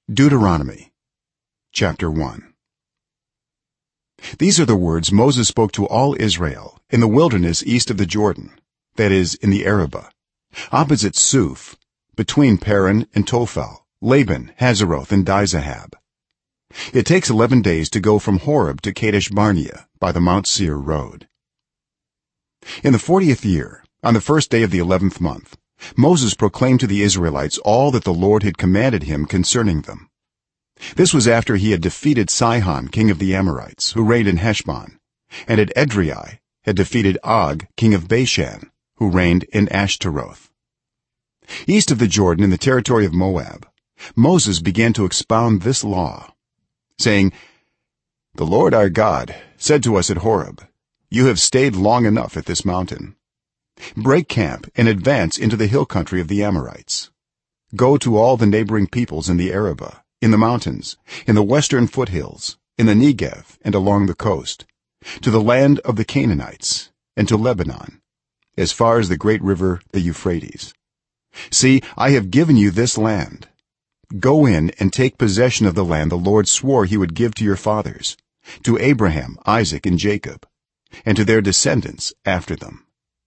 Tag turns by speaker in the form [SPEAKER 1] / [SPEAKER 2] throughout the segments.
[SPEAKER 1] Deuteronomy chapter 1. These are the words Moses spoke to all Israel in the wilderness east of the Jordan, that is, in the Arabah, opposite Suf, between Paran and Tophel, Laban, Hazeroth, and Dizahab. It takes 11 days to go from Horeb to Kadesh Barnea by the Mount Seir road. In the 40th year, on the first day of the 11th month, Moses proclaimed to the Israelites all that the Lord had commanded him concerning them. This was after he had defeated Sihon king of the Amorites, who reigned in Heshbon, and at Edrei had defeated Og king of Bashan, who reigned in Ashtaroth. East of the Jordan in the territory of Moab, Moses began to expound this law, saying, "The Lord our God said to us at Horeb, you have stayed long enough at this mountain. Break camp and advance into the hill country of the Amorites. Go to all the neighboring peoples in the Arabah, in the mountains, in the western foothills, in the Negev and along the coast, to the land of the Canaanites, and to Lebanon, as far as the great river the Euphrates. See, I have given you this land. Go in and take possession of the land the Lord swore he would give to your fathers, to Abraham, Isaac, and Jacob, and to their descendants after them.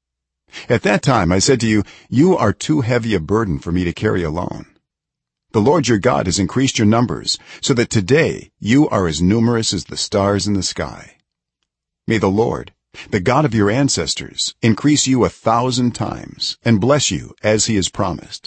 [SPEAKER 1] At that time I said to you, you are too heavy a burden for me to carry alone. The Lord your God has increased your numbers, so that today you are as numerous as the stars in the sky. May the Lord, the God of your ancestors, increase you 1,000 times and bless you as he has promised.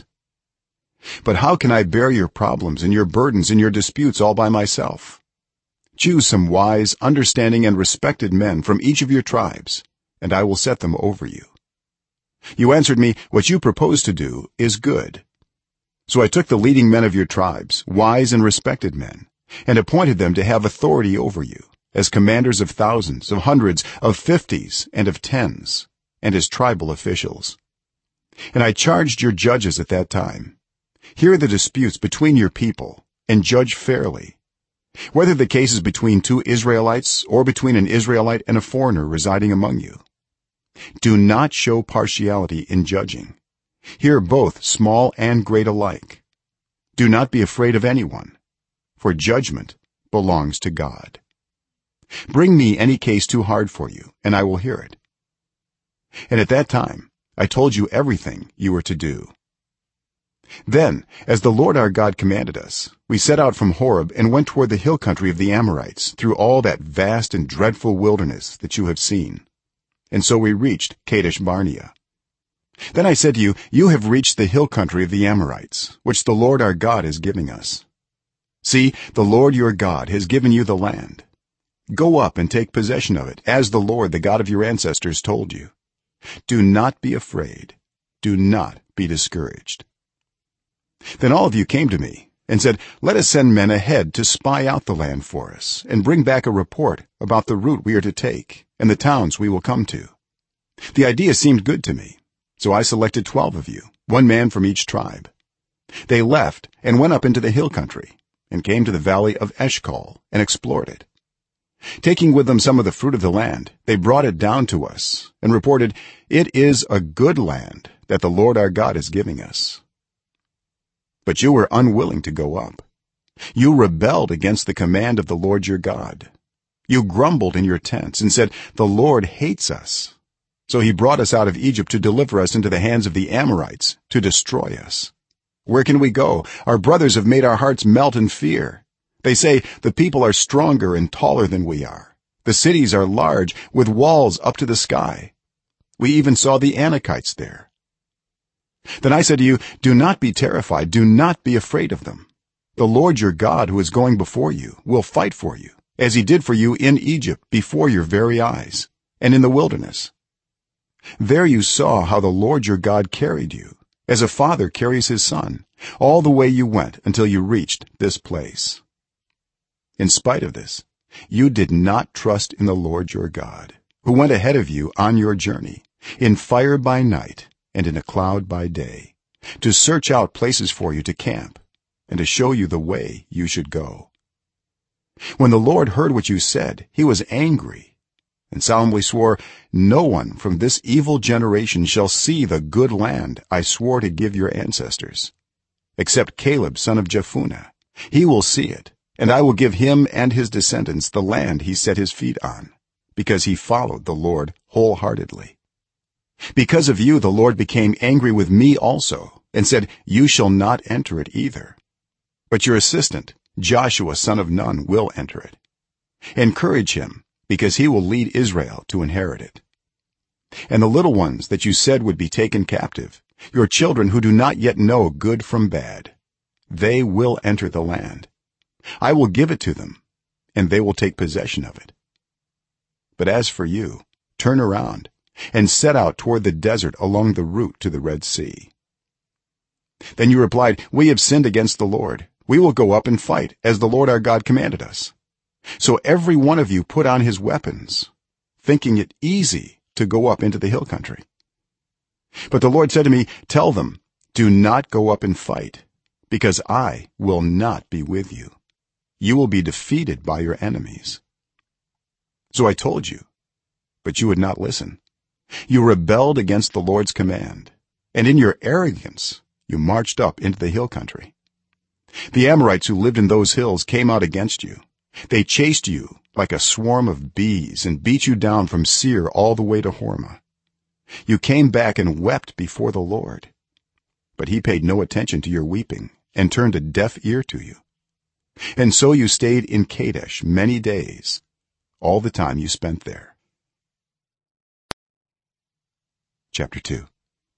[SPEAKER 1] But how can I bear your problems and your burdens and your disputes all by myself? Choose some wise, understanding, and respected men from each of your tribes, and I will set them over you." You answered me, "What you propose to do is good." So I took the leading men of your tribes, wise and respected men, and appointed them to have authority over you, as commanders of thousands, of hundreds, of fifties, and of tens, and as tribal officials. And I charged your judges at that time, "Hear the disputes between your people and judge fairly, whether the case is between two Israelites or between an Israelite and a foreigner residing among you. Do not show partiality in judging. Hear both small and great alike. Do not be afraid of anyone, for judgment belongs to God. Bring me any case too hard for you, and I will hear it." And at that time I told you everything you were to do. Then, as the Lord our God commanded us, we set out from Horeb and went toward the hill country of the Amorites through all that vast and dreadful wilderness that you have seen, and so we reached Kadesh Barnea. Then I said to you, "You have reached the hill country of the Amorites, which the Lord our God is giving us. See, the Lord your God has given you the land. Go up and take possession of it, as the Lord, the God of your ancestors, told you. Do not be afraid. Do not be discouraged." Then all of you came to me and said, "Let us send men ahead to spy out the land for us and bring back a report about the route we are to take and the towns we will come to." The idea seemed good to me, so I selected 12 of you, one man from each tribe. They left and went up into the hill country and came to the valley of Eshcol and explored it. Taking with them some of the fruit of the land, they brought it down to us and reported, "It is a good land that the Lord our God is giving us." But you were unwilling to go up. You rebelled against the command of the Lord your God. You grumbled in your tents and said, "The Lord hates us, so he brought us out of Egypt to deliver us into the hands of the Amorites to destroy us. Where can we go? Our brothers have made our hearts melt in fear. They say, 'The people are stronger and taller than we are. The cities are large, with walls up to the sky. We even saw the Anakites there.' Then I said to you, "Do not be terrified, do not be afraid of them. The Lord your God, who is going before you, will fight for you, as he did for you in Egypt before your very eyes, and in the wilderness. There you saw how the Lord your God carried you, as a father carries his son, all the way you went until you reached this place. In spite of this, you did not trust in the Lord your God, who went ahead of you on your journey, in fire by night and in a cloud by day, to search out places for you to camp and to show you the way you should go. When the Lord heard what you said, he was angry and solemnly swore, 'No one from this evil generation shall see the good land I swore to give your ancestors, except Caleb son of Jephunneh, he will see it, and I will give him and his descendants the land he set his feet on, because he followed the Lord wholeheartedly. Because of you the Lord became angry with me also and said, you shall not enter it either, but your assistant Joshua son of Nun will enter it. Encourage him, because he will lead Israel to inherit it. And the little ones that you said would be taken captive, your children who do not yet know good from bad, they will enter the land. I will give it to them, and they will take possession of it. But as for you, turn around and set out toward the desert along the route to the Red Sea." Then you replied, "We have sinned against the Lord. We will go up and fight, as the Lord our God commanded us." So every one of you put on his weapons, thinking it easy to go up into the hill country. But the Lord said to me, "Tell them, do not go up and fight, because I will not be with you. You will be defeated by your enemies." So I told you, but you would not listen. You rebelled against the Lord's command, and in your arrogance you marched up into the hill country. The Amorites who lived in those hills came out against you. They chased you like a swarm of bees and beat you down from Seir all the way to Hormah. You came back and wept before the Lord, but he paid no attention to your weeping and turned a deaf ear to you. And so you stayed in Kadesh many days, all the time you spent there. Chapter 2.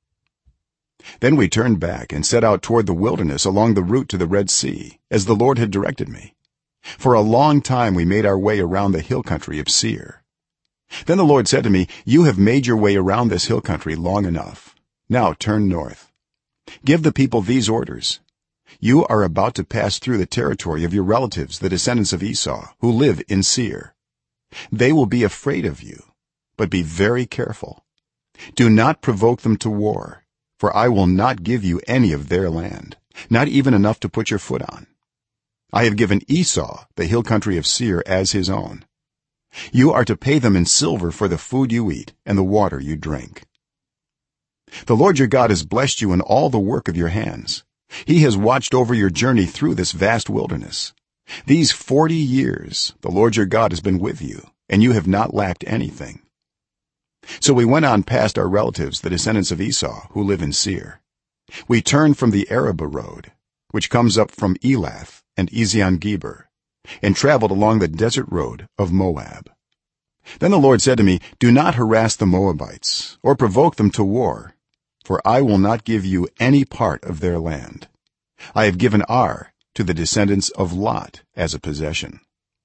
[SPEAKER 1] Then we turned back and set out toward the wilderness along the route to the Red Sea, as the Lord had directed me. For a long time we made our way around the hill country of Seir. Then the Lord said to me, "You have made your way around this hill country long enough. Now turn north. Give the people these orders. You are about to pass through the territory of your relatives, the descendants of Esau, who live in Seir. They will be afraid of you, but be very careful. Do not provoke them to war, for I will not give you any of their land, not even enough to put your foot on. I have given Esau the hill country of Seir as his own. You are to pay them in silver for the food you eat and the water you drink. The Lord your God has blessed you in all the work of your hands. He has watched over your journey through this vast wilderness. These 40 years the Lord your God has been with you, and you have not lacked anything." So we went on past our relatives, the descendants of Esau, who live in Seir. We turned from the Arabah road, which comes up from Elath and Ezion-Geber, and traveled along the desert road of Moab. Then the Lord said to me, "Do not harass the Moabites or provoke them to war, for I will not give you any part of their land. I have given Ar to the descendants of Lot as a possession."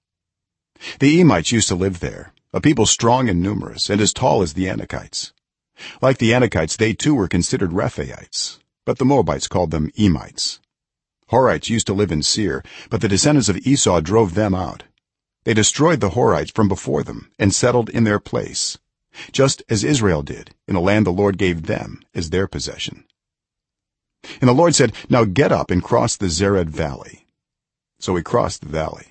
[SPEAKER 1] The Emites used to live there, a people strong and numerous and as tall as the Anakites. Like the Anakites, they too were considered Rephaites, but the Moabites called them Emites. Horites used to live in Seir, but the descendants of Esau drove them out. They destroyed the Horites from before them and settled in their place, just as Israel did in a land the Lord gave them as their possession. And the Lord said, "Now get up and cross the Zered valley." So we crossed the valley.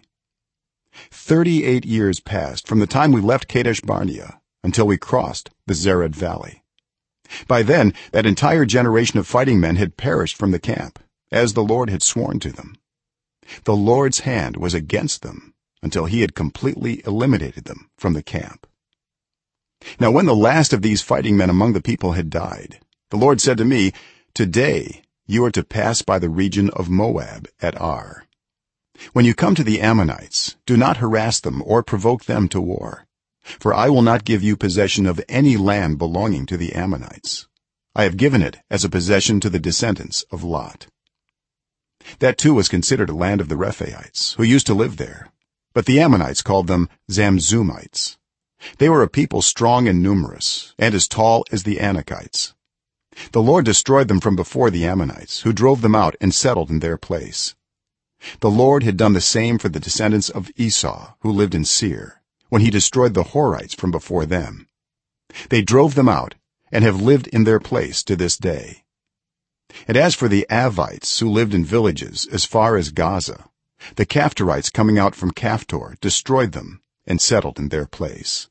[SPEAKER 1] 38 years passed from the time we left Kadesh Barnea until we crossed the Zered valley. By then that entire generation of fighting men had perished from the camp, as the Lord had sworn to them. The Lord's hand was against them until he had completely eliminated them from the camp. Now when the last of these fighting men among the people had died, the Lord said to me, "Today you are to pass by the region of Moab at Ar. When you come to the Ammonites, do not harass them or provoke them to war, for I will not give you possession of any land belonging to the Ammonites. I have given it as a possession to the descendants of Lot." That too was considered a land of the Rephaites, who used to live there, but the Ammonites called them Zamzumites. They were a people strong and numerous and as tall as the Anakites. The Lord destroyed them from before the Ammonites, who drove them out and settled in their place. The Lord had done the same for the descendants of Esau, who lived in Seir, when he destroyed the Horites from before them. They drove them out and have lived in their place to this day. And as for the Avites, who lived in villages as far as Gaza, the Caphtorites coming out from Caphtor destroyed them and settled in their place.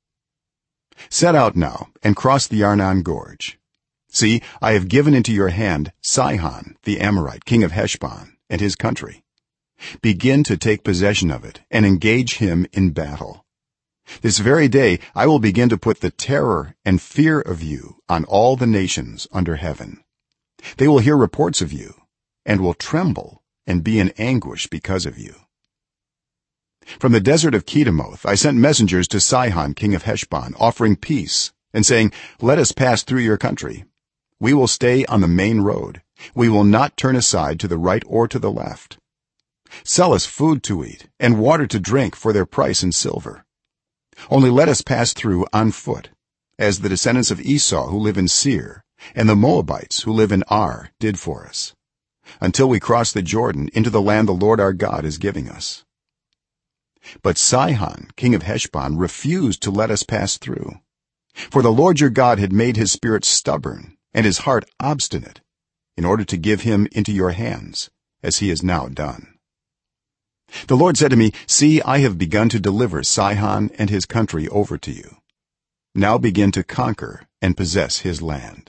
[SPEAKER 1] Set out now and cross the Arnon gorge. See, I have given into your hand Sihon the Amorite, king of Heshbon, and his country. begin to take possession of it and engage him in battle. This very day I will begin to put the terror and fear of you on all the nations under heaven. They will hear reports of you and will tremble and be in anguish because of you. From the desert of Kedemoth I sent messengers to Sihon king of Heshbon, offering peace and saying, let us pass through your country. We will stay on the main road. We will not turn aside to the right or to the left. Sell us food to eat and water to drink for their price in silver. Only let us pass through on foot, as the descendants of Esau who live in Seir and the Moabites who live in Ar did for us, until we cross the Jordan into the land the Lord our God is giving us. But Sihon king of Heshbon refused to let us pass through, for the Lord your God had made his spirit stubborn and his heart obstinate, in order to give him into your hands, as he has now done. The Lord said to me, see, I have begun to deliver Sihon and his country over to you. Now begin to conquer and possess his land.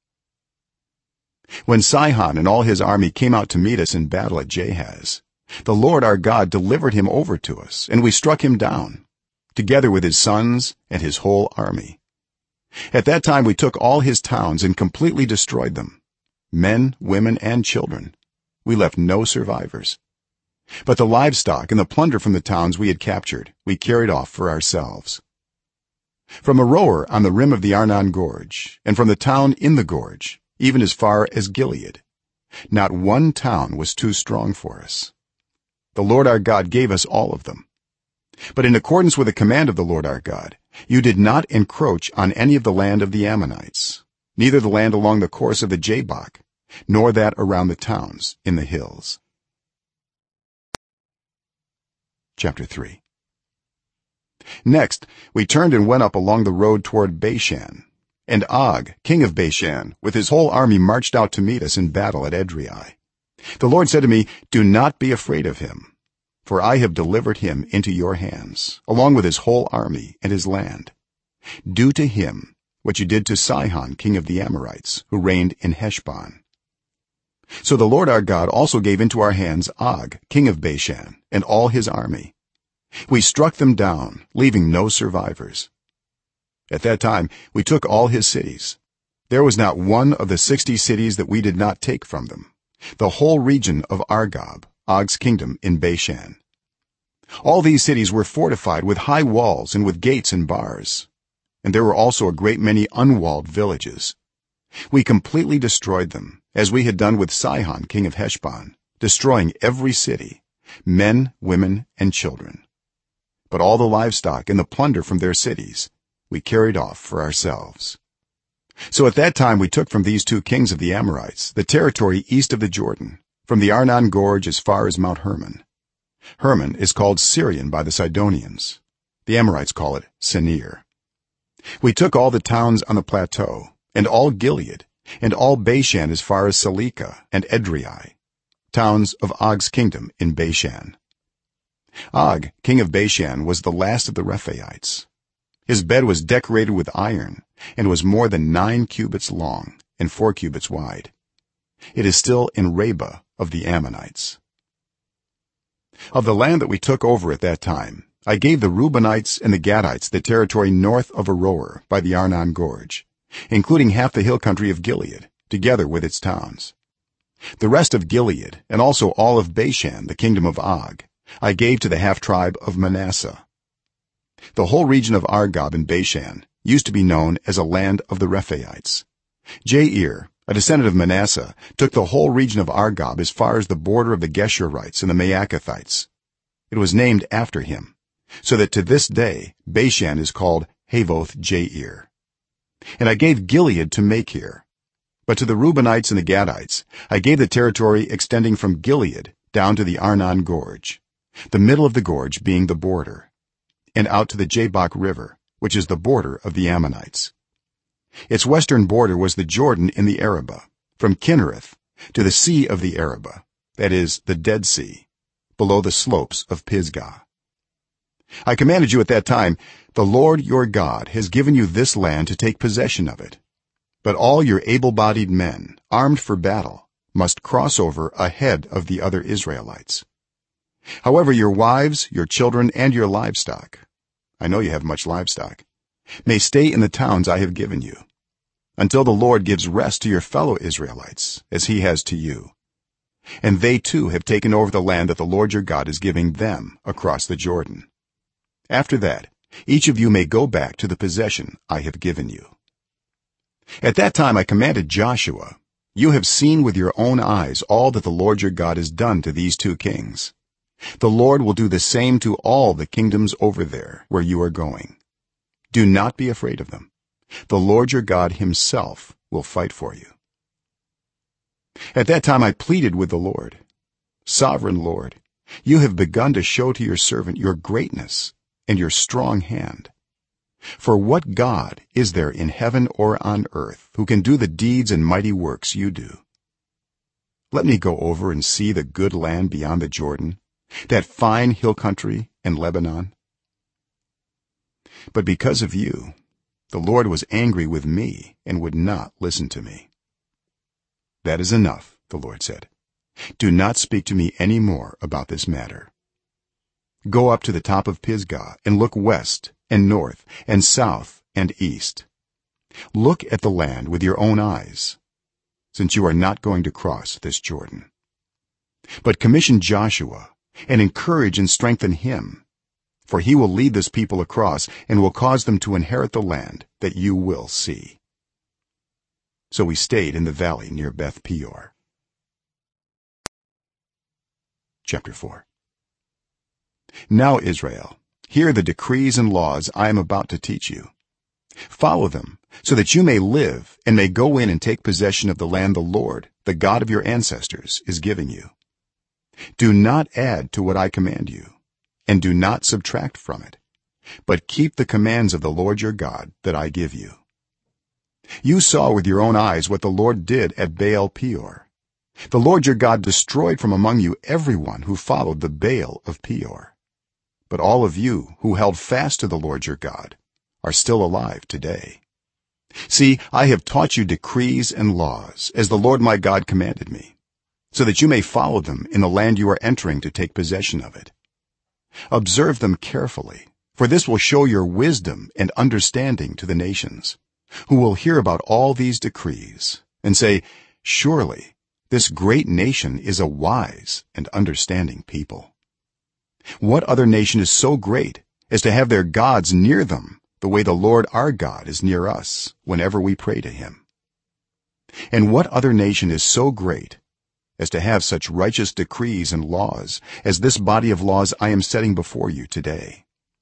[SPEAKER 1] When Sihon and all his army came out to meet us in battle at Jahaz, the Lord our God delivered him over to us, and we struck him down, together with his sons and his whole army. At that time we took all his towns and completely destroyed them, men, women, and children. We left no survivors. But the livestock and the plunder from the towns we had captured we carried off for ourselves. From Aroer on the rim of the Arnon gorge, and from the town in the gorge, even as far as Gilead, not one town was too strong for us. The Lord our God gave us all of them. But in accordance with the command of the Lord our God, you did not encroach on any of the land of the Ammonites, neither the land along the course of the Jabbok, nor that around the towns in the hills. Chapter 3. Next we turned and went up along the road toward Bashan, and Og king of Bashan with his whole army marched out to meet us in battle at Edrei. The Lord said to me, do not be afraid of him, for I have delivered him into your hands, along with his whole army and his land. Do to him what you did to Sihon king of the Amorites, who reigned in Heshbon. So the Lord our God also gave into our hands Og king of Bashan and all his army. We struck them down, leaving no survivors. At that time we took all his cities. There was not one of the 60 cities that we did not take from them, the whole region of Argob, Og's kingdom in Bashan. All these cities were fortified with high walls and with gates and bars, and there were also a great many unwalled villages. We completely destroyed them, as we had done with Sihon king of Heshbon, destroying every city, men, women, and children. But all the livestock and the plunder from their cities we carried off for ourselves. So at that time we took from these two kings of the Amorites the territory east of the Jordan, from the Arnon gorge as far as Mount Hermon. Hermon is called Syrian by the Sidonians. The Amorites call it Senir. We took all the towns on the plateau, and all Gilead, and all Bashan as far as Salekah and Edrei, towns of Og's kingdom in Bashan. Og king of Bashan was the last of the Rephaites. His bed was decorated with iron and was more than 9 cubits long and 4 cubits wide. It is still in Rabbah of the Ammonites. Of the land that we took over at that time, I gave the Reubenites and the Gadites the territory north of Aroer by the Arnon gorge, including half the hill country of Gilead, together with its towns. The rest of Gilead and also all of Bashan, the kingdom of Og, I gave to the half tribe of Manasseh. The whole region of Argob in Bashan used to be known as a land of the Rephaites. Jair, a descendant of Manasseh, took the whole region of Argob as far as the border of the Geshurites and the Maacathites. It was named after him, so that to this day Bashan is called Havoth Jair. And I gave Gilead to Machir. But to the Reubenites and the Gadites I gave the territory extending from Gilead down to the Arnon gorge, the middle of the gorge being the border, and out to the Jabbok river, which is the border of the Ammonites. Its western border was the Jordan in the Arabah, from Kinnereth to the sea of the Arabah, that is, the Dead Sea, below the slopes of Pisgah. I commanded you at that time, the Lord your God has given you this land to take possession of it, but all your able-bodied men, armed for battle, must cross over ahead of the other Israelites. however your wives, your children, and your livestock, I know you have much livestock, may stay in the towns I have given you, until the Lord gives rest to your fellow Israelites as he has to you, and they too have taken over the land that the Lord your God is giving them across the Jordan. After that, each of you may go back to the possession I have given you." At that time I commanded Joshua, "You have seen with your own eyes all that the Lord your God has done to these two kings. The Lord will do the same to all the kingdoms over there where you are going. Do not be afraid of them. The Lord your God himself will fight for you." At that time I pleaded with the Lord, "Sovereign Lord, you have begun to show to your servant your greatness and your strong hand. For what god is there in heaven or on earth who can do the deeds and mighty works you do? Let me go over and see the good land beyond the Jordan, that fine hill country and Lebanon." But because of you, the Lord was angry with me and would not listen to me. "That is enough," the Lord said. "Do not speak to me any more about this matter. Go up to the top of Pisgah and look west and north and south and east. Look at the land with your own eyes, since you are not going to cross this Jordan. But commission Joshua and encourage and strengthen him, for he will lead this people across and will cause them to inherit the land that you will see." So we stayed in the valley near Beth Peor. Chapter 4. Now Israel, hear the decrees and laws I am about to teach you. Follow them, so that you may live and may go in and take possession of the land the Lord, the God of your ancestors, is giving you. Do not add to what I command you, and do not subtract from it, but keep the commands of the Lord your God that I give you. You saw with your own eyes what the Lord did at Baal Peor. The Lord your God destroyed from among you everyone who followed the Baal of Peor. But all of you who held fast to the Lord your God are still alive today. See, I have taught you decrees and laws as the Lord my God commanded me, so that you may follow them in the land you are entering to take possession of it. Observe them carefully, for this will show your wisdom and understanding to the nations, who will hear about all these decrees and say, "Surely this great nation is a wise and understanding people." What other nation is so great as to have their gods near them the way the Lord our God is near us whenever we pray to him? And what other nation is so great as to have such righteous decrees and laws as this body of laws I am setting before you today?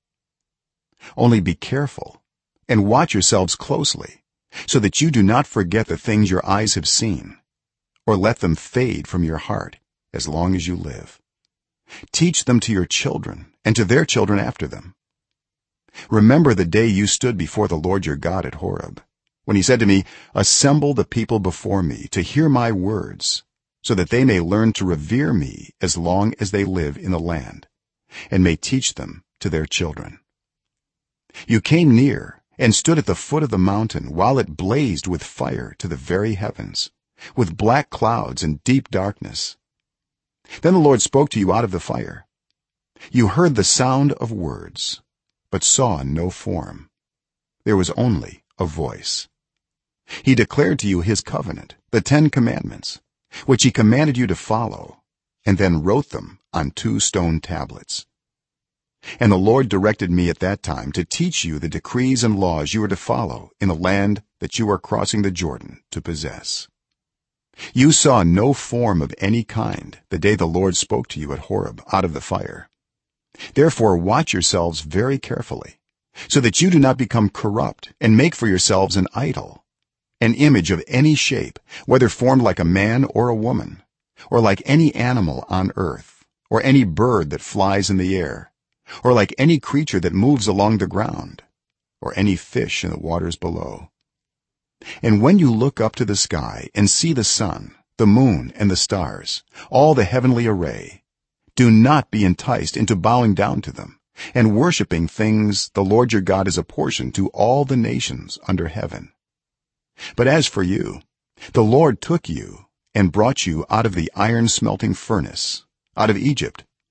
[SPEAKER 1] Only be careful and watch yourselves closely, so that you do not forget the things your eyes have seen, or let them fade from your heart as long as you live. Teach them to your children and to their children after them. Remember the day you stood before the Lord your God at Horeb, when he said to me, "Assemble the people before me to hear my words, so that they may learn to revere me as long as they live in the land, and may teach them to their children." You came near and stood at the foot of the mountain while it blazed with fire to the very heavens, with black clouds and deep darkness. Then the Lord spoke to you out of the fire. You heard the sound of words, but saw no form. There was only a voice. He declared to you his covenant, the 10 commandments, which he commanded you to follow, and then wrote them on 2 stone tablets. And the Lord directed me at that time to teach you the decrees and laws you are to follow in the land that you are crossing the Jordan to possess. You saw no form of any kind the day the Lord spoke to you at Horeb out of the fire. Therefore watch yourselves very carefully, so that you do not become corrupt and make for yourselves an idol, an image of any shape, whether formed like a man or a woman, or like any animal on earth, or any bird that flies in the air, or like any creature that moves along the ground, or any fish in the waters below. And when you look up to the sky and see the sun, the moon, and the stars, all the heavenly array, do not be enticed into bowing down to them and worshiping things the Lord your God has apportioned to all the nations under heaven. But as for you, the Lord took you and brought you out of the iron smelting furnace, out of Egypt,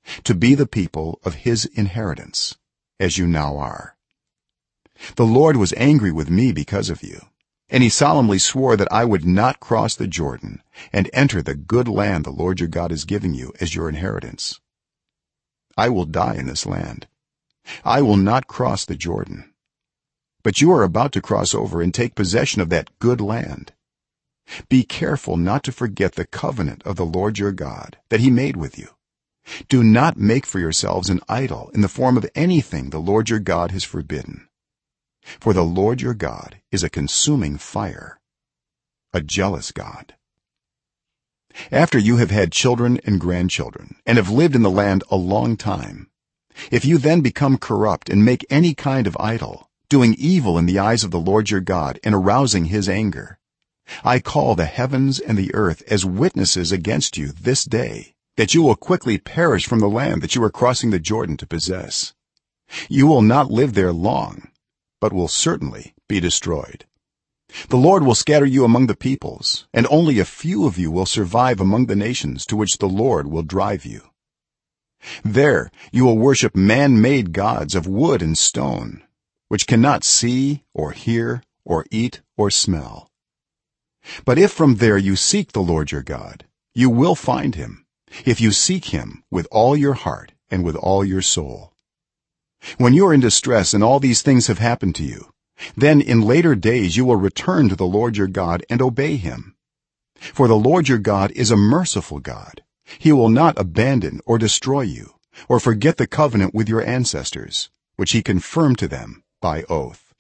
[SPEAKER 1] to be the people of his inheritance, as you now are. The Lord was angry with me because of you, and he solemnly swore that I would not cross the Jordan and enter the good land the Lord your God is giving you as your inheritance. I will die in this land. I will not cross the Jordan. But you are about to cross over and take possession of that good land. Be careful not to forget the covenant of the Lord your God that he made with you. Do not make for yourselves an idol in the form of anything the Lord your God has forbidden. For the Lord your God is a consuming fire, a jealous God. After you have had children and grandchildren and have lived in the land a long time, if you then become corrupt and make any kind of idol, doing evil in the eyes of the Lord your God and arousing his anger, I call the heavens and the earth as witnesses against you this day, that you will quickly perish from the land that you are crossing the Jordan to possess. You will not live there long, but will certainly be destroyed. The Lord will scatter you among the peoples, and only a few of you will survive among the nations to which the Lord will drive you. There you will worship man-made gods of wood and stone, which cannot see or hear or eat or smell. But if from there you seek the Lord your God, you will find him, if you seek him with all your heart and with all your soul. When you are in distress and all these things have happened to you, then in later days you will return to the Lord your God and obey him. For the Lord your God is a merciful God. He will not abandon or destroy you, or forget the covenant with your ancestors, which he confirmed to them by oath.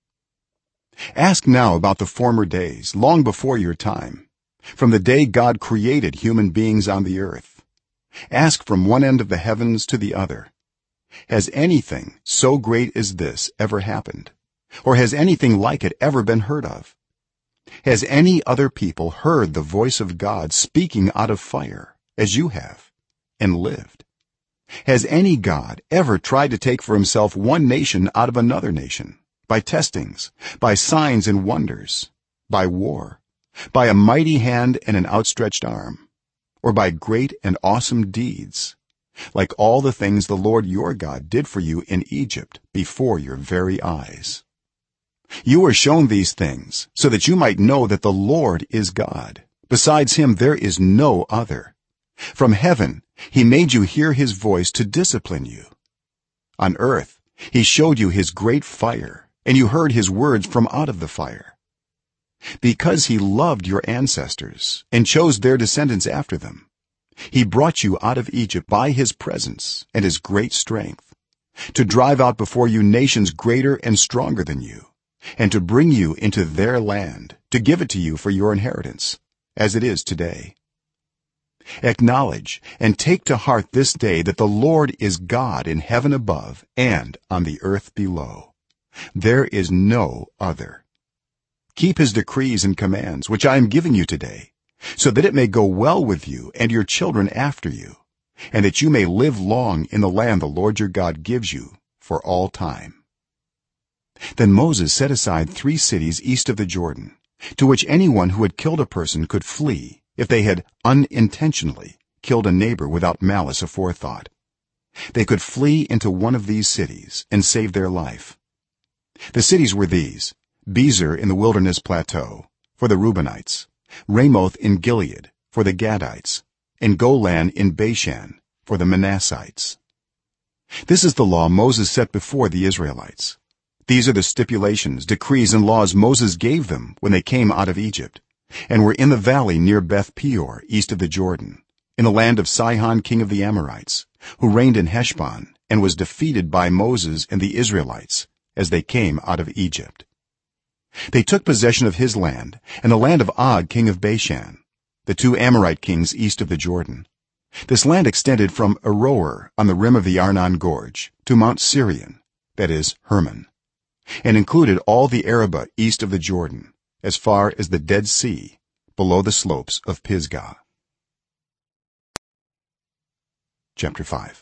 [SPEAKER 1] Ask now about the former days, long before your time, from the day God created human beings on the earth. Ask from one end of the heavens to the other. Has anything so great as this ever happened? Or has anything like it ever been heard of? Has any other people heard the voice of God speaking out of fire, as you have, and lived? Has any God ever tried to take for himself one nation out of another nation, by testings, by signs and wonders, by war, by a mighty hand and an outstretched arm, or by great and awesome deeds, like all the things the Lord your God did for you in Egypt before your very eyes? You were shown these things so that you might know that the Lord is God. Besides him there is no other. From heaven he made you hear his voice to discipline you. On earth he showed you his great fire, and you heard his words from out of the fire. Because he loved your ancestors and chose their descendants after them, he brought you out of Egypt by his presence and his great strength, to drive out before you nations greater and stronger than you, and to bring you into their land, to give it to you for your inheritance, as it is today. Acknowledge and take to heart this day that the Lord is God in heaven above and on the earth below. There is no other. Keep his decrees and commands, which I am giving you today, so that it may go well with you and your children after you, and that you may live long in the land the Lord your God gives you for all time. Then Moses set aside 3 cities east of the Jordan, to which anyone who had killed a person could flee if they had unintentionally killed a neighbor without malice aforethought. They could flee into one of these cities and save their life. The cities were these: Bezer in the wilderness plateau, for the Reubenites; Ramoth in Gilead, for the Gadites; and Golan in Bashan, for the Manassites. This is the law Moses set before the Israelites. These are the stipulations, decrees, and laws Moses gave them when they came out of Egypt, and were in the valley near Beth Peor east of the Jordan, in the land of Sihon king of the Amorites, who reigned in Heshbon and was defeated by Moses and the Israelites as they came out of Egypt. They took possession of his land and the land of Og king of Bashan, the 2 Amorite kings east of the Jordan. This land extended from Aroer on the rim of the Arnon gorge to Mount Sirion, that is Hermon, and included all the Arabah east of the Jordan, as far as the Dead Sea, below the slopes of Pisgah. Chapter 5.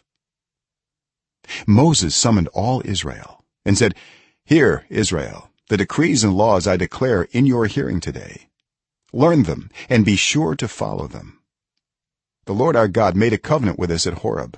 [SPEAKER 1] Moses summoned all Israel and said, "Hear, Israel, the decrees and laws I declare in your hearing today. Learn them and be sure to follow them. The Lord our God made a covenant with us at Horeb.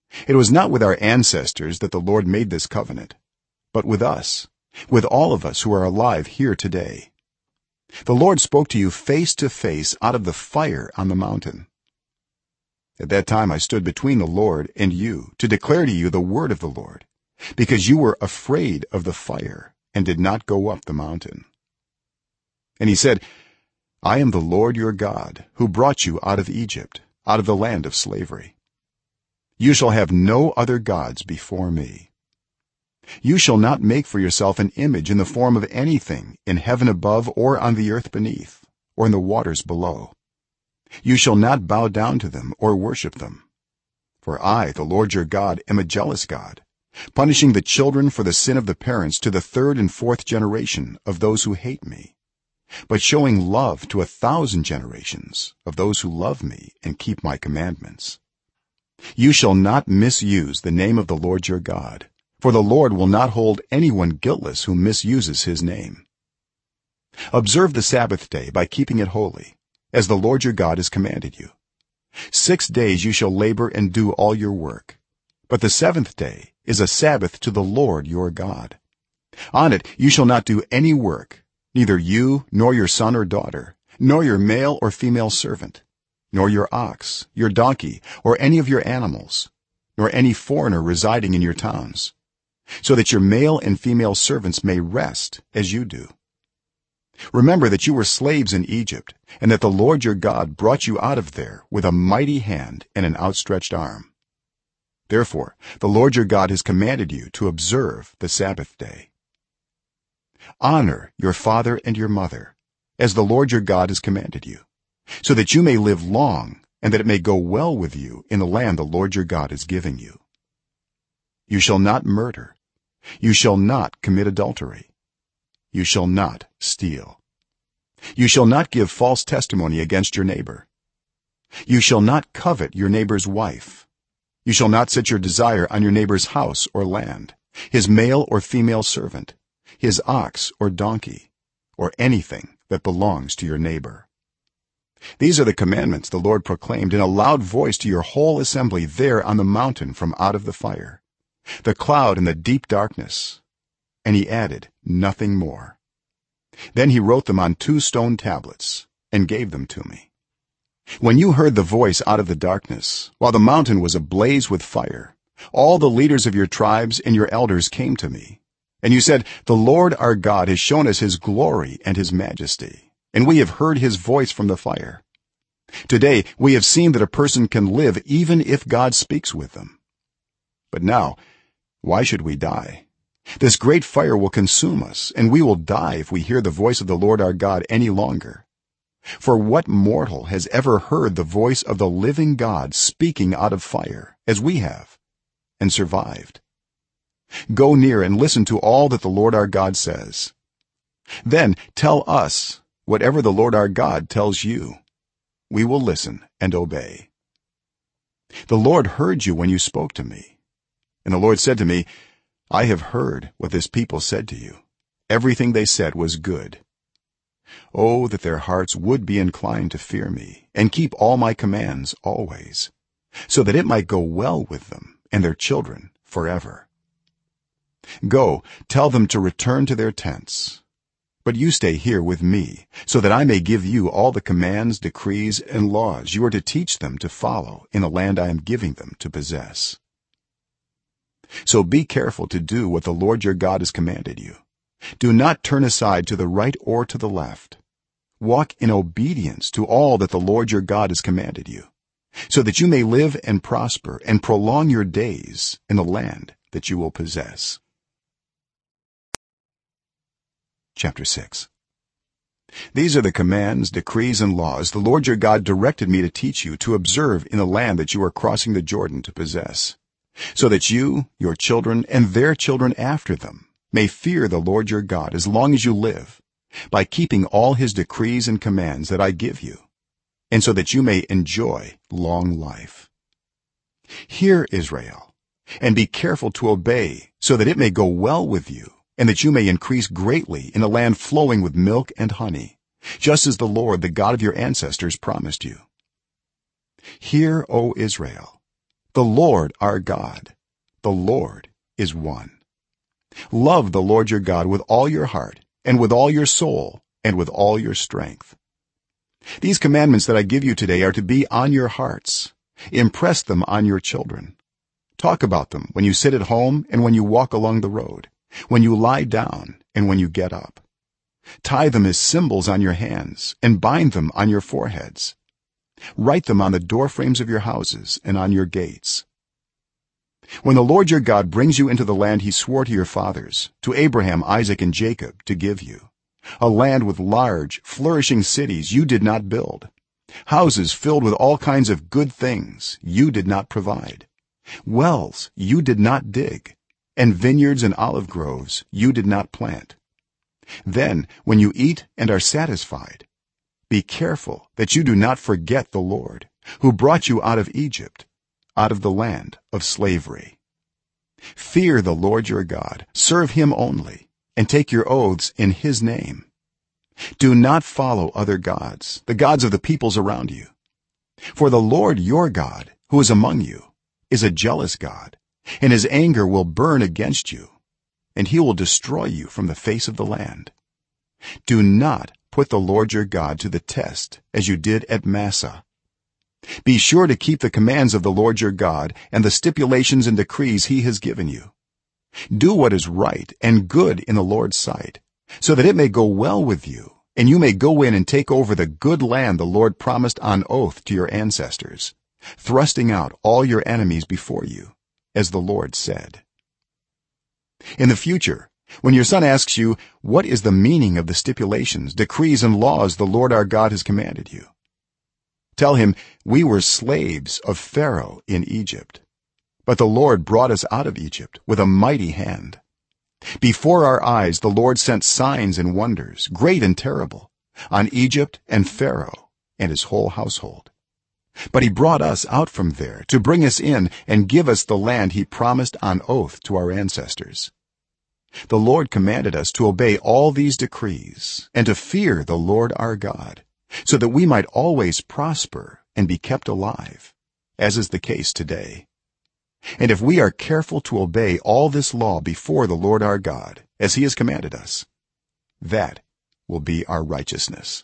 [SPEAKER 1] it was not with our ancestors that the lord made this covenant but with us, with all of us who are alive here today. The lord spoke to you face to face out of the fire on the mountain. At that time I stood between the lord and you to declare to you the word of the lord, because you were afraid of the fire and did not go up the mountain. And he said, I am the lord your god, who brought you out of Egypt, out of the land of slavery. You shall have no other gods before me. You shall not make for yourself an image in the form of anything in heaven above or on the earth beneath or in the waters below. You shall not bow down to them or worship them. For I, the lord your god, am a jealous god, punishing the children for the sin of the parents to the third and fourth generation of those who hate me, but showing love to 1,000 generations of those who love me and keep my commandments. You shall not misuse the name of the lord your god, for the lord will not hold anyone guiltless who misuses his name. Observe the Sabbath day by keeping it holy, as the lord your god has commanded you. 6 days you shall labor and do all your work, but the 7th day is a Sabbath to the lord your god. On it you shall not do any work, neither you nor your son or daughter, nor your male or female servant, nor your ox, your donkey, or any of your animals, nor any foreigner residing in your towns, so that your male and female servants may rest as you do. Remember that you were slaves in Egypt, and that the lord your god brought you out of there with a mighty hand and an outstretched arm. Therefore the lord your god has commanded you to observe the Sabbath day. Honor your father and your mother, as the lord your god has commanded you, so that you may live long and that it may go well with you in the land the lord your god is giving you. You shall not murder. You shall not commit adultery. You shall not steal. You shall not give false testimony against your neighbor. You shall not covet your neighbor's wife. You shall not set your desire on your neighbor's house or land, his male or female servant, his ox or donkey, or anything that belongs to your neighbor. These are the commandments the lord proclaimed in a loud voice to your whole assembly there on the mountain from out of the fire, the cloud and the deep darkness, and he added nothing more. Then he wrote them on 2 stone tablets and gave them to me. When you heard the voice out of the darkness, while the mountain was ablaze with fire, all the leaders of your tribes and your elders came to me, and you said, the lord our god has shown us his glory and his majesty, and we have heard his voice from the fire. Today we have seen that a person can live even if god speaks with them. But now why should we die? This great fire will consume us, and we will die if we hear the voice of the lord our god any longer. For what mortal has ever heard the voice of the living god speaking out of fire, as we have, and survived? Go near and listen to all that the lord our god says. Then tell us whatever the lord our god tells you. We will listen and obey. The lord heard you when you spoke to me, and the lord said to me, I have heard what this people said to you. Everything they said was good. Oh, that their hearts would be inclined to fear me and keep all my commands always, so that it might go well with them and their children forever. Go, tell them to return to their tents, but you stay here with me, so that I may give you all the commands, decrees, and laws you are to teach them to follow in the land I am giving them to possess. So be careful to do what the lord your god has commanded you. Do not turn aside to the right or to the left. Walk in obedience to all that the lord your god has commanded you, so that you may live and prosper and prolong your days in the land that you will possess. Chapter 6. These are the commands, decrees, and laws the lord your god directed me to teach you to observe in the land that you are crossing the Jordan to possess, so that you, your children, and their children after them may fear the lord your god as long as you live, by keeping all his decrees and commands that I give you, and so that you may enjoy long life. Hear, Israel, and be careful to obey, so that it may go well with you, and that you may increase greatly in a land flowing with milk and honey, just as the lord, the god of your ancestors, promised you. Hear, O Israel, the Lord our God, the Lord is one. Love the Lord your God with all your heart and with all your soul and with all your strength. These commandments that I give you today are to be on your hearts. Impress them on your children. Talk about them when you sit at home and when you walk along the road, when you lie down and when you get up. Tie them as symbols on your hands and bind them on your foreheads. Write them on the doorframes of your houses and on your gates. When the Lord your God brings you into the land he swore to your fathers, to Abraham, Isaac, and Jacob, to give you, a land with large flourishing cities you did not build, houses filled with all kinds of good things you did not provide, wells you did not dig, and vineyards and olive groves you did not plant, then when you eat and are satisfied, be careful that you do not forget the Lord who brought you out of Egypt, out of the land of slavery. Fear the Lord your God, serve him only, and take your oaths in his name. Do not follow other gods, the gods of the peoples around you, for the Lord your God who is among you is a jealous God, and his anger will burn against you, and he will destroy you from the face of the land. Do not put the Lord your God to the test as you did at Massah. Be sure to keep the commands of the Lord your God and the stipulations and decrees he has given you. Do what is right and good in the Lord's sight, so that it may go well with you and you may go in and take over the good land the Lord promised on oath to your ancestors, thrusting out all your enemies before you, as the Lord said. In the future, when your son asks you, what is the meaning of the stipulations, decrees, and laws the Lord our God has commanded you, tell him, we were slaves of Pharaoh in Egypt, but the Lord brought us out of Egypt with a mighty hand. Before our eyes the Lord sent signs and wonders, great and terrible, on Egypt and Pharaoh and his whole household. But he brought us out from there to bring us in and give us the land he promised on oath to our ancestors. The Lord commanded us to obey all these decrees and to fear the Lord our God, so that we might always prosper and be kept alive, as is the case today. And if we are careful to obey all this law before the Lord our God, as he has commanded us, that will be our righteousness.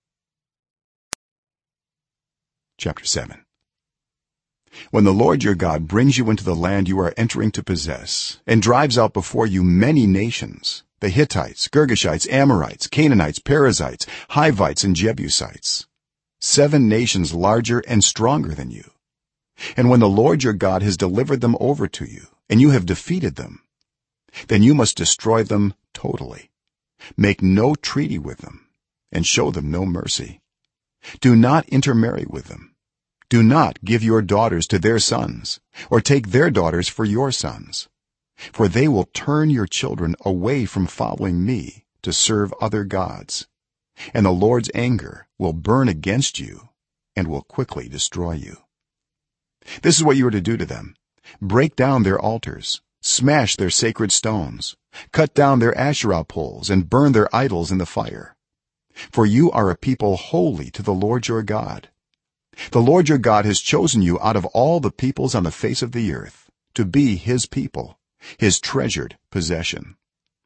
[SPEAKER 1] Chapter 7. When the Lord your God brings you into the land you are entering to possess and drives out before you many nations, the Hittites, Girgashites, Amorites, Canaanites, Perizzites, Hivites, and Jebusites, 7 nations larger and stronger than you, and when the Lord your God has delivered them over to you and you have defeated them, then you must destroy them totally. Make no treaty with them and show them no mercy. Do not intermarry with them. Do not give your daughters to their sons or take their daughters for your sons, for they will turn your children away from following me to serve other gods, and the Lord's anger will burn against you and will quickly destroy you. This is what you are to do to them: break down their altars, smash their sacred stones, cut down their Asherah poles, and burn their idols in the fire. For you are a people holy to the Lord your God. The Lord your God has chosen you out of all the peoples on the face of the earth to be his people, his treasured possession.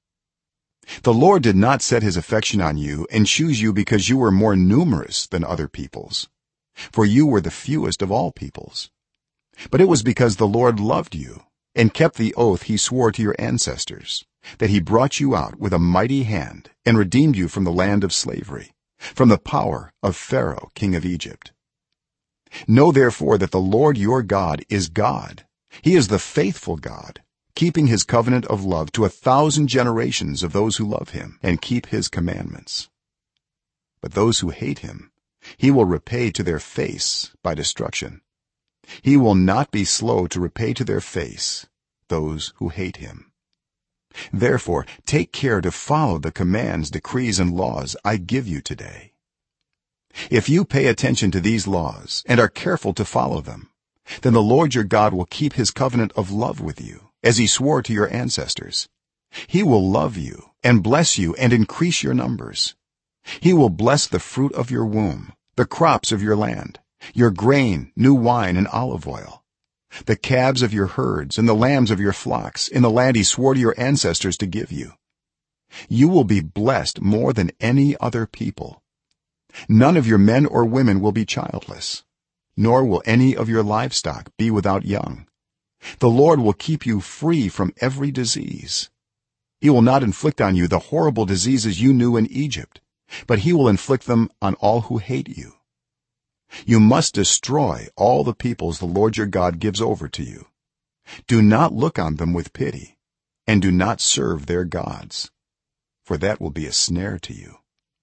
[SPEAKER 1] The Lord did not set his affection on you and choose you because you were more numerous than other peoples, for you were the fewest of all peoples, but it was because the Lord loved you and kept the oath he swore to your ancestors, that he brought you out with a mighty hand and redeemed you from the land of slavery, from the power of Pharaoh king of Egypt. Know therefore that the Lord your God is God. He is the faithful God, keeping his covenant of love to 1,000 generations of those who love him and keep his commandments. But those who hate him he will repay to their face by destruction. He will not be slow to repay to their face those who hate him. Therefore take care to follow the commands, decrees, and laws I give you today. If you pay attention to these laws and are careful to follow them, then the Lord your God will keep his covenant of love with you, as he swore to your ancestors. He will love you and bless you and increase your numbers. He will bless the fruit of your womb, the crops of your land, your grain, new wine, and olive oil, the calves of your herds and the lambs of your flocks in the land he swore to your ancestors to give you. You will be blessed more than any other people. None of your men or women will be childless, nor will any of your livestock be without young. The Lord will keep you free from every disease. He will not inflict on you the horrible diseases you knew in Egypt, but he will inflict them on all who hate you. You must destroy all the peoples the Lord your God gives over to you. Do not look on them with pity, and do not serve their gods, for that will be a snare to you.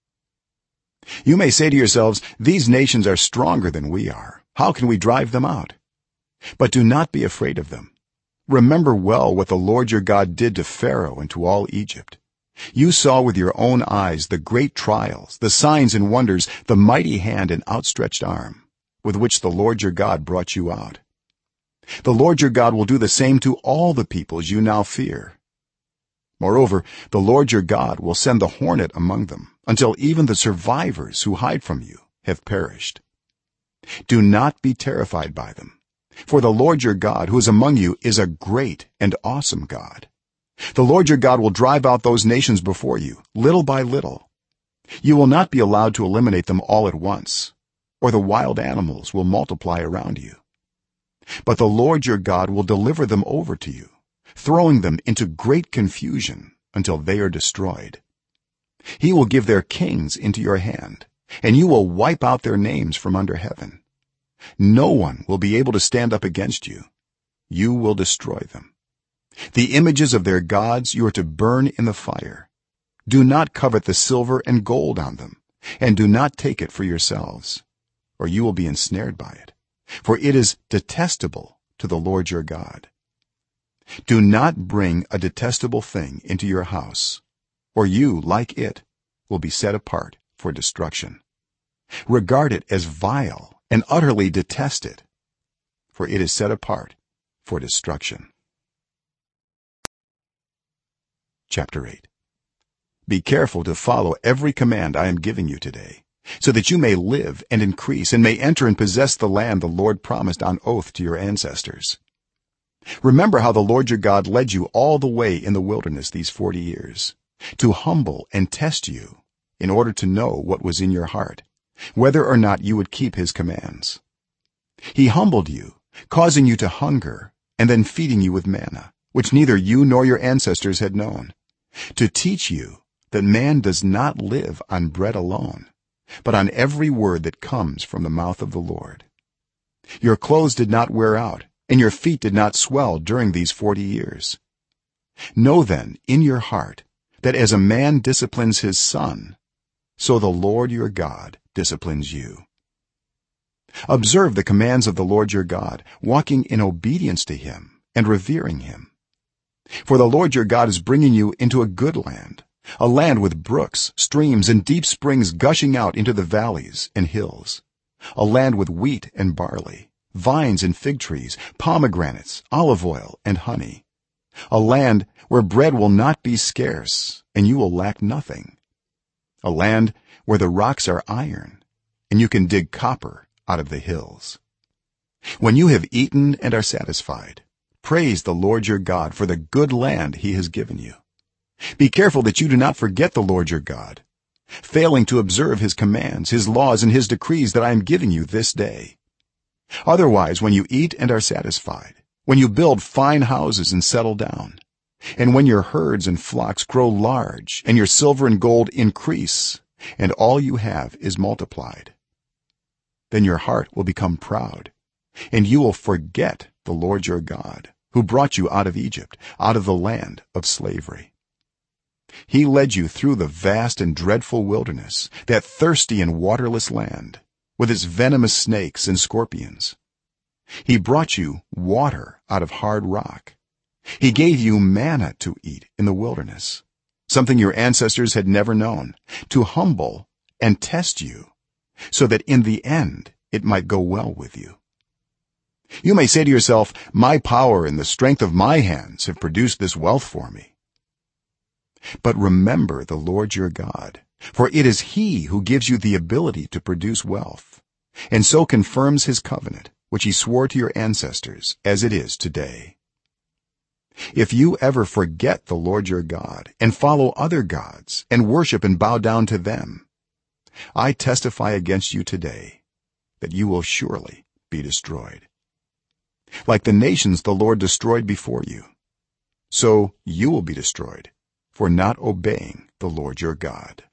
[SPEAKER 1] You may say to yourselves, these nations are stronger than we are. How can we drive them out? But do not be afraid of them. Remember well what the Lord your God did to Pharaoh and to all Egypt. You saw with your own eyes the great trials, the signs and wonders, the mighty hand and outstretched arm with which the Lord your God brought you out. The Lord your God will do the same to all the peoples you now fear. Moreover, the Lord your God will send the hornet among them until even the survivors who hide from you have perished. Do not be terrified by them, for the Lord your God who is among you is a great and awesome God. The Lord your God will drive out those nations before you little by little. You will not be allowed to eliminate them all at once, or the wild animals will multiply around you. But the Lord your God will deliver them over to you, throwing them into great confusion until they are destroyed. He will give their kings into your hand, and you will wipe out their names from under heaven. No one will be able to stand up against you. You will destroy them. The images of their gods you are to burn in the fire. Do not covet the silver and gold on them, and do not take it for yourselves, or you will be ensnared by it, for it is detestable to the Lord your God. Do not bring a detestable thing into your house, or you, like it, will be set apart for destruction. Regard it as vile and utterly detest it, for it is set apart for destruction. Chapter 8. Be careful to follow every command I am giving you today, so that you may live and increase and may enter and possess the land the Lord promised on oath to your ancestors. Remember how the Lord your God led you all the way in the wilderness these 40 years, to humble and test you in order to know what was in your heart, whether or not you would keep his commands. He humbled you, causing you to hunger and then feeding you with manna, which neither you nor your ancestors had known, to teach you that man does not live on bread alone, but on every word that comes from the mouth of the Lord. Your clothes did not wear out, and your feet did not swell during these 40 years. Know then in your heart that as a man disciplines his son, so the Lord your God disciplines you. Observe the commands of the Lord your God, walking in obedience to him and revering him. For the Lord your God is bringing you into a good land, a land with brooks, streams, and deep springs gushing out into the valleys and hills, a land with wheat and barley, vines and fig trees, pomegranates, olive oil, and honey, a land where bread will not be scarce and you will lack nothing, a land where the rocks are iron and you can dig copper out of the hills. When you have eaten and are satisfied, praise the Lord your God for the good land he has given you. Be careful that you do not forget the Lord your God, failing to observe his commands, his laws, and his decrees that I am giving you this day. Otherwise, when you eat and are satisfied, when you build fine houses and settle down, and when your herds and flocks grow large and your silver and gold increase and all you have is multiplied, then your heart will become proud and you will forget the Lord your God, who brought you out of Egypt, out of the land of slavery. He led you through the vast and dreadful wilderness, that thirsty and waterless land with its venomous snakes and scorpions. He brought you water out of hard rock. He gave you manna to eat in the wilderness, something your ancestors had never known, to humble and test you, so that in the end it might go well with you. You may say to yourself, my power and the strength of my hands have produced this wealth for me. But remember the Lord your God, for it is he who gives you the ability to produce wealth, and so confirms his covenant which he swore to your ancestors as it is today. If you ever forget the Lord your God and follow other gods and worship and bow down to them, I testify against you today that you will surely be destroyed. Like the nations the Lord destroyed before you, so you will be destroyed for not obeying the Lord your God.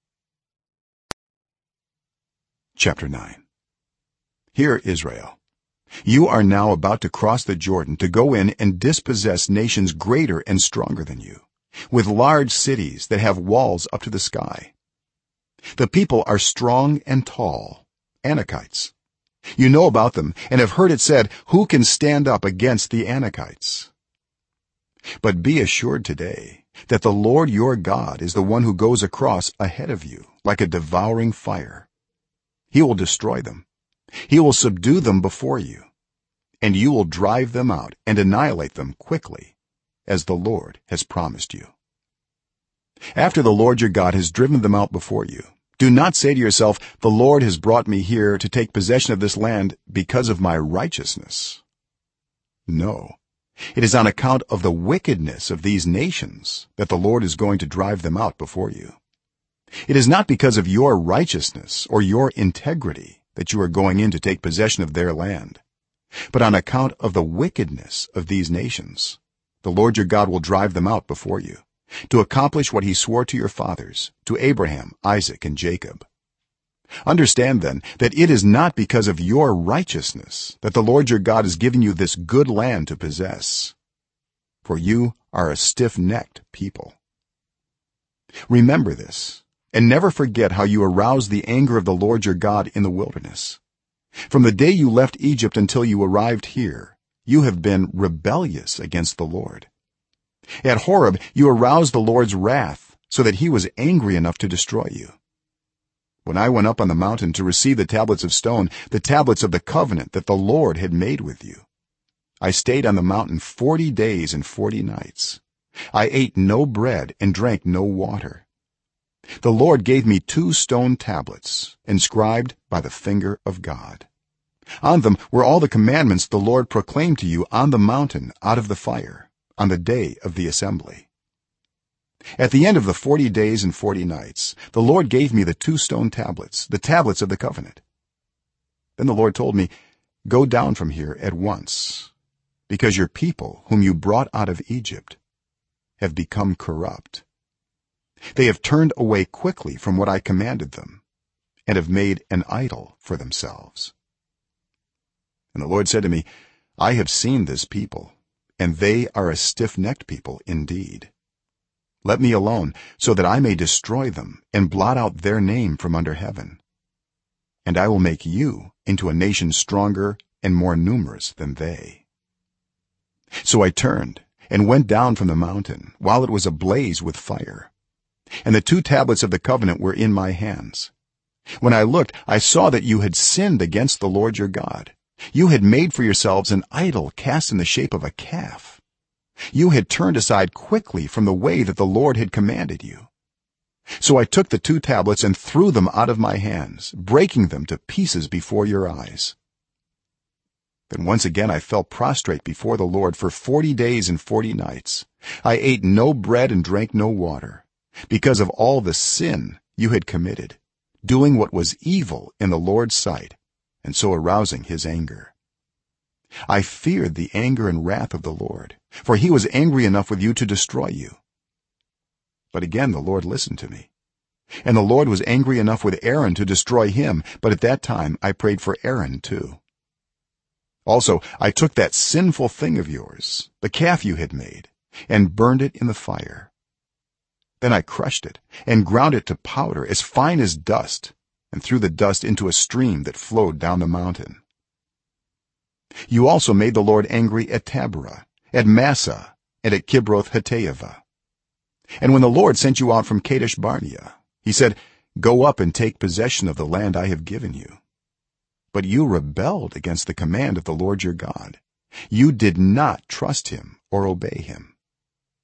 [SPEAKER 1] Chapter 9. Hear, Israel, you are now about to cross the Jordan to go in and dispossess nations greater and stronger than you, with large cities that have walls up to the sky. The people are strong and tall, Anakites. You know about them and have heard it said, who can stand up against the Anakites? But be assured today that the Lord your God is the one who goes across ahead of you like a devouring fire. He will destroy them. He will subdue them before you, and you will drive them out and annihilate them quickly, as the Lord has promised you. After the Lord your God has driven them out before you, do not say to yourself, the Lord has brought me here to take possession of this land because of my righteousness. No, it is on account of the wickedness of these nations that the Lord is going to drive them out before you. It is not because of your righteousness or your integrity that you are going in to take possession of their land, but on account of the wickedness of these nations the Lord your God will drive them out before you, to accomplish what he swore to your fathers, to Abraham, Isaac, and Jacob. Understand then that it is not because of your righteousness that the Lord your God has given you this good land to possess, for you are a stiff-necked people. Remember this, and never forget how you aroused the anger of the Lord your God in the wilderness. From the day you left Egypt until you arrived here, you have been rebellious against the Lord. At Horeb you aroused the Lord's wrath so that he was angry enough to destroy you. When I went up on the mountain to receive the tablets of stone, the tablets of the covenant that the Lord had made with you, I stayed on the mountain 40 days and 40 nights. I ate no bread and drank no water. The Lord gave me 2 stone tablets inscribed by the finger of God. On them were all the commandments the Lord proclaimed to you on the mountain out of the fire on the day of the assembly. At the end of the 40 days and 40 nights the Lord gave me the 2 stone tablets, the tablets of the covenant. Then the Lord told me, go down from here at once, because your people whom you brought out of Egypt have become corrupt. They have turned away quickly from what I commanded them and have made an idol for themselves. And the Lord said to me, I have seen this people, and they are a stiff-necked people indeed. Let me alone so that I may destroy them and blot out their name from under heaven, and I will make you into a nation stronger and more numerous than they. So I turned and went down from the mountain while it was ablaze with fire, and the 2 tablets of the covenant were in my hands. When I looked, I saw that you had sinned against the Lord your God. You had made for yourselves an idol cast in the shape of a calf. You had turned aside quickly from the way that the Lord had commanded you. So I took the 2 tablets and threw them out of my hands, breaking them to pieces before your eyes. Then once again I fell prostrate before the Lord for 40 days and 40 nights. I ate no bread and drank no water, because of all the sin you had committed, doing what was evil in the Lord's sight, and so arousing his anger. I feared the anger and wrath of the Lord, for he was angry enough with you to destroy you. But again the Lord listened to me, and the Lord was angry enough with Aaron to destroy him, but at that time I prayed for Aaron too. Also I took that sinful thing of yours, the calf you had made, and burned it in the fire. Then I crushed it and ground it to powder as fine as dust, and threw the dust into a stream that flowed down the mountain. You also made the Lord angry at Taberah, at Massah, and at Kibroth-Hattaavah. And when the Lord sent you out from Kadesh Barnea, he said, go up and take possession of the land I have given you. But you rebelled against the command of the Lord your God. You did not trust him or obey him.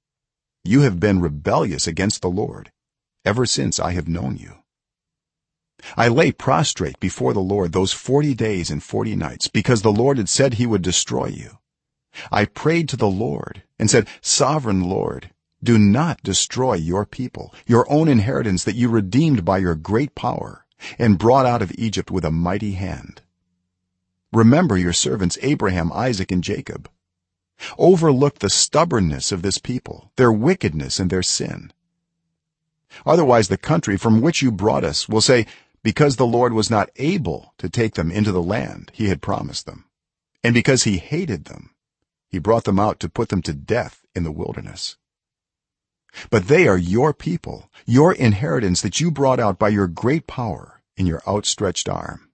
[SPEAKER 1] You have been rebellious against the Lord ever since I have known you. I lay prostrate before the Lord those 40 days and 40 nights because the Lord had said he would destroy you. I prayed to the Lord and said, Sovereign Lord, do not destroy your people, your own inheritance that you redeemed by your great power and brought out of Egypt with a mighty hand. Remember your servants Abraham, Isaac, and Jacob. Overlook the stubbornness of this people, their wickedness and their sin. Otherwise the country from which you brought us will say, because the Lord was not able to take them into the land he had promised them, and because he hated them, he brought them out to put them to death in the wilderness. But they are your people, your inheritance that you brought out by your great power in your outstretched arm.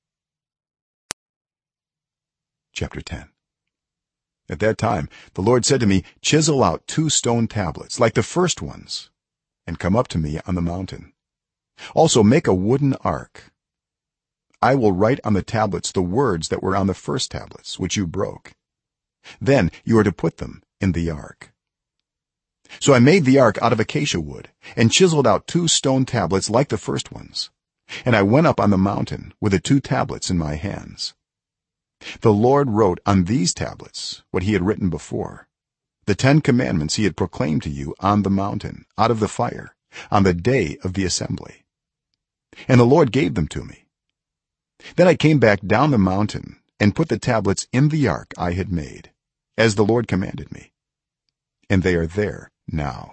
[SPEAKER 1] Chapter 10. At that time the Lord said to me, Chisel out 2 stone tablets like the first ones and come up to me on the mountain. Also make a wooden ark. I will write on the tablets the words that were on the first tablets which you broke. Then you are to put them in the ark. So I made the ark out of acacia wood and chiseled out 2 stone tablets like the first ones, and I went up on the mountain with the 2 tablets in my hands. The Lord wrote on these tablets what he had written before, the 10 commandments he had proclaimed to you on the mountain out of the fire on the day of the assembly. And the Lord gave them to me. Then I came back down the mountain and put the tablets in the ark I had made, as the Lord commanded me, and they are there now.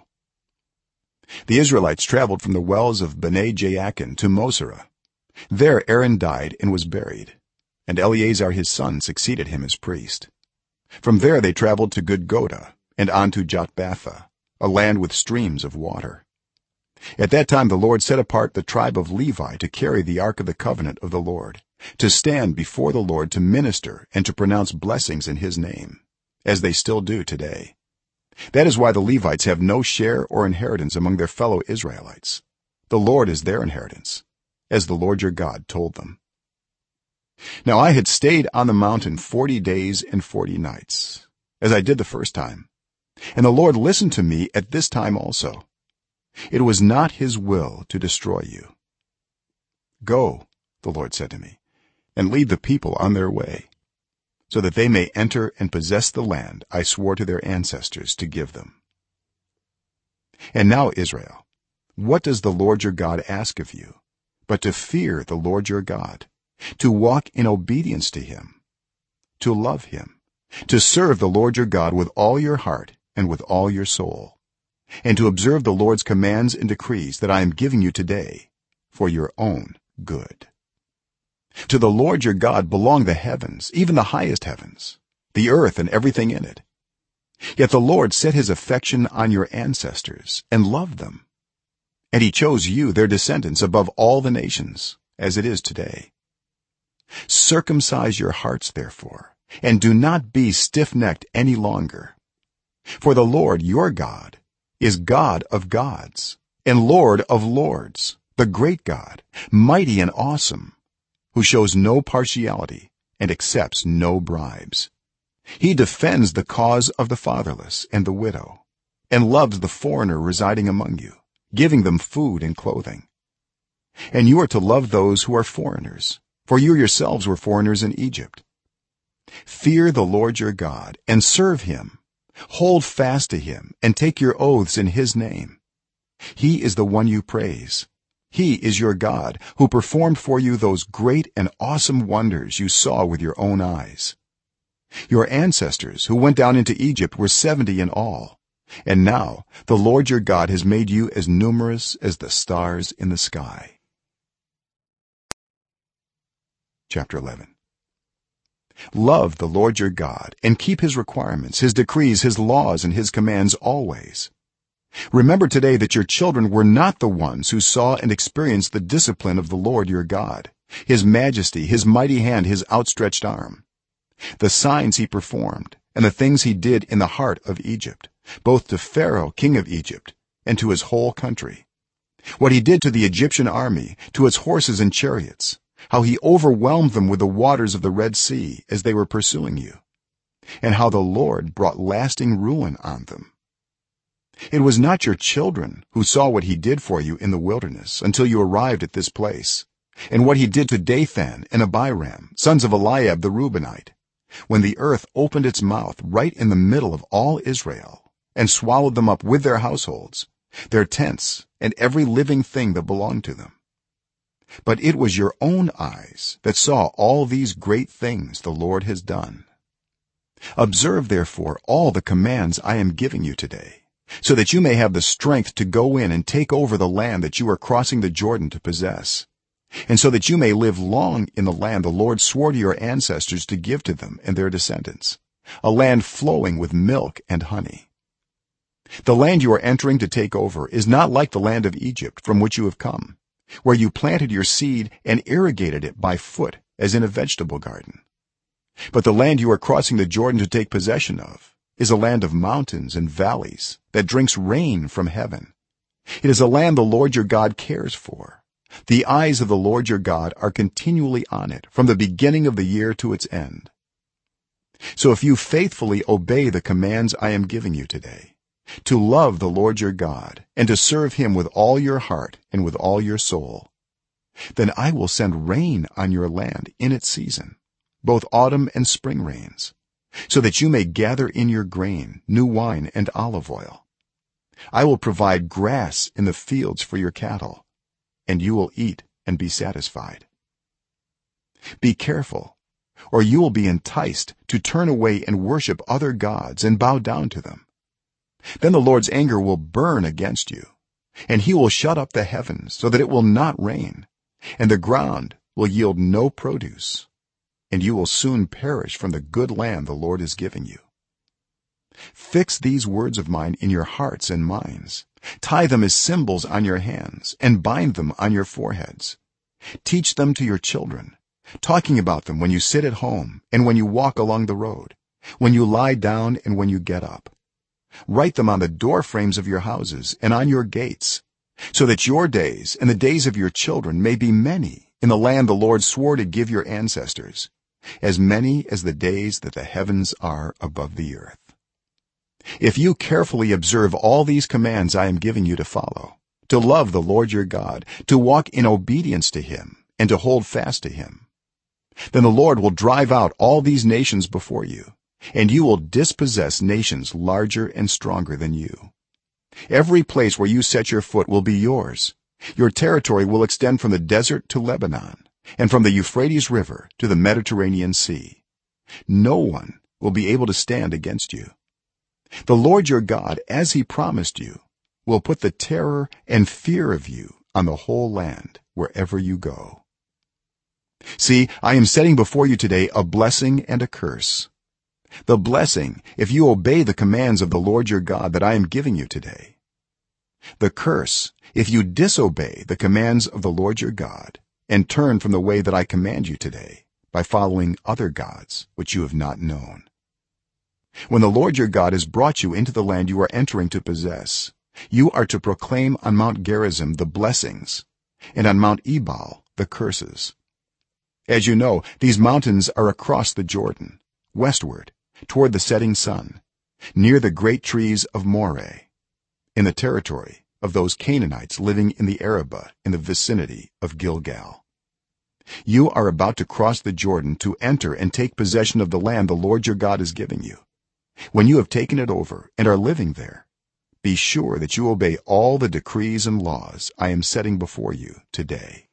[SPEAKER 1] The Israelites traveled from the wells of Bene Jaakan to Mosera. There Aaron died and was buried, and Eleazar his son succeeded him as priest. From there they traveled to Gudgoda and on to Jotbatha, a land with streams of water. At that time the Lord set apart the tribe of Levi to carry the ark of the covenant of the Lord, to stand before the Lord to minister and to pronounce blessings in his name, as they still do today. That is why the Levites have no share or inheritance among their fellow Israelites. The Lord is their inheritance, as the Lord your God told them. Now I had stayed on the mountain 40 days and 40 nights, as I did the first time, and the Lord listened to me at this time also. It was not his will to destroy you. Go, the Lord said to me, and lead the people on their way, so that they may enter and possess the land I swore to their ancestors to give them. And now, Israel, what does the Lord your God ask of you but to fear the Lord your God, to walk in obedience to him, to love him, to serve the Lord your God with all your heart and with all your soul, and to observe the Lord's commands and decrees that I am giving you today for your own good? To the Lord your God belong the heavens, even the highest heavens, the earth and everything in it. Yet the Lord set his affection on your ancestors and loved them, and he chose you, their descendants, above all the nations, as it is today. Circumcise your hearts therefore, and do not be stiff-necked any longer. For the Lord your God is God of gods and Lord of lords, the great God, mighty and awesome, who shows no partiality and accepts no bribes. He defends the cause of the fatherless and the widow, and loves the foreigner residing among you, giving them food and clothing. And you are to love those who are foreigners, for you yourselves were foreigners in Egypt. Fear the Lord your God and serve him. Hold fast to him and take your oaths in his name. He is the one you praise. He is your God, who performed for you those great and awesome wonders you saw with your own eyes. Your ancestors who went down into Egypt were 70 in all, and now the Lord your God has made you as numerous as the stars in the sky. Chapter 11. Love the Lord your God and keep his requirements, his decrees, his laws, and his commands always. Remember today that your children were not the ones who saw and experienced the discipline of the Lord your God, his majesty, his mighty hand, his outstretched arm, the signs he performed, and the things he did in the heart of Egypt, both to Pharaoh king of Egypt and to his whole country, what he did to the Egyptian army, to its horses and chariots, how he overwhelmed them with the waters of the Red Sea as they were pursuing you, and how the Lord brought lasting ruin on them. It was not your children who saw what he did for you in the wilderness until you arrived at this place, and what he did to Dathan and Abiram sons of Eliab the Reubenite, when the earth opened its mouth right in the middle of all Israel and swallowed them up with their households, their tents, and every living thing that belonged to them. But it was your own eyes that saw all these great things the Lord has done. Observe therefore all the commands I am giving you today, so that you may have the strength to go in and take over the land that you are crossing the Jordan to possess, and so that you may live long in the land the Lord swore to your ancestors to give to them and their descendants, a land flowing with milk and honey. The land you are entering to take over is not like the land of Egypt from which you have come, where you planted your seed and irrigated it by foot as in a vegetable garden. But the land you are crossing the Jordan to take possession of is a land of mountains and valleys that drinks rain from heaven. It is a land the Lord your God cares for. The eyes of the Lord your God are continually on it from the beginning of the year to its end. So if you faithfully obey the commands I am giving you today, to love the Lord your God and to serve him with all your heart and with all your soul, then I will send rain on your land in its season, both autumn and spring rains, so that you may gather in your grain, new wine, and olive oil. I will provide grass in the fields for your cattle, and you will eat and be satisfied. Be careful, or you will be enticed to turn away and worship other gods and bow down to them. Then the Lord's anger will burn against you, and he will shut up the heavens so that it will not rain, and the ground will yield no produce, and you will soon perish from the good land the Lord is giving you. Fix these words of mine in your hearts and minds, tie them as symbols on your hands and bind them on your foreheads. Teach them to your children, talking about them when you sit at home and when you walk along the road, when you lie down and when you get up. Write them on the door frames of your houses and on your gates, so that your days and the days of your children may be many in the land the Lord swore to give your ancestors, as many as the days that the heavens are above the earth. If you carefully observe all these commands I am giving you to follow, to love the Lord your God, to walk in obedience to him, and to hold fast to him, then the Lord will drive out all these nations before you, and you will dispossess nations larger and stronger than you. Every place where you set your foot will be yours. Your territory will extend from the desert to Lebanon, and from the Euphrates River to the Mediterranean Sea. No one will be able to stand against you. The Lord your God, as he promised you, will put the terror and fear of you on the whole land wherever you go. See, I am setting before you today a blessing and a curse. The blessing, if you obey the commands of the Lord your God that I am giving you today. The curse, if you disobey the commands of the Lord your God and turn from the way that I command you today by following other gods which you have not known. When the Lord your God has brought you into the land you are entering to possess, you are to proclaim on Mount Gerizim the blessings, and on Mount Ebal the curses. As you know, these mountains are across the Jordan, westward toward the setting sun, near the great trees of Moreh, in the territory of those Canaanites living in the Arabah in the vicinity of Gilgal. You are about to cross the Jordan to enter and take possession of the land the Lord your God is giving you. When you have taken it over and are living there, be sure that you obey all the decrees and laws I am setting before you today.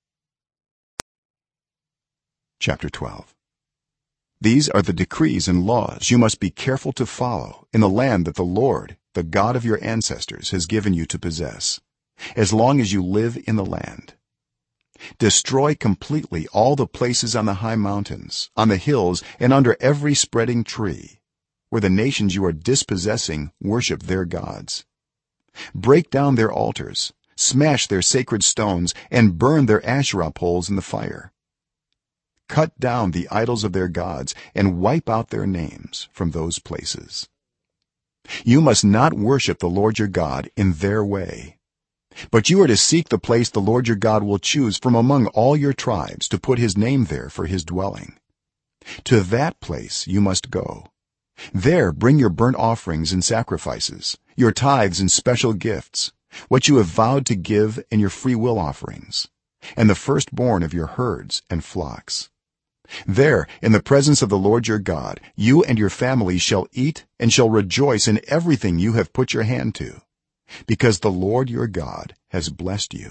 [SPEAKER 1] Chapter 12. These are the decrees and laws you must be careful to follow in the land that the Lord, the God of your ancestors, has given you to possess, as long as you live in the land. Destroy completely all the places on the high mountains, on the hills, and under every spreading tree, where the nations you are dispossessing worship their gods. Break down their altars, smash their sacred stones, and burn their Asherah poles in the fire. Cut down the idols of their gods and wipe out their names from those places. You must not worship the Lord your God in their way, but you are to seek the place the Lord your God will choose from among all your tribes to put his name there for his dwelling. To that place you must go. There bring your burnt offerings and sacrifices, your tithes and special gifts, what you have vowed to give, and your free will offerings, and the firstborn of your herds and flocks. There in the presence of the Lord your God you and your families shall eat and shall rejoice in everything you have put your hand to, because the Lord your God has blessed you.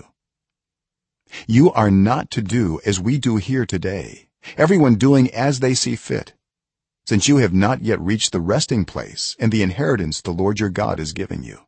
[SPEAKER 1] You are not to do as we do here today, everyone doing as they see fit, since you have not yet reached the resting place and the inheritance the Lord your God is giving you.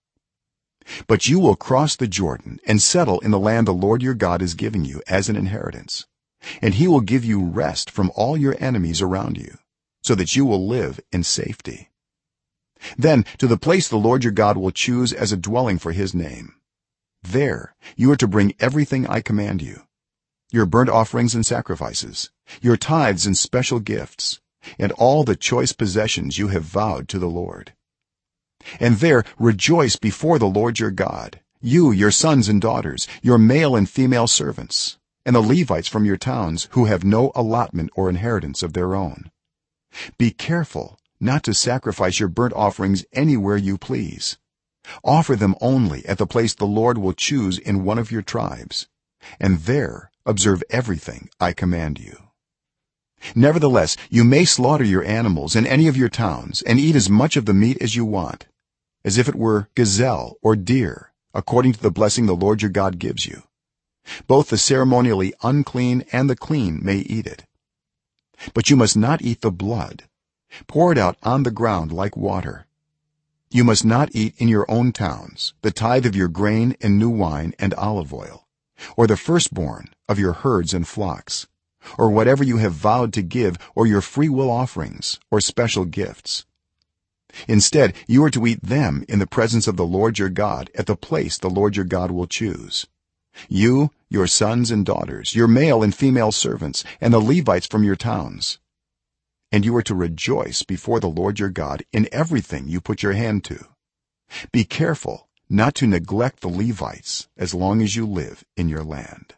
[SPEAKER 1] But you will cross the Jordan and settle in the land the Lord your God is giving you as an inheritance, and he will give you rest from all your enemies around you, so that you will live in safety. Then to the place the Lord your God will choose as a dwelling for his name, there you are to bring everything I command you: your burnt offerings and sacrifices, your tithes and special gifts, and all the choice possessions you have vowed to the Lord. And there rejoice before the Lord your God, you, your sons and daughters, your male and female servants, and the Levites from your towns who have no allotment or inheritance of their own. Be careful not to sacrifice your burnt offerings anywhere you please. Offer them only at the place the Lord will choose in one of your tribes, and there observe everything I command you. Nevertheless, you may slaughter your animals in any of your towns and eat as much of the meat as you want, as if it were gazelle or deer, according to the blessing the Lord your God gives you. Both the ceremonially unclean and the clean may eat it. But you must not eat the blood. Pour it out on the ground like water. You must not eat in your own towns the tithe of your grain and new wine and olive oil, or the firstborn of your herds and flocks, or whatever you have vowed to give, or your free-will offerings or special gifts. Instead, you are to eat them in the presence of the Lord your God at the place the Lord your God will choose: you, your sons and daughters, your male and female servants, and the Levites from your towns. And you are to rejoice before the Lord your God in everything you put your hand to. Be careful not to neglect the Levites as long as you live in your land.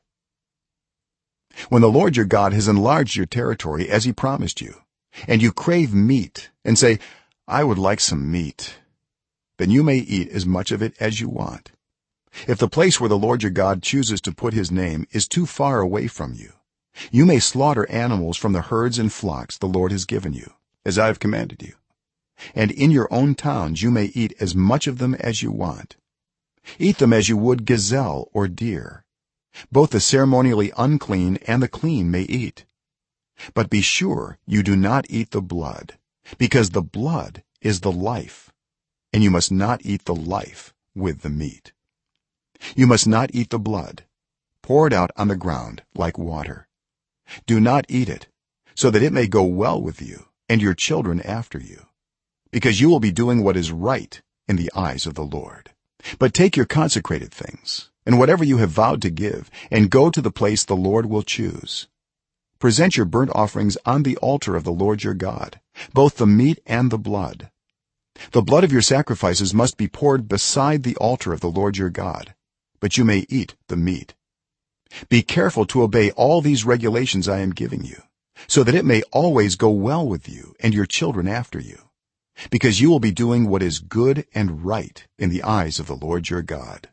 [SPEAKER 1] When the Lord your God has enlarged your territory as he promised you, and you crave meat and say, I would like some meat, then you may eat as much of it as you want. If the place where the Lord your God chooses to put his name is too far away from you, you may slaughter animals from the herds and flocks the Lord has given you, as I have commanded you, and in your own towns you may eat as much of them as you want. Eat them as you would gazelle or deer. Both the ceremonially unclean and the clean may eat. But be sure you do not eat the blood, because the blood is the life, and you must not eat the life with the meat. You must not eat the blood. Pour it out on the ground like water. Do not eat it, so that it may go well with you and your children after you, because you will be doing what is right in the eyes of the Lord. But take your consecrated things and whatever you have vowed to give, and go to the place the Lord will choose. Present your burnt offerings on the altar of the Lord your God, both the meat and the blood. The blood of your sacrifices must be poured beside the altar of the Lord your God, but you may eat the meat. Be careful to obey all these regulations I am giving you, so that it may always go well with you and your children after you, because you will be doing what is good and right in the eyes of the Lord your God.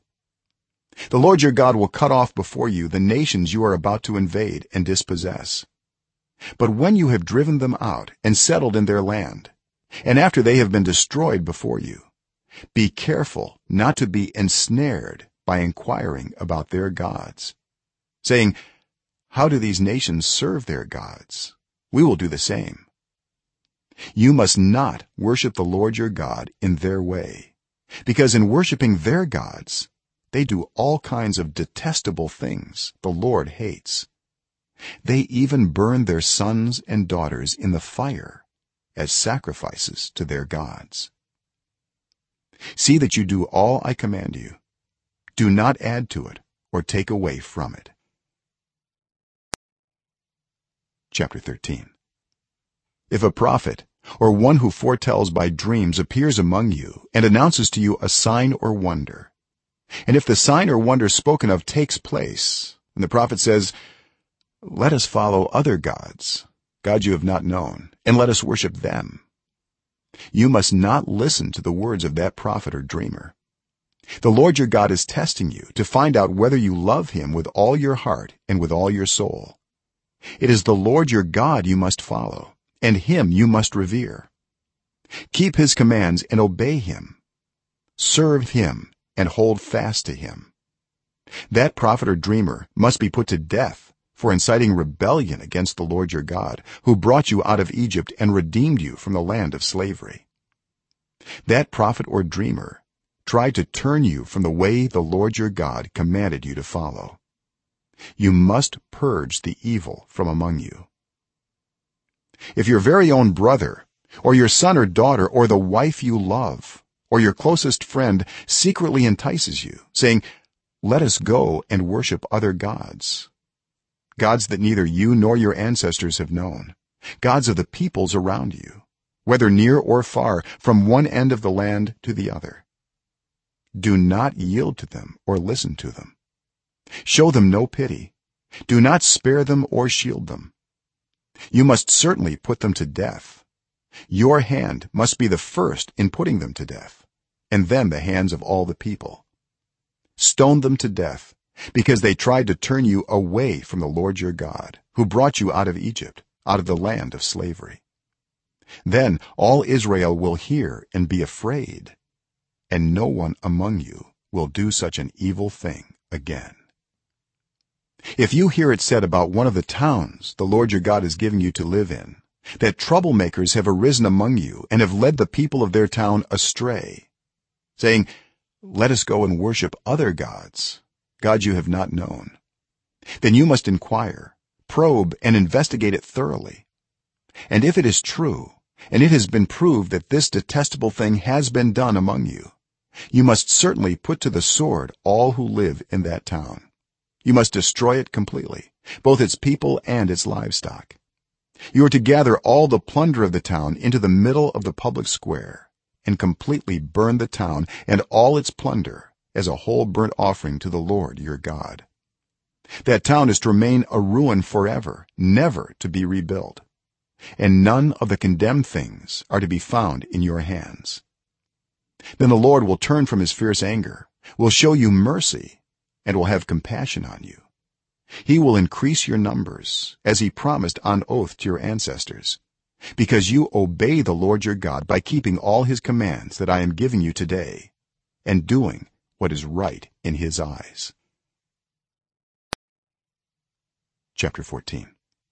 [SPEAKER 1] The Lord your God will cut off before you the nations you are about to invade and dispossess. But when you have driven them out and settled in their land, and after they have been destroyed before you, be careful not to be ensnared by inquiring about their gods, saying, how do these nations serve their gods? We will do the same. You must not worship the Lord your God in their way, because in worshiping their gods they do all kinds of detestable things the Lord hates. They even burn their sons and daughters in the fire as sacrifices to their gods. See that you do all I command you. Do not add to it or take away from it. Chapter 13. If a prophet or one who foretells by dreams appears among you and announces to you a sign or wonder, and if the sign or wonder spoken of takes place, and the prophet says, let us follow other gods you have not known, and let us worship them, you must not listen to the words of that prophet or dreamer. the lord your god is testing you to find out whether you love him with all your heart and with all your soul. It is the lord your god you must follow, and him you must revere. Keep his commands and obey him. Serve him and hold fast to him. That prophet or dreamer must be put to death for inciting rebellion against the lord your god, who brought you out of egypt and redeemed you from the land of slavery. That prophet or dreamer tried to turn you from the way the lord your god commanded you to follow. You must purge the evil from among you. If your very own brother, or your son or daughter, or the wife you love, or your closest friend secretly entices you, saying, "Let us go and worship other gods," gods that neither you nor your ancestors have known, gods of the peoples around you, whether near or far, from one end of the land to the other, do not yield to them or listen to them. Show them no pity. Do not spare them or shield them. You must certainly put them to death. Your hand must be the first in putting them to death, and then the hands of all the people. Stone them to death, because they tried to turn you away from the lord your god, who brought you out of egypt, out of the land of slavery. Then all israel will hear and be afraid, and no one among you will do such an evil thing again. If you hear it said about one of the towns the lord your god is giving you to live in, that troublemakers have arisen among you and have led the people of their town astray, saying, "Let us go and worship other gods you have not known," then you must inquire, probe, and investigate it thoroughly. And if it is true, and it has been proved that this detestable thing has been done among you, you must certainly put to the sword all who live in that town. You must destroy it completely, both its people and its livestock. You are to gather all the plunder of the town into the middle of the public square and completely burn the town and all its plunder as a whole burnt offering to the lord your god. That town is to remain a ruin forever, never to be rebuilt, and none of the condemned things are to be found in your hands. Then the lord will turn from his fierce anger, will show you mercy, and will have compassion on you. He will increase your numbers, as he promised on oath to your ancestors, because you obey the lord your god by keeping all his commands that I am giving you today, and doing what is right in his eyes. Chapter 14.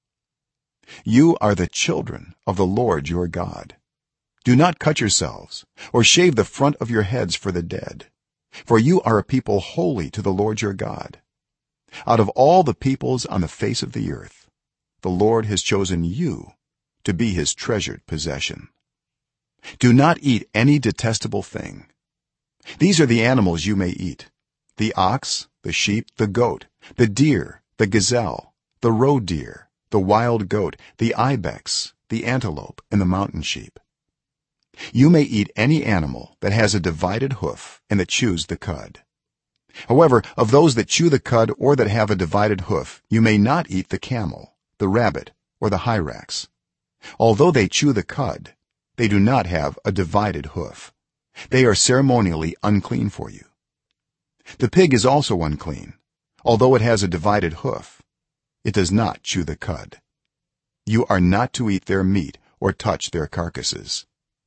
[SPEAKER 1] You are the children of the lord your god. Do not cut yourselves or shave the front of your heads for the dead, for you are a people holy to the lord your god. Out of all the peoples on the face of the earth, the lord has chosen you to be his treasured possession. Do not eat any detestable thing. These are the animals you may eat: the ox, the sheep, the goat, the deer, the gazelle, the roe deer, the wild goat, the ibex, the antelope, and the mountain sheep. You may eat any animal that has a divided hoof and that chews the cud. However, of those that chew the cud or that have a divided hoof, you may not eat the camel, the rabbit, or the hyrax. Although they chew the cud, they do not have a divided hoof. They are ceremonially unclean for you. The pig is also unclean. Although it has a divided hoof, it does not chew the cud. You are not to eat their meat or touch their carcasses.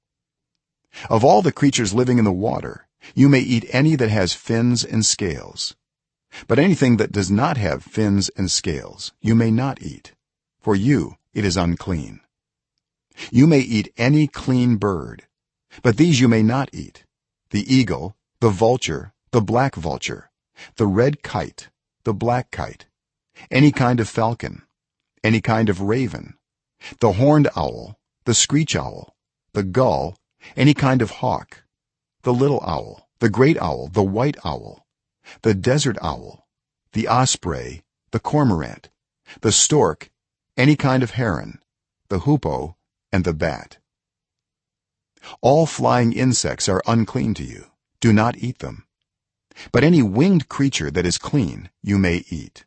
[SPEAKER 1] Of all the creatures living in the water, you may eat any that has fins and scales, but anything that does not have fins and scales you may not eat. For you it is unclean. You may eat any clean bird, but these you may not eat: the eagle, the vulture, the black vulture, the red kite, the black kite, any kind of falcon, any kind of raven, the horned owl, the screech owl, the gull, any kind of hawk, the little owl, the great owl, the white owl, the desert owl, the osprey, the cormorant, the stork, any kind of heron, the hoopoe, and the bat. All flying insects are unclean to you. Do not eat them. But any winged creature that is clean you may eat.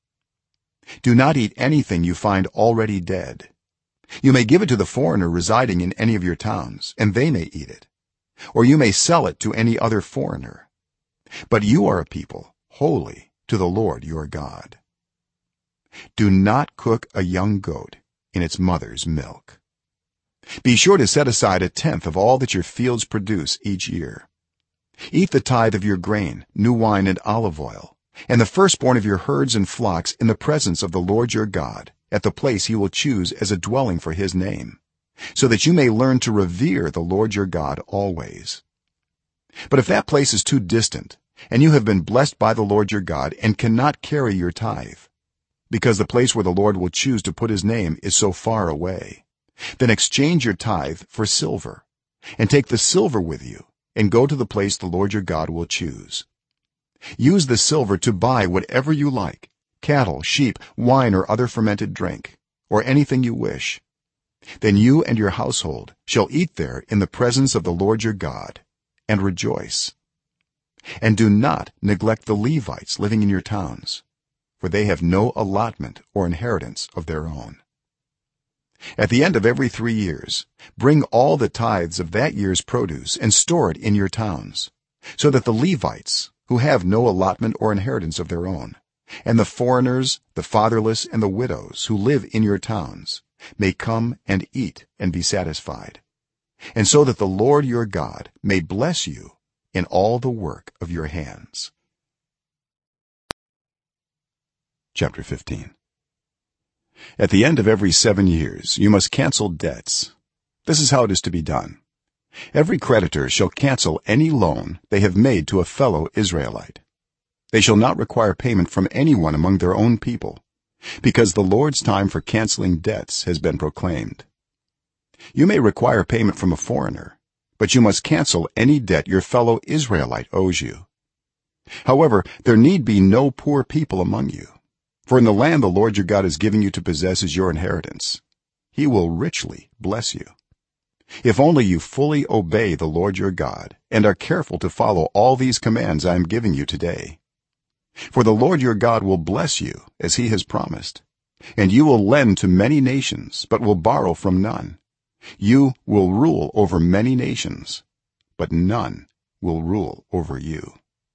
[SPEAKER 1] Do not eat anything you find already dead. You may give it to the foreigner residing in any of your towns, and they may eat it, or you may sell it to any other foreigner. but you are a people holy to the Lord your God. Do not cook a young goat in its mother's milk. Be sure to set aside a tenth of all that your fields produce each year. Eat the tithe of your grain, new wine and olive oil, and the firstborn of your herds and flocks in the presence of the Lord your God at the place he will choose as a dwelling for his name, so that you may learn to revere the Lord your God always. But if that place is too distant and you have been blessed by the Lord your God and cannot carry your tithe, because the place where the Lord will choose to put his name is so far away, then exchange your tithe for silver and take the silver with you and go to the place the Lord your God will choose. Use the silver to buy whatever you like: cattle, sheep, wine or other fermented drink, or anything you wish. Then you and your household shall eat there in the presence of the Lord your God and rejoice. And do not neglect the Levites living in your towns, for they have no allotment or inheritance of their own. At the end of every 3 years bring all the tithes of that year's produce and store it in your towns, so that the Levites, who have no allotment or inheritance of their own, and the foreigners, the fatherless and the widows who live in your towns may come and eat and be satisfied, and so that the Lord your God may bless you in all the work of your hands. Chapter 15. At the end of every 7 years you must cancel debts. This is how it is to be done: every creditor shall cancel any loan they have made to a fellow Israelite. They shall not require payment from anyone among their own people, because the Lord's time for canceling debts has been proclaimed. You may require payment from a foreigner, but you must cancel any debt your fellow Israelite owes you. However, there need be no poor people among you, for in the land the Lord your God is giving you to possess as your inheritance, he will richly bless you, if only you fully obey the Lord your God and are careful to follow all these commands I am giving you today. For the Lord your God will bless you as he has promised, and you will lend to many nations but will borrow from none. You will rule over many nations, but none will rule over you.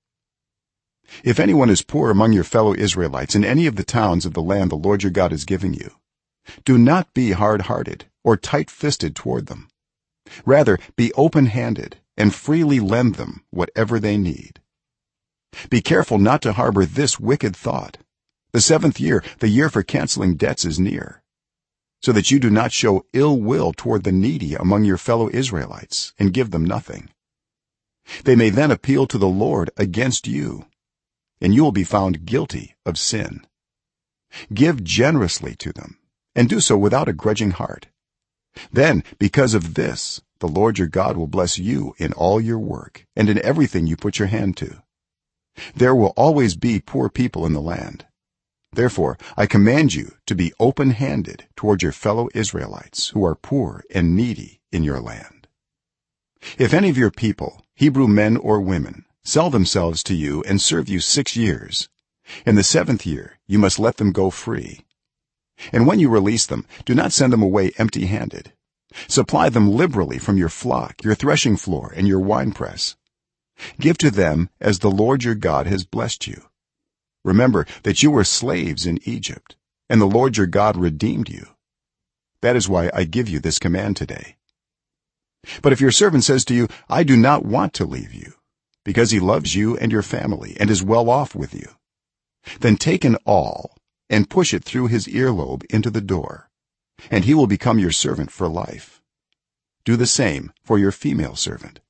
[SPEAKER 1] If anyone is poor among your fellow Israelites in any of the towns of the land the Lord your God is giving you, do not be hard-hearted or tight-fisted toward them. Rather, be open-handed and freely lend them whatever they need. Be careful not to harbor this wicked thought: the 7th year, the year for canceling debts, is near, so that you do not show ill will toward the needy among your fellow Israelites and give them nothing. They may then appeal to the Lord against you, and you will be found guilty of sin. Give generously to them, and do so without a grudging heart. Then, because of this, the Lord your God will bless you in all your work and in everything you put your hand to. There will always be poor people in the land. Therefore, I command you to be open-handed toward your fellow Israelites who are poor and needy in your land. If any of your people, Hebrew men or women, sell themselves to you and serve you 6 years, in the 7th year you must let them go free. And when you release them, do not send them away empty-handed. Supply them liberally from your flock, your threshing floor and your winepress. Give to them as the Lord your God has blessed you. Remember that you were slaves in Egypt, and the Lord your God redeemed you. That is why I give you this command today. But if your servant says to you, I do not want to leave you, because he loves you and your family and is well off with you, then take an awl and push it through his earlobe into the door, and he will become your servant for life. Do the same for your female servant.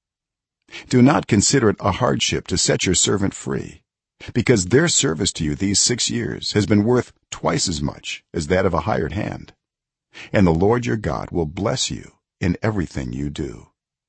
[SPEAKER 1] Do not consider it a hardship to set your servant free, because their service to you these 6 years has been worth twice as much as that of a hired hand, and the Lord your God will bless you in everything you do.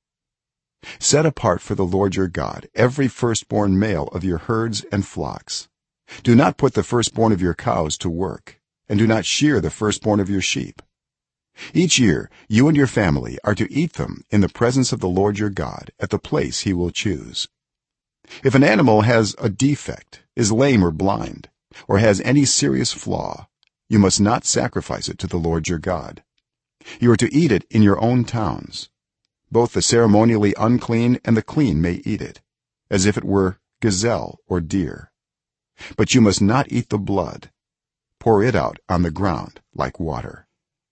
[SPEAKER 1] Set apart for the Lord your God every firstborn male of your herds and flocks. Do not put the firstborn of your cows to work, and do not shear the firstborn of your sheep. Each year you and your family are to eat them in the presence of the Lord your God at the place he will choose. If an animal has a defect, is lame or blind, or has any serious flaw, you must not sacrifice it to the Lord your God. You are to eat it in your own towns. Both the ceremonially unclean and the clean may eat it, as if it were gazelle or deer, but you must not eat the blood. Pour it out on the ground like water.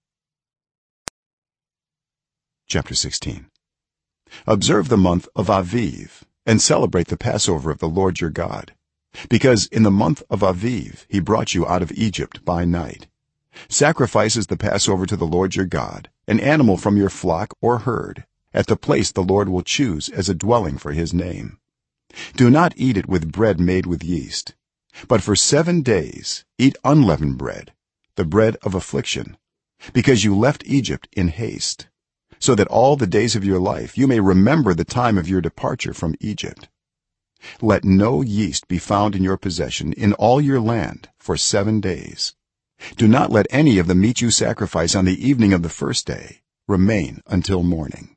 [SPEAKER 1] Chapter 16. Observe the month of Aviv and celebrate the Passover of the Lord your God, because in the month of Aviv he brought you out of Egypt by night. Sacrifices the Passover to the Lord your God, an animal from your flock or herd, at the place the Lord will choose as a dwelling for his name. Do not eat it with bread made with yeast, but for 7 days eat unleavened bread, the bread of affliction, because you left Egypt in haste, so that all the days of your life you may remember the time of your departure from Egypt. Let no yeast be found in your possession in all your land for 7 days. Do not let any of the meat you sacrifice on the evening of the first day remain until morning.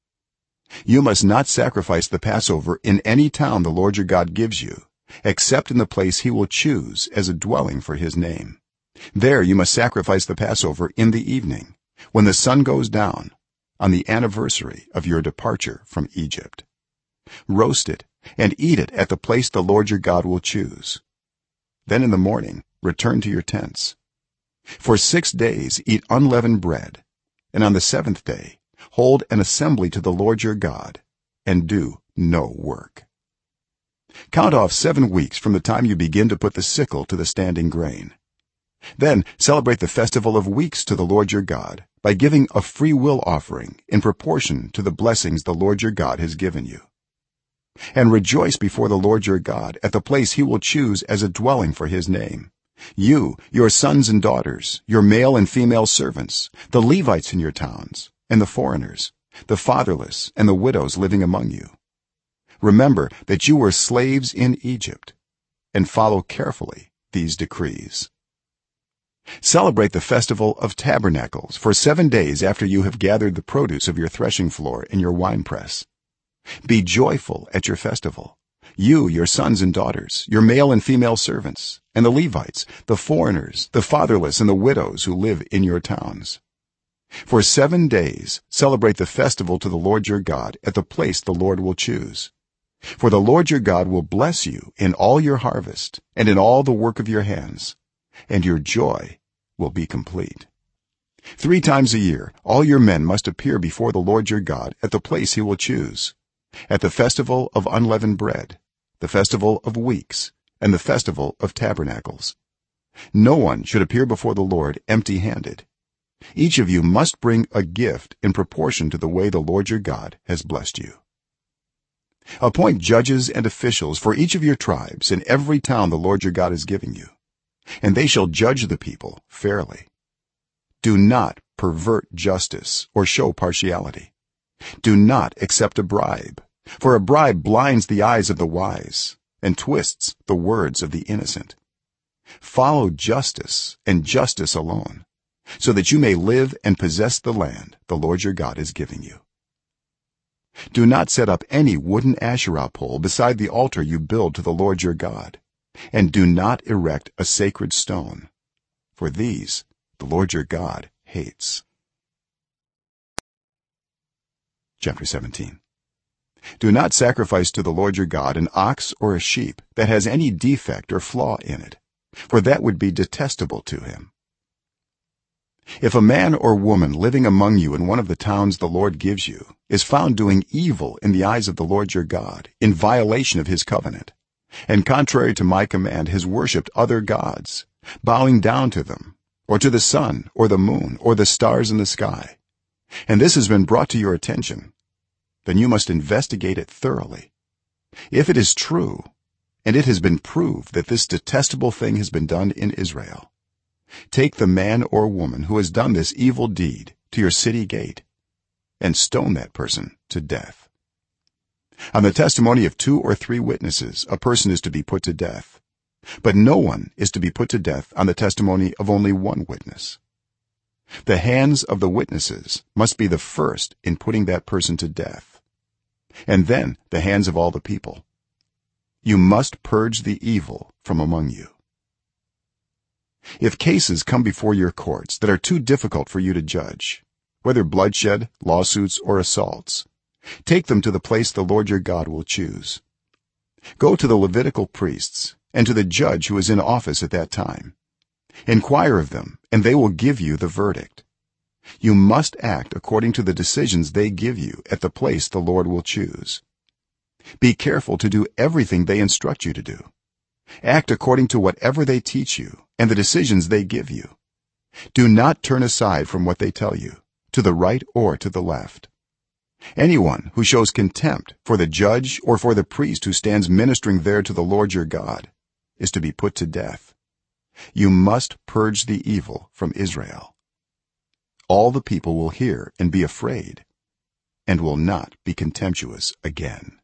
[SPEAKER 1] You must not sacrifice the Passover in any town the Lord your God gives you, except in the place he will choose as a dwelling for his name. There you must sacrifice the Passover in the evening, when the sun goes down, on the anniversary of your departure from Egypt. Roast it and eat it at the place the Lord your God will choose. Then in the morning return to your tents. For 6 days eat unleavened bread, and on the 7th day hold an assembly to the Lord your God, and do no work. Count off 7 weeks from the time you begin to put the sickle to the standing grain. Then celebrate the festival of weeks to the Lord your God by giving a free will offering in proportion to the blessings the Lord your God has given you. And rejoice before the Lord your God at the place he will choose as a dwelling for his name, you, your sons and daughters, your male and female servants, the Levites in your towns, and the foreigners, the fatherless and the widows living among you. Remember that you were slaves in Egypt, and follow carefully these decrees. Celebrate the festival of tabernacles for 7 days after you have gathered the produce of your threshing floor and your winepress. Be joyful at your festival, you, your sons and daughters, your male and female servants, and the Levites, the foreigners, the fatherless and the widows who live in your towns. For 7 days celebrate the festival to the Lord your God at the place the Lord will choose, for the Lord your God will bless you in all your harvest and in all the work of your hands, and your joy will be complete. 3 times a year all your men must appear before the Lord your God at the place he will choose, at the festival of unleavened bread, the festival of weeks, and the festival of tabernacles. No one should appear before the Lord empty-handed. Each of you must bring a gift in proportion to the way the Lord your God has blessed you. Appoint judges and officials for each of your tribes in every town the Lord your God is giving you, and they shall judge the people fairly. Do not pervert justice or show partiality. Do not accept a bribe, for a bribe blinds the eyes of the wise and twists the words of the innocent. Follow justice and justice alone, so that you may live and possess the land the Lord your God is giving you. Do not set up any wooden Asherah pole beside the altar you build to the Lord your God, and do not erect a sacred stone, for these the Lord your God hates. Chapter 17. Do not sacrifice to the Lord your God an ox or a sheep that has any defect or flaw in it, for that would be detestable to him. If a man or woman living among you in one of the towns the Lord gives you is found doing evil in the eyes of the Lord your God, in violation of his covenant, and contrary to my command has worshipped other gods, bowing down to them, or to the sun or the moon or the stars in the sky, and this has been brought to your attention, then you must investigate it thoroughly. If it is true, and it has been proved that this detestable thing has been done in Israel, take the man or woman who has done this evil deed to your city gate and stone that person to death. On the testimony of 2 or 3 witnesses a person is to be put to death, but no one is to be put to death on the testimony of only 1 witness. The hands of the witnesses must be the first in putting that person to death, and then the hands of all the people. You must purge the evil from among you. If cases come before your courts that are too difficult for you to judge, whether bloodshed, lawsuits or assaults, take them to the place the Lord your God will choose. go to the levitical priests and to the judge who is in office at that time inquire of them and they will give you the verdict you must act according to the decisions they give you at the place the lord will choose be careful to do everything they instruct you to do act according to whatever they teach you and the decisions they give you do not turn aside from what they tell you to the right or to the left anyone who shows contempt for the judge or for the priest who stands ministering there to the lord your god is to be put to death you must purge the evil from israel all the people will hear and be afraid and will not be contemptuous again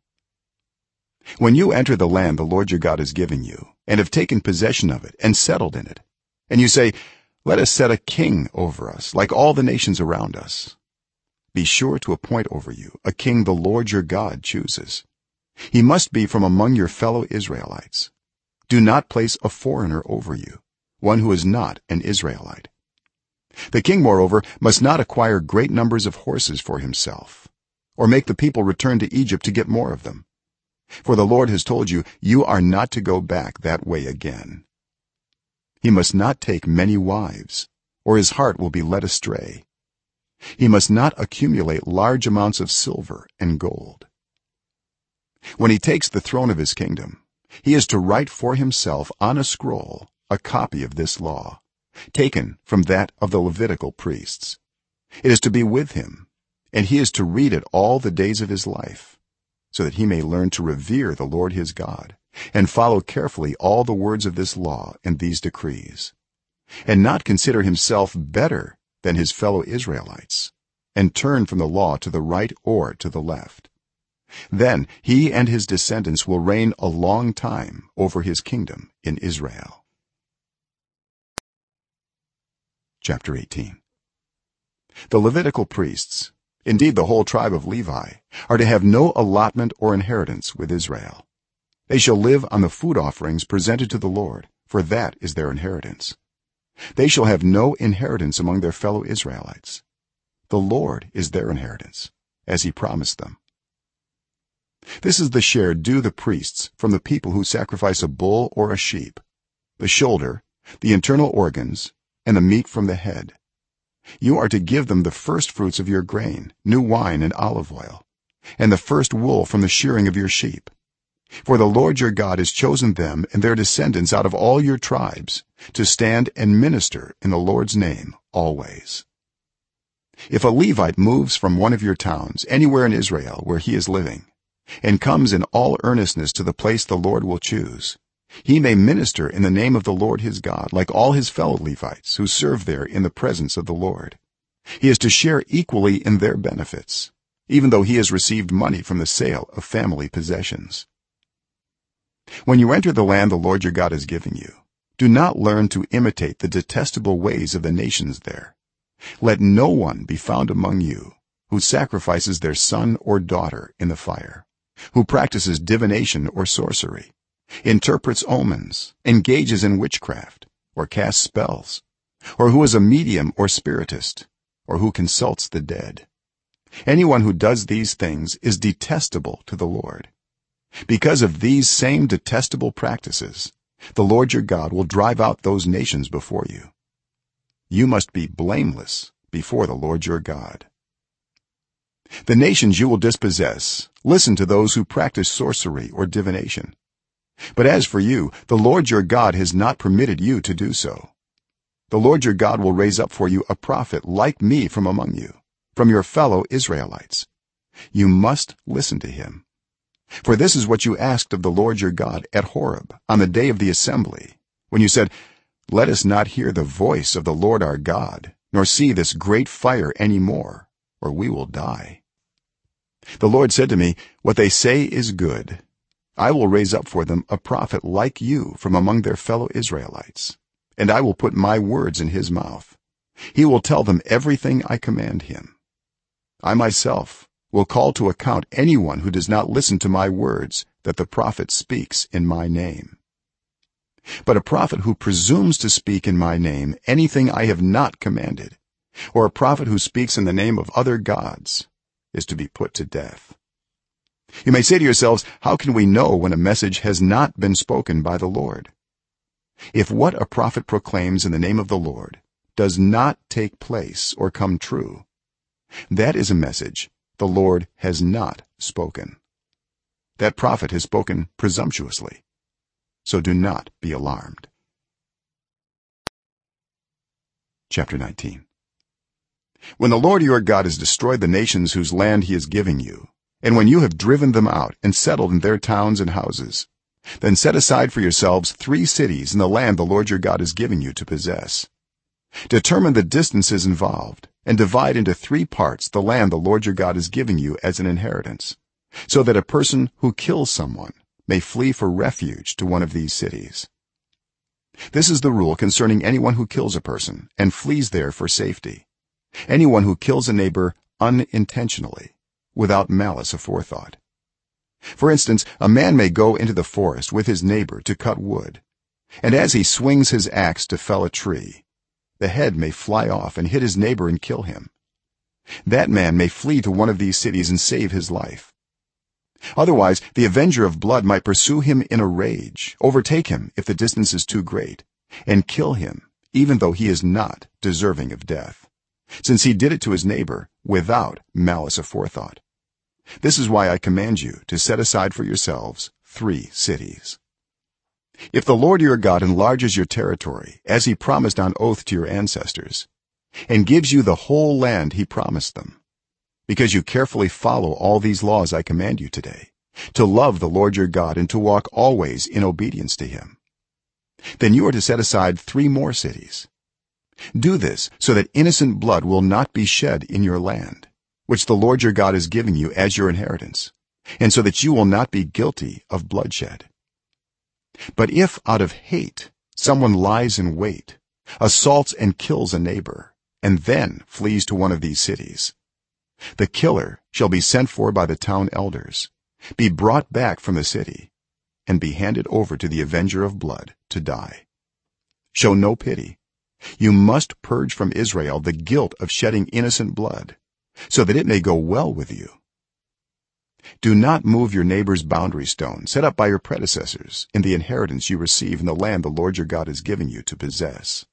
[SPEAKER 1] when you enter the land the lord your god is giving you and have taken possession of it and settled in it and you say let us set a king over us like all the nations around us be sure to appoint over you a king the lord your god chooses he must be from among your fellow israelites do not place a foreigner over you one who is not an israelite the king moreover must not acquire great numbers of horses for himself or make the people return to egypt to get more of them for the lord has told you you are not to go back that way again he must not take many wives or his heart will be led astray he must not accumulate large amounts of silver and gold when he takes the throne of his kingdom he is to write for himself on a scroll a copy of this law taken from that of the levitical priests it is to be with him and he is to read it all the days of his life so that he may learn to revere the lord his god and follow carefully all the words of this law and these decrees and not consider himself better than his fellow israelites and turn from the law to the right or to the left then he and his descendants will reign a long time over his kingdom in israel chapter 18 the levitical priests indeed the whole tribe of levi are to have no allotment or inheritance with israel they shall live on the food offerings presented to the lord for that is their inheritance they shall have no inheritance among their fellow israelites the lord is their inheritance as he promised them this is the share due the priests from the people who sacrifice a bull or a sheep the shoulder the internal organs and the meat from the head you are to give them the first fruits of your grain new wine and olive oil and the first wool from the shearing of your sheep for the lord your god has chosen them and their descendants out of all your tribes to stand and minister in the lord's name always if a levite moves from one of your towns anywhere in israel where he is living and comes in all earnestness to the place the lord will choose he may minister in the name of the lord his god like all his fellow levites who serve there in the presence of the lord he is to share equally in their benefits even though he has received money from the sale of family possessions when you enter the land the lord your god is giving you do not learn to imitate the detestable ways of the nations there let no one be found among you who sacrifices their son or daughter in the fire who practices divination or sorcery interprets omens engages in witchcraft or casts spells or who is a medium or spiritist or who consults the dead anyone who does these things is detestable to the lord because of these same detestable practices the lord your god will drive out those nations before you you must be blameless before the lord your god the nations you will dispossess listen to those who practice sorcery or divination but as for you the lord your god has not permitted you to do so the lord your god will raise up for you a prophet like me from among you from your fellow israelites you must listen to him for this is what you asked of the lord your god at horeb on the day of the assembly when you said let us not hear the voice of the lord our god nor see this great fire any more or we will die the lord said to me what they say is good I will raise up for them a prophet like you from among their fellow israelites and I will put my words in his mouth he will tell them everything I command him I myself will call to account anyone who does not listen to my words that the prophet speaks in my name but a prophet who presumes to speak in my name anything I have not commanded or a prophet who speaks in the name of other gods is to be put to death you may say to yourselves, how can we know when a message has not been spoken by the Lord? If what a prophet proclaims in the name of the Lord does not take place or come true, that is a message the Lord has not spoken. That prophet has spoken presumptuously, so do not be alarmed. Chapter 19. When the Lord your God has destroyed the nations whose land he is giving you, and when you have driven them out and settled in their towns and houses, then set aside for yourselves 3 cities in the land the Lord your God is giving you to possess. Determine the distances involved and divide into 3 parts the land the Lord your God is giving you as an inheritance, so that a person who kills someone may flee for refuge to one of these cities. This is the rule concerning anyone who kills a person and flees there for safety, anyone who kills a neighbor unintentionally, without malice aforethought. For instance, a man may go into the forest with his neighbor to cut wood, and as he swings his axe to fell a tree, the head may fly off and hit his neighbor and kill him. That man may flee to one of these cities and save his life. Otherwise, the avenger of blood might pursue him in a rage, overtake him if the distance is too great, and kill him even though he is not deserving of death, since he did it to his neighbor without malice aforethought. This is why I command you to set aside for yourselves 3 cities. If the Lord your God enlarges your territory as he promised on oath to your ancestors, and gives you the whole land he promised them, because you carefully follow all these laws I command you today, to love the Lord your God and to walk always in obedience to him, then you are to set aside 3 more cities. Do this so that innocent blood will not be shed in your land, which the Lord your God is giving you as your inheritance, and so that you will not be guilty of bloodshed. But if out of hate someone lies in wait, assaults and kills a neighbor, and then flees to one of these cities, the killer shall be sent for by the town elders, be brought back from the city, and be handed over to the avenger of blood to die. Show no pity. You must purge from Israel the guilt of shedding innocent blood, so that it may go well with you. Do not move your neighbor's boundary stone set up by your predecessors in the inheritance you receive in the land the Lord your God is giving you to possess.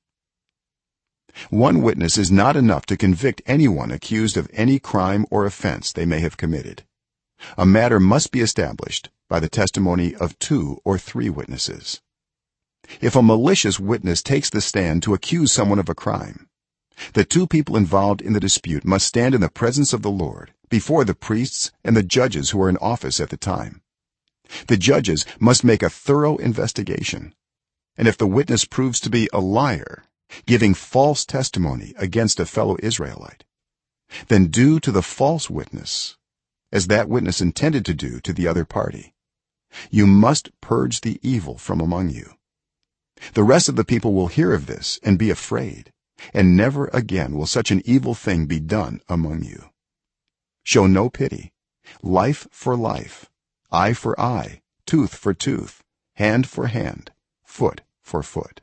[SPEAKER 1] One witness is not enough to convict anyone accused of any crime or offense they may have committed. A matter must be established by the testimony of 2 or 3 witnesses. If a malicious witness takes the stand to accuse someone of a crime, the 2 people involved in the dispute must stand in the presence of the Lord before the priests and the judges who are in office at the time. The judges must make a thorough investigation, and if the witness proves to be a liar, giving false testimony against a fellow Israelite, then do to the false witness as that witness intended to do to the other party. You must purge the evil from among you. The rest of the people will hear of this and be afraid, and never again will such an evil thing be done among you. Show no pity. Life for life, eye for eye, tooth for tooth, hand for hand, foot for foot.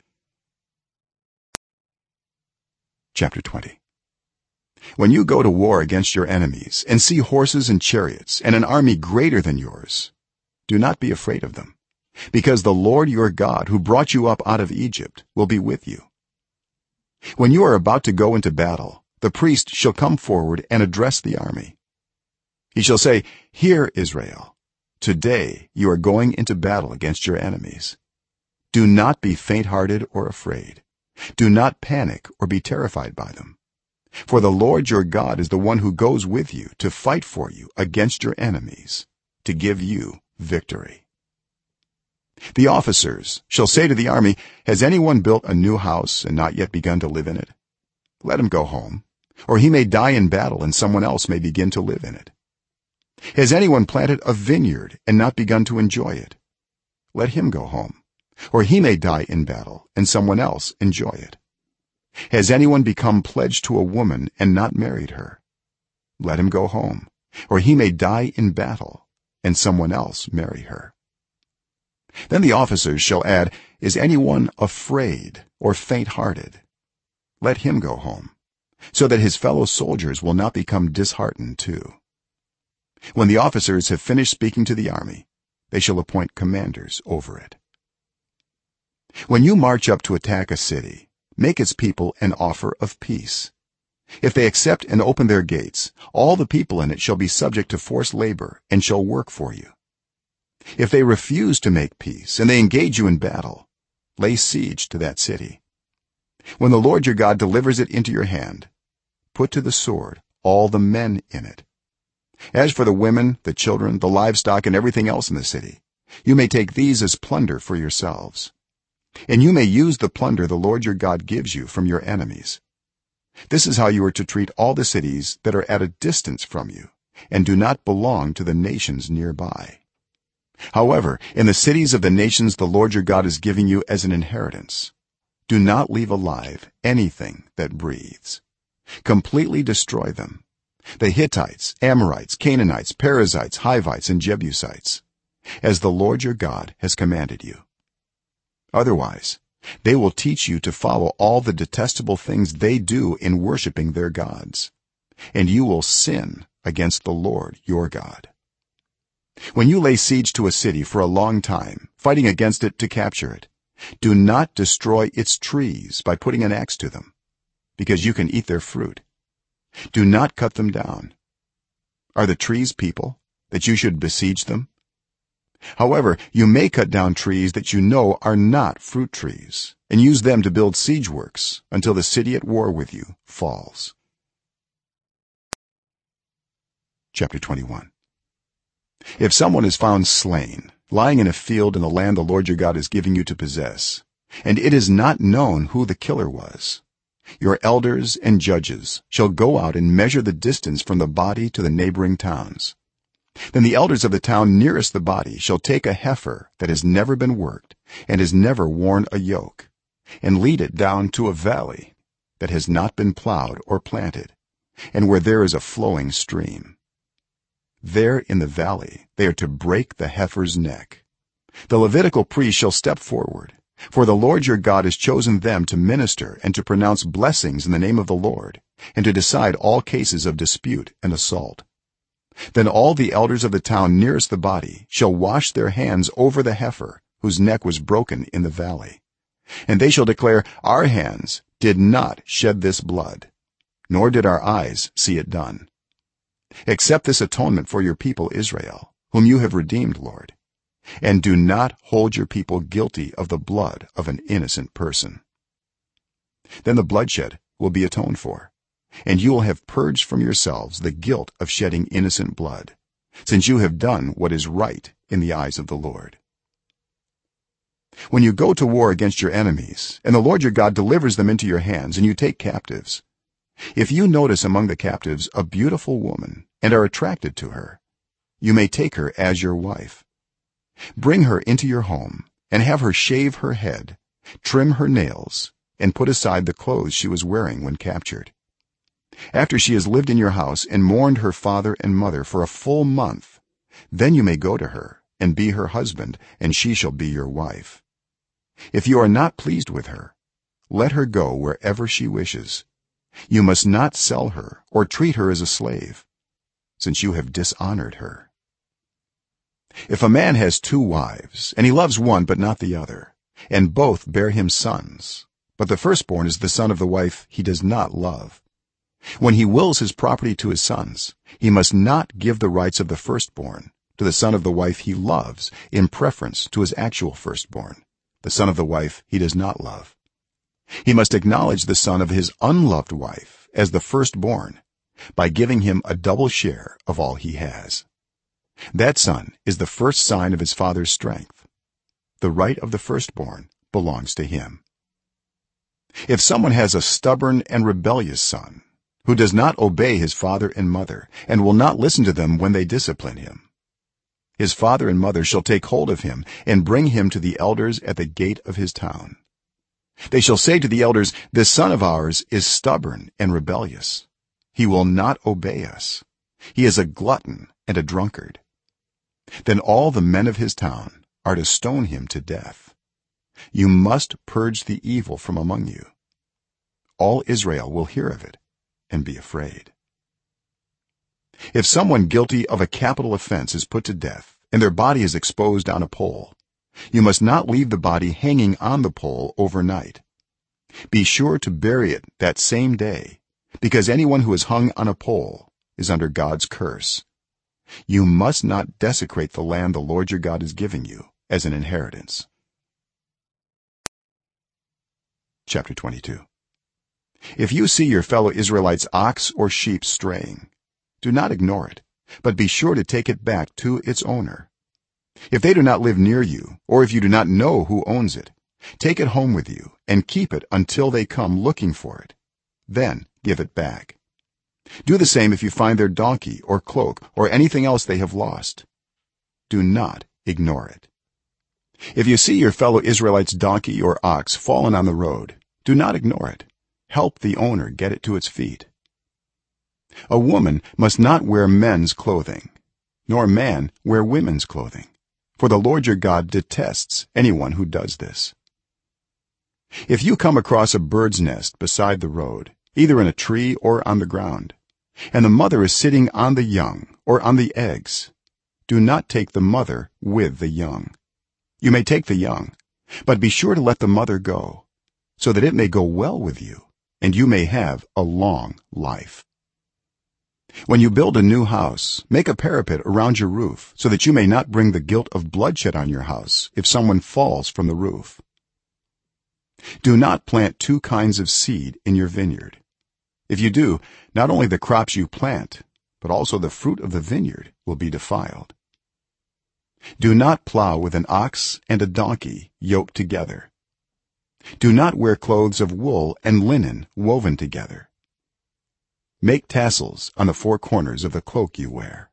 [SPEAKER 1] Chapter 20. When you go to war against your enemies and see horses and chariots and an army greater than yours, do not be afraid of them, because the Lord your God who brought you up out of Egypt will be with you. When you are about to go into battle, the priest shall come forward and address the army. He shall say, "Hear, Israel, today you are going into battle against your enemies. Do not be faint-hearted or afraid. Do not panic or be terrified by them, for the Lord your God is the one who goes with you to fight for you against your enemies, to give you victory." The officers shall say to the army, "Has anyone built a new house and not yet begun to live in it? Let him go home, or he may die in battle and someone else may begin to live in it. Has anyone planted a vineyard and not begun to enjoy it? Let him go home, or he may die in battle and someone else enjoy it. Has anyone become pledged to a woman and not married her? Let him go home, or he may die in battle and someone else marry her." Then the officers shall add, "Is anyone afraid or faint-hearted? Let him go home, so that his fellow soldiers will not become disheartened too." when the officers have finished speaking to the army, they shall appoint commanders over it. When you march up to attack a city, make its people an offer of peace. If they accept and open their gates, all the people in it shall be subject to forced labor and shall work for you. If they refuse to make peace and they engage you in battle, lay siege to that city. When the Lord your God delivers it into your hand, put to the sword all the men in it. As for the women, the children, the livestock, and everything else in the city, you may take these as plunder for yourselves, and you may use the plunder the Lord your God gives you from your enemies. This is how you are to treat all the cities that are at a distance from you and do not belong to the nations nearby. However, in the cities of the nations the Lord your God is giving you as an inheritance, do not leave alive anything that breathes. Completely destroy them: the Hittites, Amorites, Canaanites, Perizzites, Hivites, and Jebusites, as the Lord your God has commanded you. Otherwise, they will teach you to follow all the detestable things they do in worshiping their gods, and you will sin against the Lord your God. When you lay siege to a city for a long time, fighting against it to capture it, do not destroy its trees by putting an axe to them, because you can eat their fruit. Do not cut them down. Are the trees people, that you should besiege them? However, you may cut down trees that you know are not fruit trees and use them to build siege works until the city at war with you falls. Chapter 21. If someone is found slain, lying in a field in the land the Lord your God is giving you to possess, and it is not known who the killer was, your elders and judges shall go out and measure the distance from the body to the neighboring towns. Then the elders of the town nearest the body shall take a heifer that has never been worked and has never worn a yoke, and lead it down to a valley that has not been plowed or planted, and where there is a flowing stream. There in the valley they are to break the heifer's neck. The Levitical priest shall step forward, for the Lord your God has chosen them to minister and to pronounce blessings in the name of the Lord, and to decide all cases of dispute and assault. Then all the elders of the town nearest the body shall wash their hands over the heifer whose neck was broken in the valley, and they shall declare, our hands did not shed this blood, nor did our eyes see it done. Accept this atonement for your people Israel, whom you have redeemed, Lord, and do not hold your people guilty of the blood of an innocent person. Then the bloodshed will be atoned for, and you will have purged from yourselves the guilt of shedding innocent blood, since you have done what is right in the eyes of the Lord. When you go to war against your enemies and the Lord your God delivers them into your hands and you take captives, if you notice among the captives a beautiful woman and are attracted to her, you may take her as your wife. Bring her into your home and have her shave her head, trim her nails, and put aside the clothes she was wearing when captured. After she has lived in your house and mourned her father and mother for a full month, then you may go to her and be her husband, and she shall be your wife. If you are not pleased with her, let her go wherever she wishes. You must not sell her or treat her as a slave, since you have dishonored her. If a man has 2 wives and he loves one but not the other, and both bear him sons, but the firstborn is the son of the wife he does not love, when he wills his property to his sons, he must not give the rights of the firstborn to the son of the wife he loves in preference to his actual firstborn, the son of the wife he does not love. He must acknowledge the son of his unloved wife as the firstborn by giving him a double share of all he has. That son is the first sign of his father's strength. The right of the firstborn belongs to him. If someone has a stubborn and rebellious son who does not obey his father and mother and will not listen to them when they discipline him, his father and mother shall take hold of him and bring him to the elders at the gate of his town. They shall say to the elders, this son of ours is stubborn and rebellious. He will not obey us. He is a glutton and a drunkard. Then all the men of his town are to stone him to death. You must purge the evil from among you. All Israel will hear of it and be afraid. if someone guilty of a capital offense is put to death and their body is exposed on a pole, you must not leave the body hanging on the pole overnight. Be sure to bury it that same day, because anyone who is hung on a pole is under God's curse. You must not desecrate the land the Lord your God is giving you as an inheritance. Chapter 22. If you see your fellow Israelites' ox or sheep straying, do not ignore it, but be sure to take it back to its owner. If they do not live near you, or if you do not know who owns it, take it home with you and keep it until they come looking for it. Then give it back. Do the same if you find their donkey or cloak or anything else they have lost. Do not ignore it. If you see your fellow Israelites' donkey or ox fallen on the road, do not ignore it. Help the owner get it to its feet. A woman must not wear men's clothing, nor a man wear women's clothing, for the Lord your God detests anyone who does this. If you come across a bird's nest beside the road, either in a tree or on the ground, and the mother is sitting on the young or on the eggs, do not take the mother with the young. You may take the young, but be sure to let the mother go, so that it may go well with you and you may have a long life. When you build a new house, make a parapet around your roof, so that you may not bring the guilt of bloodshed on your house if someone falls from the roof. Do not plant two kinds of seed in your vineyard. If you do, not only the crops you plant, but also the fruit of the vineyard will be defiled. Do not plow with an ox and a donkey yoked together. Do not wear clothes of wool and linen woven together. Make tassels on the four corners of the cloak you wear.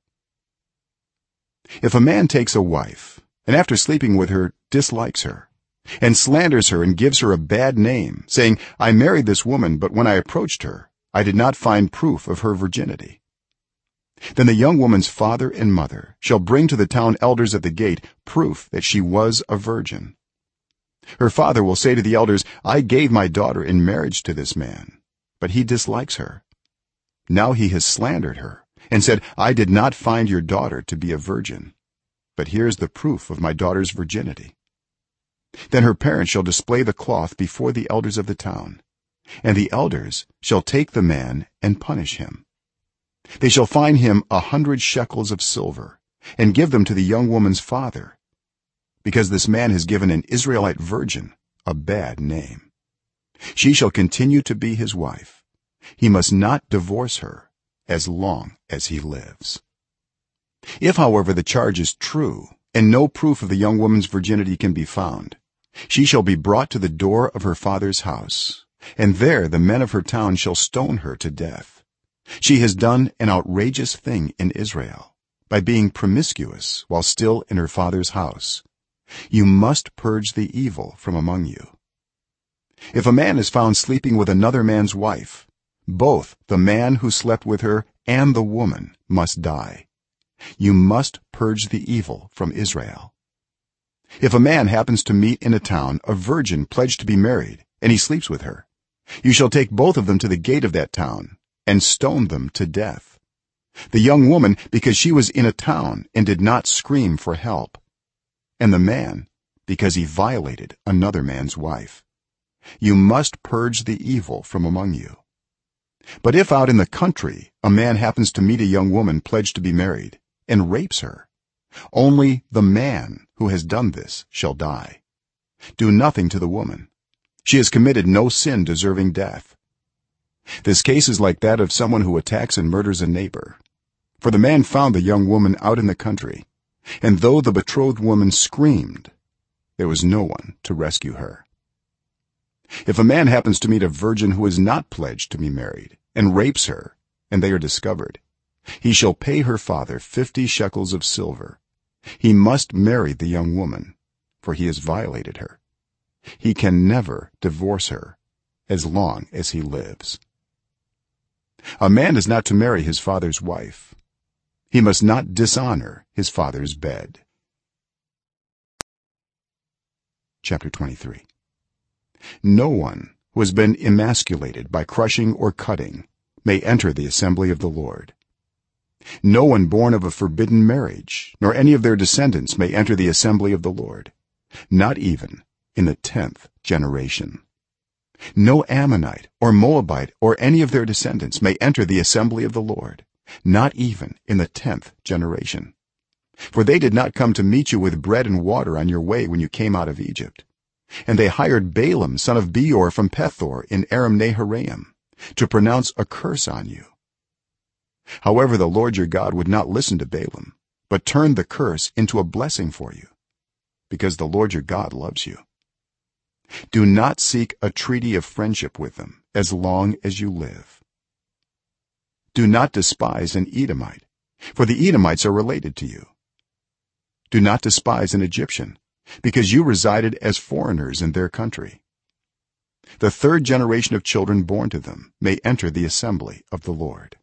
[SPEAKER 1] If a man takes a wife and after sleeping with her dislikes her and slanders her and gives her a bad name, saying, "I married this woman, but when I approached her I did not find proof of her virginity," then the young woman's father and mother shall bring to the town elders at the gate proof that she was a virgin. Her father will say to the elders, "I gave my daughter in marriage to this man, but he dislikes her. Now he has slandered her and said, 'I did not find your daughter to be a virgin, but here's the proof of my daughter's virginity.' Then her parents shall display the cloth before the elders of the town, and the elders shall take the man and punish him. They shall fine him 100 shekels of silver and give them to the young woman's father, because this man has given an Israelite virgin a bad name. She shall continue to be his wife. He must not divorce her as long as he lives. If however the charge is true and no proof of the young woman's virginity can be found, she shall be brought to the door of her father's house, and there the men of her town shall stone her to death. She has done an outrageous thing in Israel by being promiscuous while still in her father's house. You must purge the evil from among you. If a man is found sleeping with another man's wife, both the man who slept with her and the woman must die. You must purge the evil from Israel. If a man happens to meet in a town a virgin pledged to be married and he sleeps with her, you shall take both of them to the gate of that town and stone them to death, the young woman because she was in a town and did not scream for help, and the man because he violated another man's wife. You must purge the evil from among you. But if out in the country a man happens to meet a young woman pledged to be married and rapes her, only the man who has done this shall die. Do nothing to the woman. She has committed no sin deserving death. This case is like that of someone who attacks and murders a neighbor. For the man found the young woman out in the country, and though the betrothed woman screamed, there was no one to rescue her. If a man happens to meet a virgin who is not pledged to be married and rapes her, and they are discovered, he shall pay her father 50 shekels of silver. He must marry the young woman, for he has violated her. He can never divorce her as long as he lives. A man is not to marry his father's wife. He must not dishonor his father's bed. Chapter 23. No one who has been emasculated by crushing or cutting may enter the assembly of the Lord. no one born of a forbidden marriage nor any of their descendants may enter the assembly of the lord, not even in the 10th generation. No Ammonite or Moabite or any of their descendants may enter the assembly of the lord, not even in the 10th generation. For they did not come to meet you with bread and water on your way when you came out of Egypt, and they hired Balaam son of Beor from Pethor in Aram Naharaim to pronounce a curse on you. However, the lord your god would not listen to Balaam, but turned the curse into a blessing for you, because the lord your god loves you. Do not seek a treaty of friendship with them as long as you live. Do not despise an Edomite, for the Edomites are related to you. Do not despise an Egyptian, because you resided as foreigners in their country. The 3rd generation of children born to them may enter the assembly of the lord.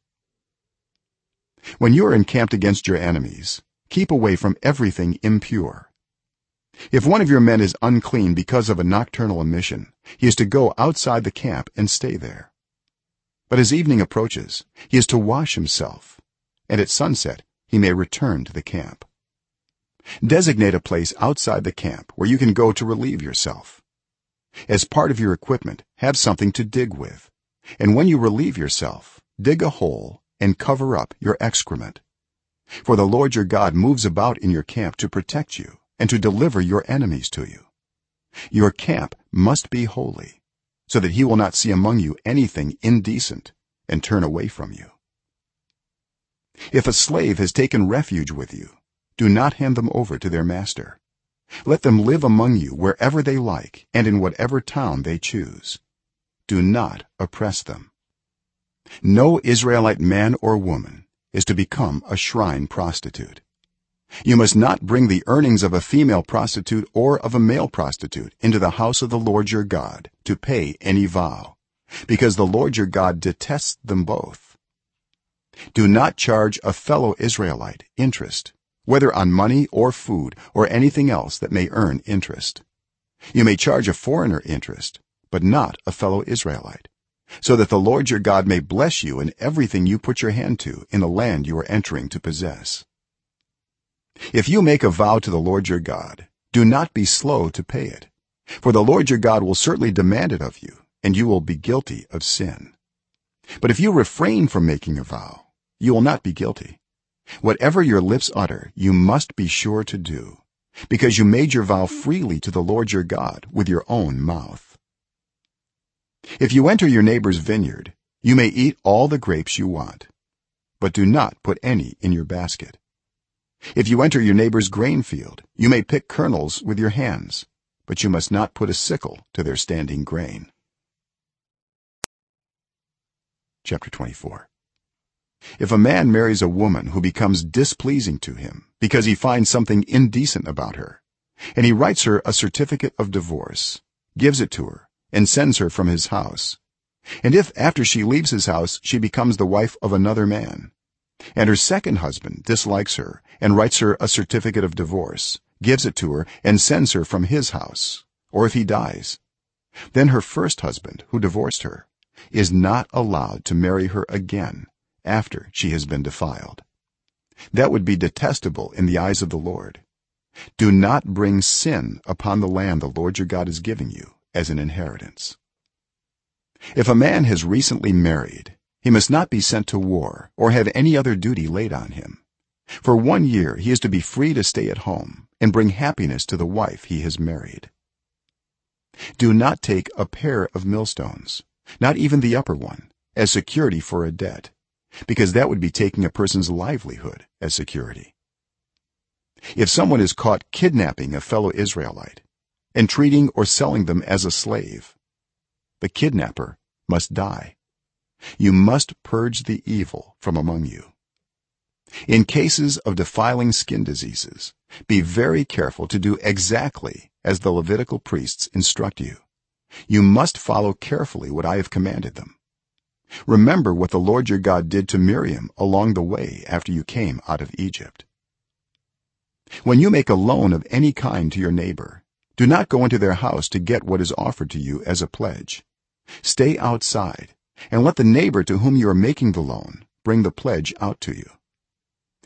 [SPEAKER 1] When you are encamped against your enemies, keep away from everything impure. If one of your men is unclean because of a nocturnal emission, he is to go outside the camp and stay there. But as evening approaches, he is to wash himself, and at sunset he may return to the camp. Designate a place outside the camp where you can go to relieve yourself. As part of your equipment, have something to dig with, and when you relieve yourself, dig a hole and cover up your excrement. For the lord your god moves about in your camp to protect you and to deliver your enemies to you. Your camp must be holy, so that he will not see among you anything indecent and turn away from you. If a slave has taken refuge with you, do not hand them over to their master. Let them live among you wherever they like and in whatever town they choose. Do not oppress them. No Israelite man or woman is to become a shrine prostitute. You must not bring the earnings of a female prostitute or of a male prostitute into the house of the lord your god to pay any vow, because the lord your god detests them both. Do not charge a fellow Israelite interest, whether on money or food or anything else that may earn interest. You may charge a foreigner interest, but not a fellow Israelite, so that the lord your god may bless you in everything you put your hand to in the land you are entering to possess. If you make a vow to the lord your god, do not be slow to pay it, for the lord your god will certainly demand it of you, and you will be guilty of sin. But if you refrain from making a vow, you will not be guilty. Whatever your lips utter, you must be sure to do, because you made your vow freely to the lord your god with your own mouth. If you enter your neighbor's vineyard, you may eat all the grapes you want, but do not put any in your basket. If you enter your neighbor's grain field, you may pick kernels with your hands, but you must not put a sickle to their standing grain. Chapter 24. If a man marries a woman who becomes displeasing to him because he finds something indecent about her, and he writes her a certificate of divorce, gives it to her, and sends her from his house, and if after she leaves his house she becomes the wife of another man, and her second husband dislikes her and writes her a certificate of divorce, gives it to her, and sends her from his house, or if he dies, then her first husband who divorced her is not allowed to marry her again after she has been defiled. That would be detestable in the eyes of the lord. Do not bring sin upon the land the lord your god is giving you as an inheritance. If a man has recently married, he must not be sent to war or have any other duty laid on him. For 1 year he is to be free to stay at home and bring happiness to the wife he has married. Do not take a pair of millstones, not even the upper one, as security for a debt, because that would be taking a person's livelihood as security. If someone is caught kidnapping a fellow Israelite and treating or selling them as a slave, the kidnapper must die. You must purge the evil from among you. In cases of defiling skin diseases, be very careful to do exactly as the Levitical priests instruct you. You must follow carefully what I have commanded them. Remember what the lord your god did to Miriam along the way after you came out of Egypt. When you make a loan of any kind to your neighbor, do not go into their house to get what is offered to you as a pledge. Stay outside and let the neighbor to whom you are making the loan bring the pledge out to you.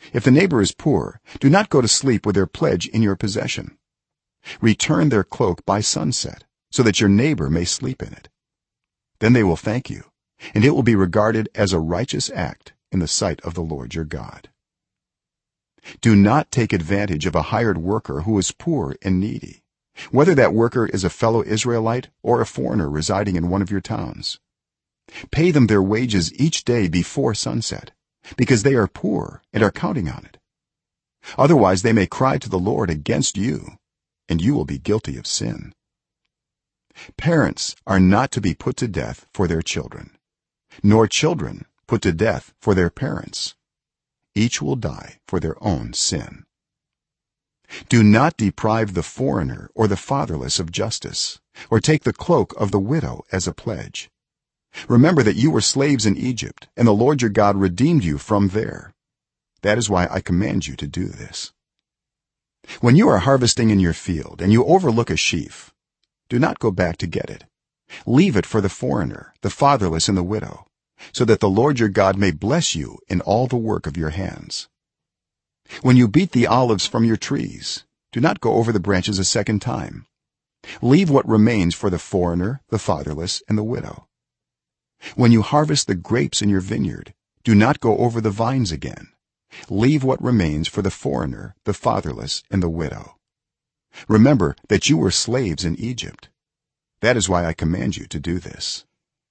[SPEAKER 1] if the neighbor is poor, do not go to sleep with their pledge in your possession. Return their cloak by sunset, so that your neighbor may sleep in it. Then they will thank you, and it will be regarded as a righteous act in the sight of the Lord your God. Do not take advantage of a hired worker who is poor and needy, whether that worker is a fellow Israelite or a foreigner residing in one of your towns. Pay them their wages each day before sunset, because they are poor and are counting on it. Otherwise they may cry to the Lord against you, and you will be guilty of sin. Parents are not to be put to death for their children, nor children put to death for their parents. Each will die for their own sin. Do not deprive the foreigner or the fatherless of justice, or take the cloak of the widow as a pledge. Remember that you were slaves in Egypt, and the Lord your God redeemed you from there. That is why I command you to do this. When you are harvesting in your field and you overlook a sheaf, do not go back to get it. Leave it for the foreigner, the fatherless, and the widow, so that the Lord your God may bless you in all the work of your hands. When you beat the olives from your trees, do not go over the branches a second time. Leave what remains for the foreigner, the fatherless, and the widow. When you harvest the grapes in your vineyard, do not go over the vines again. Leave what remains for the foreigner, the fatherless, and the widow. Remember that you were slaves in Egypt. That is why I command you to do this.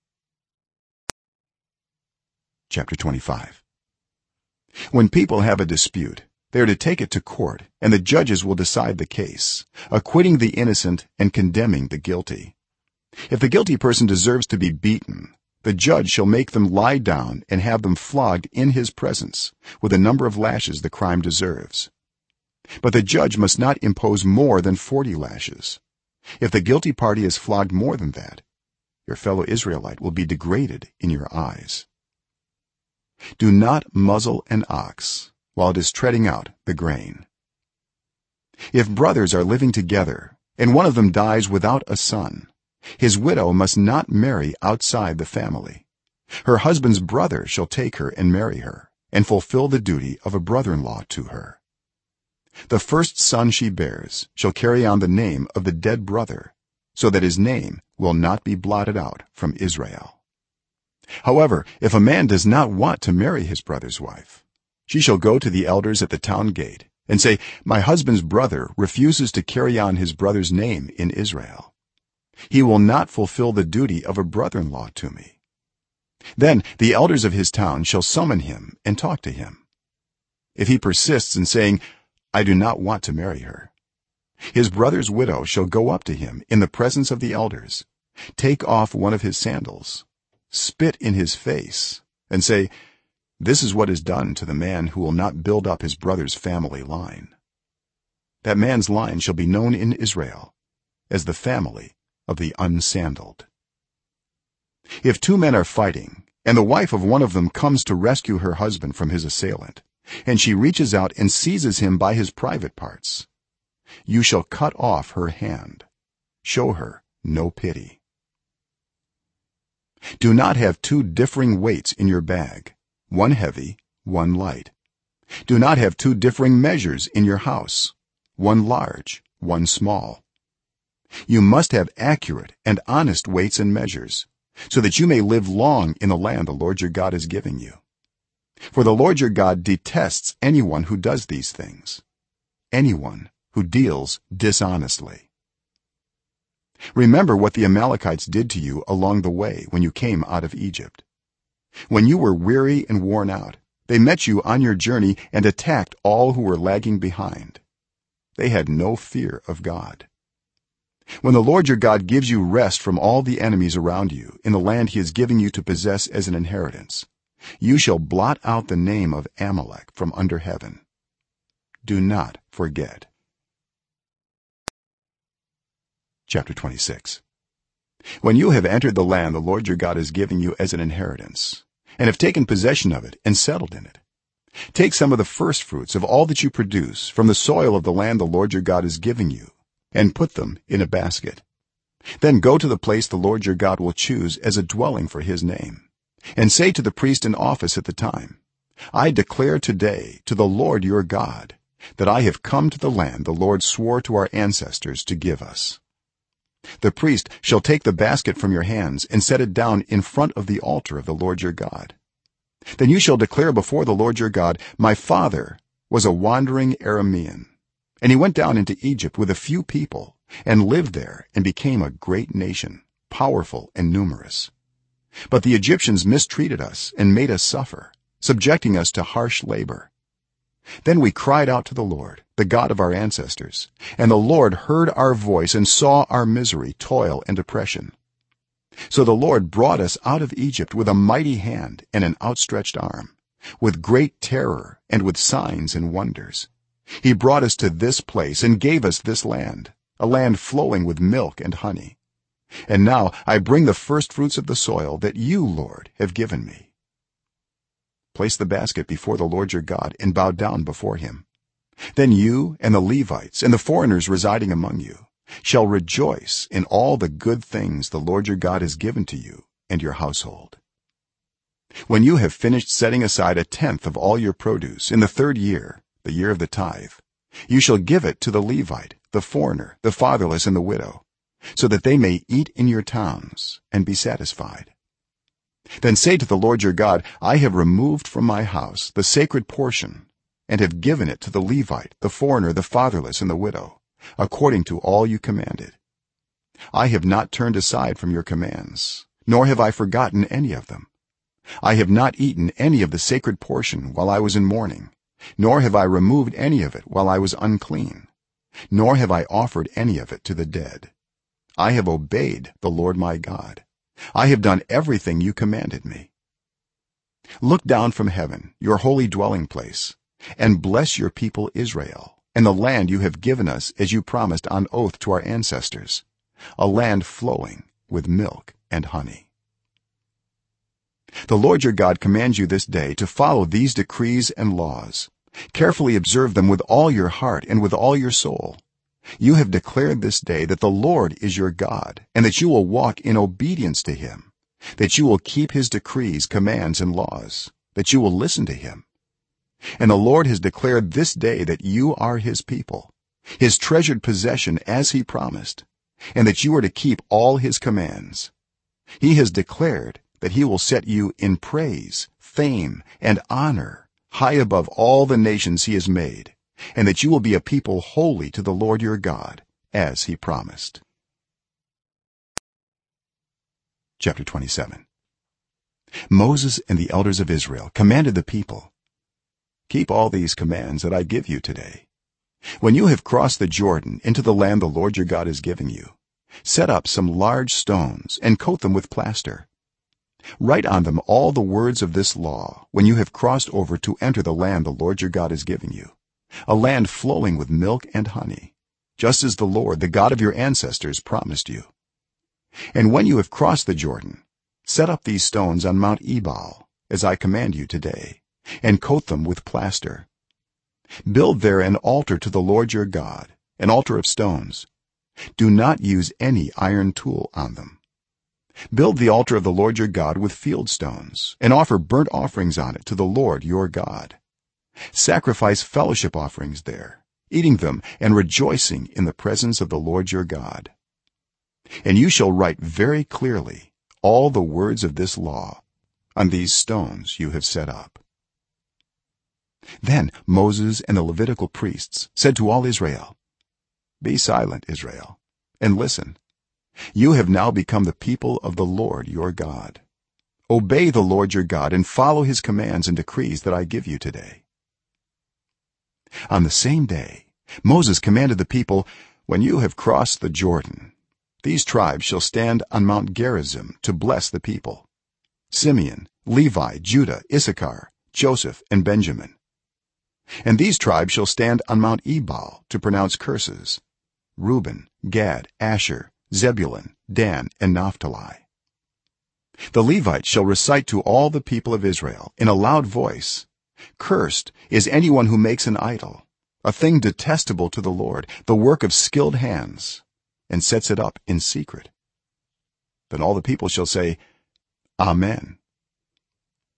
[SPEAKER 1] Chapter 25. When people have a dispute, they are to take it to court, and the judges will decide the case, acquitting the innocent and condemning the guilty. If the guilty person deserves to be beaten, the judge shall make them lie down and have them flogged in his presence with the number of lashes the crime deserves. But the judge must not impose more than 40 lashes. If the guilty party is flogged more than that, your fellow Israelite will be degraded in your eyes. Do not muzzle an ox while it is treading out the grain. If brothers are living together and one of them dies without a son, his widow must not marry outside the family. Her husband's brother shall take her and marry her, and fulfill the duty of a brother-in-law to her. The first son she bears shall carry on the name of the dead brother, so that his name will not be blotted out from Israel. However, if a man does not want to marry his brother's wife, she shall go to the elders at the town gate and say, "My husband's brother refuses to carry on his brother's name in Israel. He will not fulfill the duty of a brother-in-law to me." Then the elders of his town shall summon him and talk to him. If he persists in saying, "I do not want to marry her," his brother's widow shall go up to him in the presence of the elders, take off one of his sandals, spit in his face, and say, "This is what is done to the man who will not build up his brother's family line." That man's line shall be known in Israel as the family of the unsandaled. If two men are fighting, and the wife of one of them comes to rescue her husband from his assailant, and she reaches out and seizes him by his private parts, you shall cut off her hand. Show her no pity. Do not have two differing weights in your bag, one heavy, one light. Do not have two differing measures in your house, one large, one small. You must have accurate and honest weights and measures, so that you may live long in the land the Lord your God is giving you. For the Lord your God detests anyone who does these things, anyone who deals dishonestly. Remember what the Amalekites did to you along the way when you came out of Egypt. When you were weary and worn out, they met you on your journey and attacked all who were lagging behind. They had no fear of God. When the Lord your God gives you rest from all the enemies around you in the land he is giving you to possess as an inheritance, you shall blot out the name of Amalek from under heaven. Do not forget. Chapter 26. When you have entered the land the Lord your God is giving you as an inheritance, and have taken possession of it and settled in it, take some of the first fruits of all that you produce from the soil of the land the Lord your God is giving you, and put them in a basket. Then go to the place the Lord your God will choose as a dwelling for his name, and say to the priest in office at the time, I declare today to the Lord your God that I have come to the land the Lord swore to our ancestors to give us. The priest shall take the basket from your hands and set it down in front of the altar of the Lord your God. Then you shall declare before the Lord your God, my father was a wandering Aramean, and he went down into Egypt with a few people and lived there and became a great nation, powerful and numerous. But the Egyptians mistreated us and made us suffer, subjecting us to harsh labor. Then we cried out to the Lord, the God of our ancestors, and the Lord heard our voice and saw our misery, toil and oppression. So the Lord brought us out of Egypt with a mighty hand and an outstretched arm, with great terror and with signs and wonders. He brought us to this place and gave us this land, a land flowing with milk and honey. And now I bring the first fruits of the soil that you, Lord, have given me. Place the basket before the Lord your God and bow down before him. Then you and the Levites and the foreigners residing among you shall rejoice in all the good things the Lord your God has given to you and your household. When you have finished setting aside a tenth of all your produce in the 3rd year, the year of the tithe, you shall give it to the Levite, the foreigner, the fatherless and the widow, so that they may eat in your towns and be satisfied. Then say to the Lord your God, I have removed from my house the sacred portion and have given it to the Levite, the foreigner, the fatherless and the widow, according to all you commanded. I have not turned aside from your commands, nor have I forgotten any of them. I have not eaten any of the sacred portion while I was in mourning, nor have I removed any of it while I was unclean, nor have I offered any of it to the dead. I have obeyed the Lord my God. I have done everything you commanded me. Look down from heaven, your holy dwelling place, and bless your people Israel and the land you have given us as you promised on oath to our ancestors, a land flowing with milk and honey. The Lord your God commands you this day to follow these decrees and laws. Carefully observe them with all your heart and with all your soul. You have declared this day that the Lord is your God and that you will walk in obedience to him, that you will keep his decrees, commands and laws, that you will listen to him. And the Lord has declared this day that you are his people, his treasured possession as he promised, and that you are to keep all his commands. He has declared that he will set you in praise, fame and honor high above all the nations he has made, and that you will be a people holy to the Lord your God, as he promised. Chapter 27. Moses and the elders of Israel commanded the people, keep all these commands that I give you today. When you have crossed the Jordan into the land the Lord your God is giving you, set up some large stones and coat them with plaster. Write on them all the words of this law when you have crossed over to enter the land the Lord your God is giving you, a land flowing with milk and honey, just as the Lord, the God of your ancestors, promised you. And when you have crossed the Jordan, set up these stones on Mount Ebal, as I command you today, and coat them with plaster. Build there an altar to the Lord your God, an altar of stones. Do not use any iron tool on them. Build the altar of the Lord your God with field stones and offer burnt offerings on it to the Lord your God. Sacrifice fellowship offerings there, eating them and rejoicing in the presence of the Lord your God. And you shall write very clearly all the words of this law on these stones you have set up. Then Moses and the Levitical priests said to all Israel, be silent, Israel, and listen. You have now become the people of the Lord your God. Obey the Lord your God and follow his commands and decrees that I give you today. On the same day Moses commanded the people, when you have crossed the Jordan, these tribes shall stand on Mount Gerizim to bless the people: Simeon, Levi, Judah, Issachar, Joseph and Benjamin. And these tribes shall stand on Mount Ebal to pronounce curses: Reuben, Gad, Asher, Zebulun, Dan and Naphtali. The Levites shall recite to all the people of Israel in a loud voice, cursed is anyone who makes an idol, a thing detestable to the Lord, the work of skilled hands, and sets it up in secret. Then all the people shall say, Amen.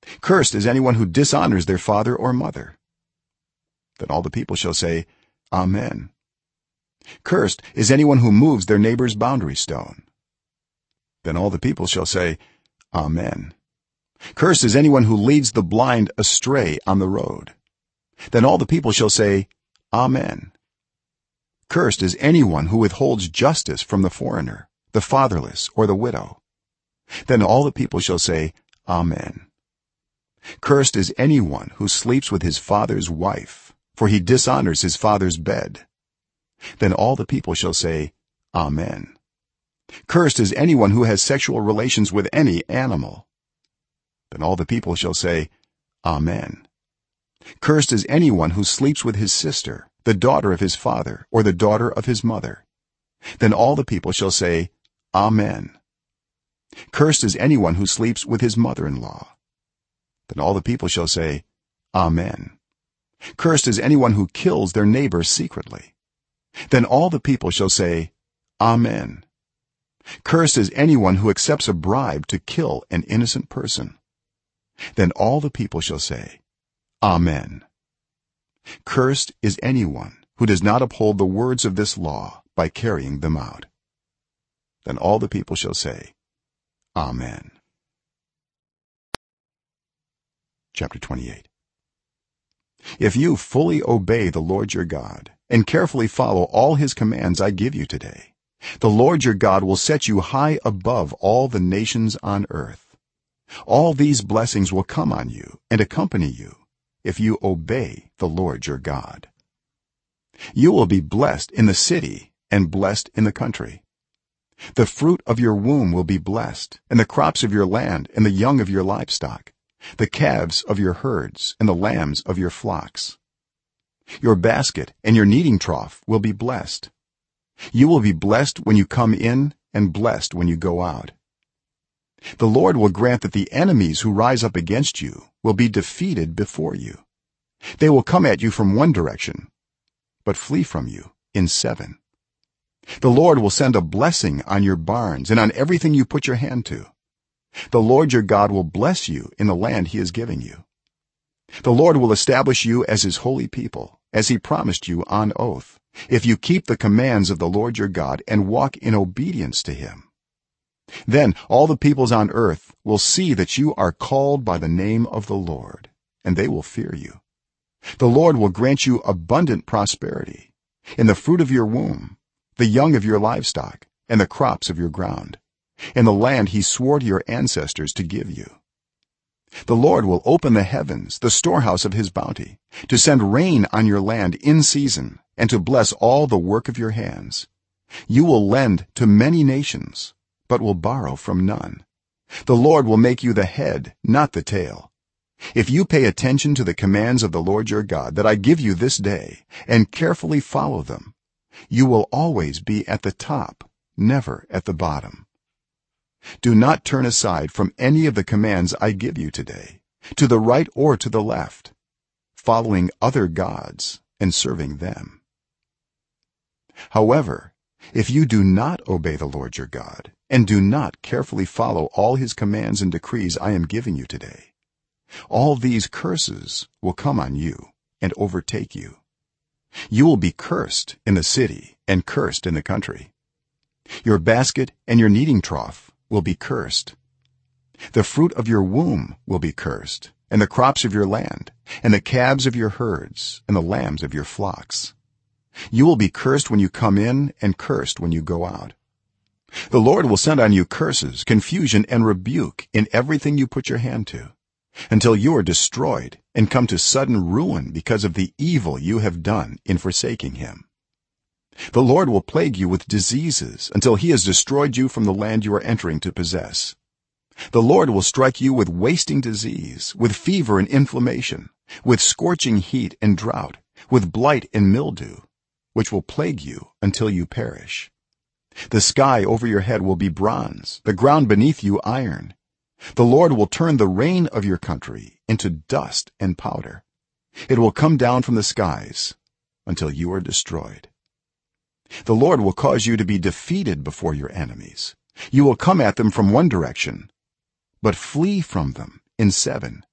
[SPEAKER 1] cursed is anyone who dishonors their father or mother. Then all the people shall say, Amen. Cursed is anyone who moves their neighbor's boundary stone. Then all the people shall say, Amen. Cursed is anyone who leads the blind astray on the road. Then all the people shall say, Amen. Cursed is anyone who withholds justice from the foreigner, the fatherless, or the widow. Then all the people shall say, Amen. Cursed is anyone who sleeps with his father's wife, for he dishonors his father's bed. Then all the people shall say, Amen. Cursed is anyone who has sexual relations with any animal. Then all the people shall say, Amen. Cursed is anyone who sleeps with his sister, the daughter of his father, or the daughter of his mother. Then all the people shall say, Amen. Cursed is anyone who sleeps with his mother-in-law. Then all the people shall say, Amen. Cursed is anyone who kills their neighbor secretly. Then all the people shall say, Amen. Cursed is anyone who accepts a bribe to kill an innocent person. Then all the people shall say, Amen. Cursed is anyone who does not uphold the words of this law by carrying them out. Then all the people shall say, Amen. Chapter 28. If you fully obey the Lord your God and carefully follow all his commands I give you today, the Lord your God will set you high above all the nations on earth. All these blessings will come on you and accompany you if you obey the Lord your God. You will be blessed in the city and blessed in the country. The fruit of your womb will be blessed, and the crops of your land and the young of your livestock, the calves of your herds and the lambs of your flocks. Your basket and your kneading trough will be blessed. You will be blessed when you come in and blessed when you go out. The Lord will grant that the enemies who rise up against you will be defeated before you. They will come at you from one direction, but flee from you in seven. The Lord will send a blessing on your barns and on everything you put your hand to. The Lord your God will bless you in the land he is giving you. The Lord will establish you as his holy people, as he promised you on oath, if you keep the commands of the Lord your God and walk in obedience to him. Then all the peoples on earth will see that you are called by the name of the Lord, and they will fear you. The Lord will grant you abundant prosperity in the fruit of your womb, the young of your livestock, and the crops of your ground, in the land he swore to your ancestors to give you. The Lord will open the heavens, the storehouse of his bounty, to send rain on your land in season and to bless all the work of your hands. You will lend to many nations, but will borrow from none. The Lord will make you the head, not the tail. If you pay attention to the commands of the Lord your God that I give you this day and carefully follow them, you will always be at the top, never at the bottom. Do not turn aside from any of the commands I give you today, to the right or to the left, following other gods and serving them. However, if you do not obey the Lord your God and do not carefully follow all his commands and decrees I am giving you today, all these curses will come on you and overtake you. You will be cursed in the city and cursed in the country. Your basket and your kneading trough will be cursed. The fruit of your womb will be cursed, and the crops of your land, and the calves of your herds, and the lambs of your flocks. You will be cursed when you come in and cursed when you go out. The Lord will send on you curses, confusion, and rebuke in everything you put your hand to, until you are destroyed and come to sudden ruin because of the evil you have done in forsaking him. The Lord will plague you with diseases until he has destroyed you from the land you are entering to possess. The Lord will strike you with wasting disease, with fever and inflammation, with scorching heat and drought, with blight and mildew, which will plague you until you perish. The sky over your head will be bronze, the ground beneath you iron. The Lord will turn the rain of your country into dust and powder. It will come down from the skies until you are destroyed. The Lord will cause you to be defeated before your enemies. You will come at them from one direction, but flee from them in seven.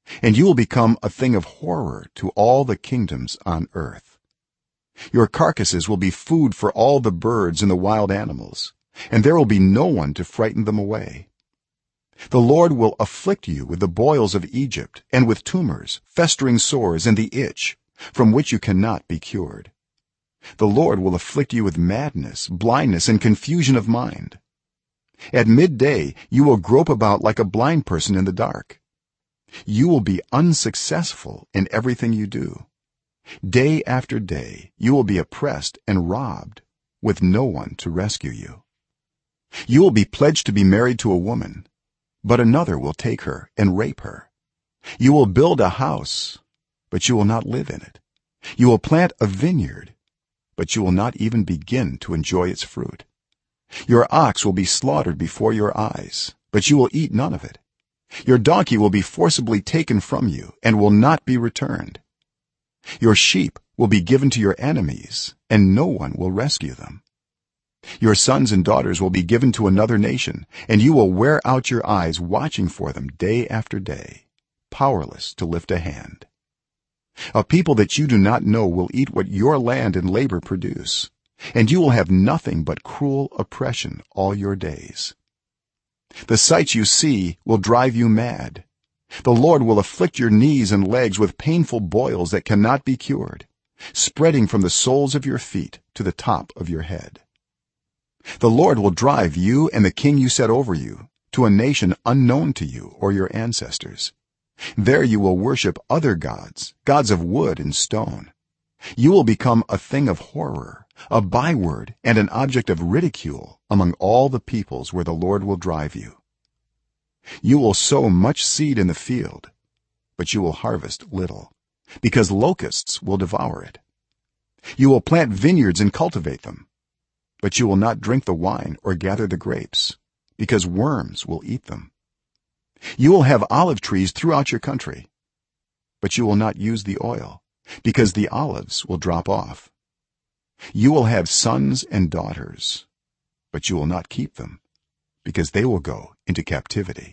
[SPEAKER 1] and you will become a thing of horror to all the kingdoms on earth. Your carcasses will be food for all the birds and the wild animals, and there will be no one to frighten them away. The Lord will afflict you with the boils of Egypt, and with tumors, festering sores, and the itch from which you cannot be cured. The Lord will afflict you with madness, blindness, and confusion of mind. At midday you will grope about like a blind person in the dark. You will be unsuccessful in everything you do. Day after day you will be oppressed and robbed, with no one to rescue you. You will be pledged to be married to a woman, but another will take her and rape her. You will build a house, but you will not live in it. You will plant a vineyard, but you will not even begin to enjoy its fruit. Your ox will be slaughtered before your eyes, but you will eat none of it. Your donkey will be forcibly taken from you and will not be returned. Your sheep will be given to your enemies, and no one will rescue them. Your sons and daughters will be given to another nation, and you will wear out your eyes watching for them day after day, powerless to lift a hand. A people that you do not know will eat what your land and labor produce, and you will have nothing but cruel oppression all your days. The sights you see will drive you mad. The Lord will afflict your knees and legs with painful boils that cannot be cured, spreading from the soles of your feet to the top of your head. The Lord will drive you and the king you set over you to a nation unknown to you or your ancestors. There you will worship other gods, gods of wood and stone. You will become a thing of horror, a byword and an object of ridicule among all the peoples where the Lord will drive you. You will sow much seed in the field, but you will harvest little, because locusts will devour it. You will plant vineyards and cultivate them, but you will not drink the wine or gather the grapes, because worms will eat them. You will have olive trees throughout your country, but you will not use the oil, because the olives will drop off. You will have sons and daughters, but you will not keep them, because they will go into captivity.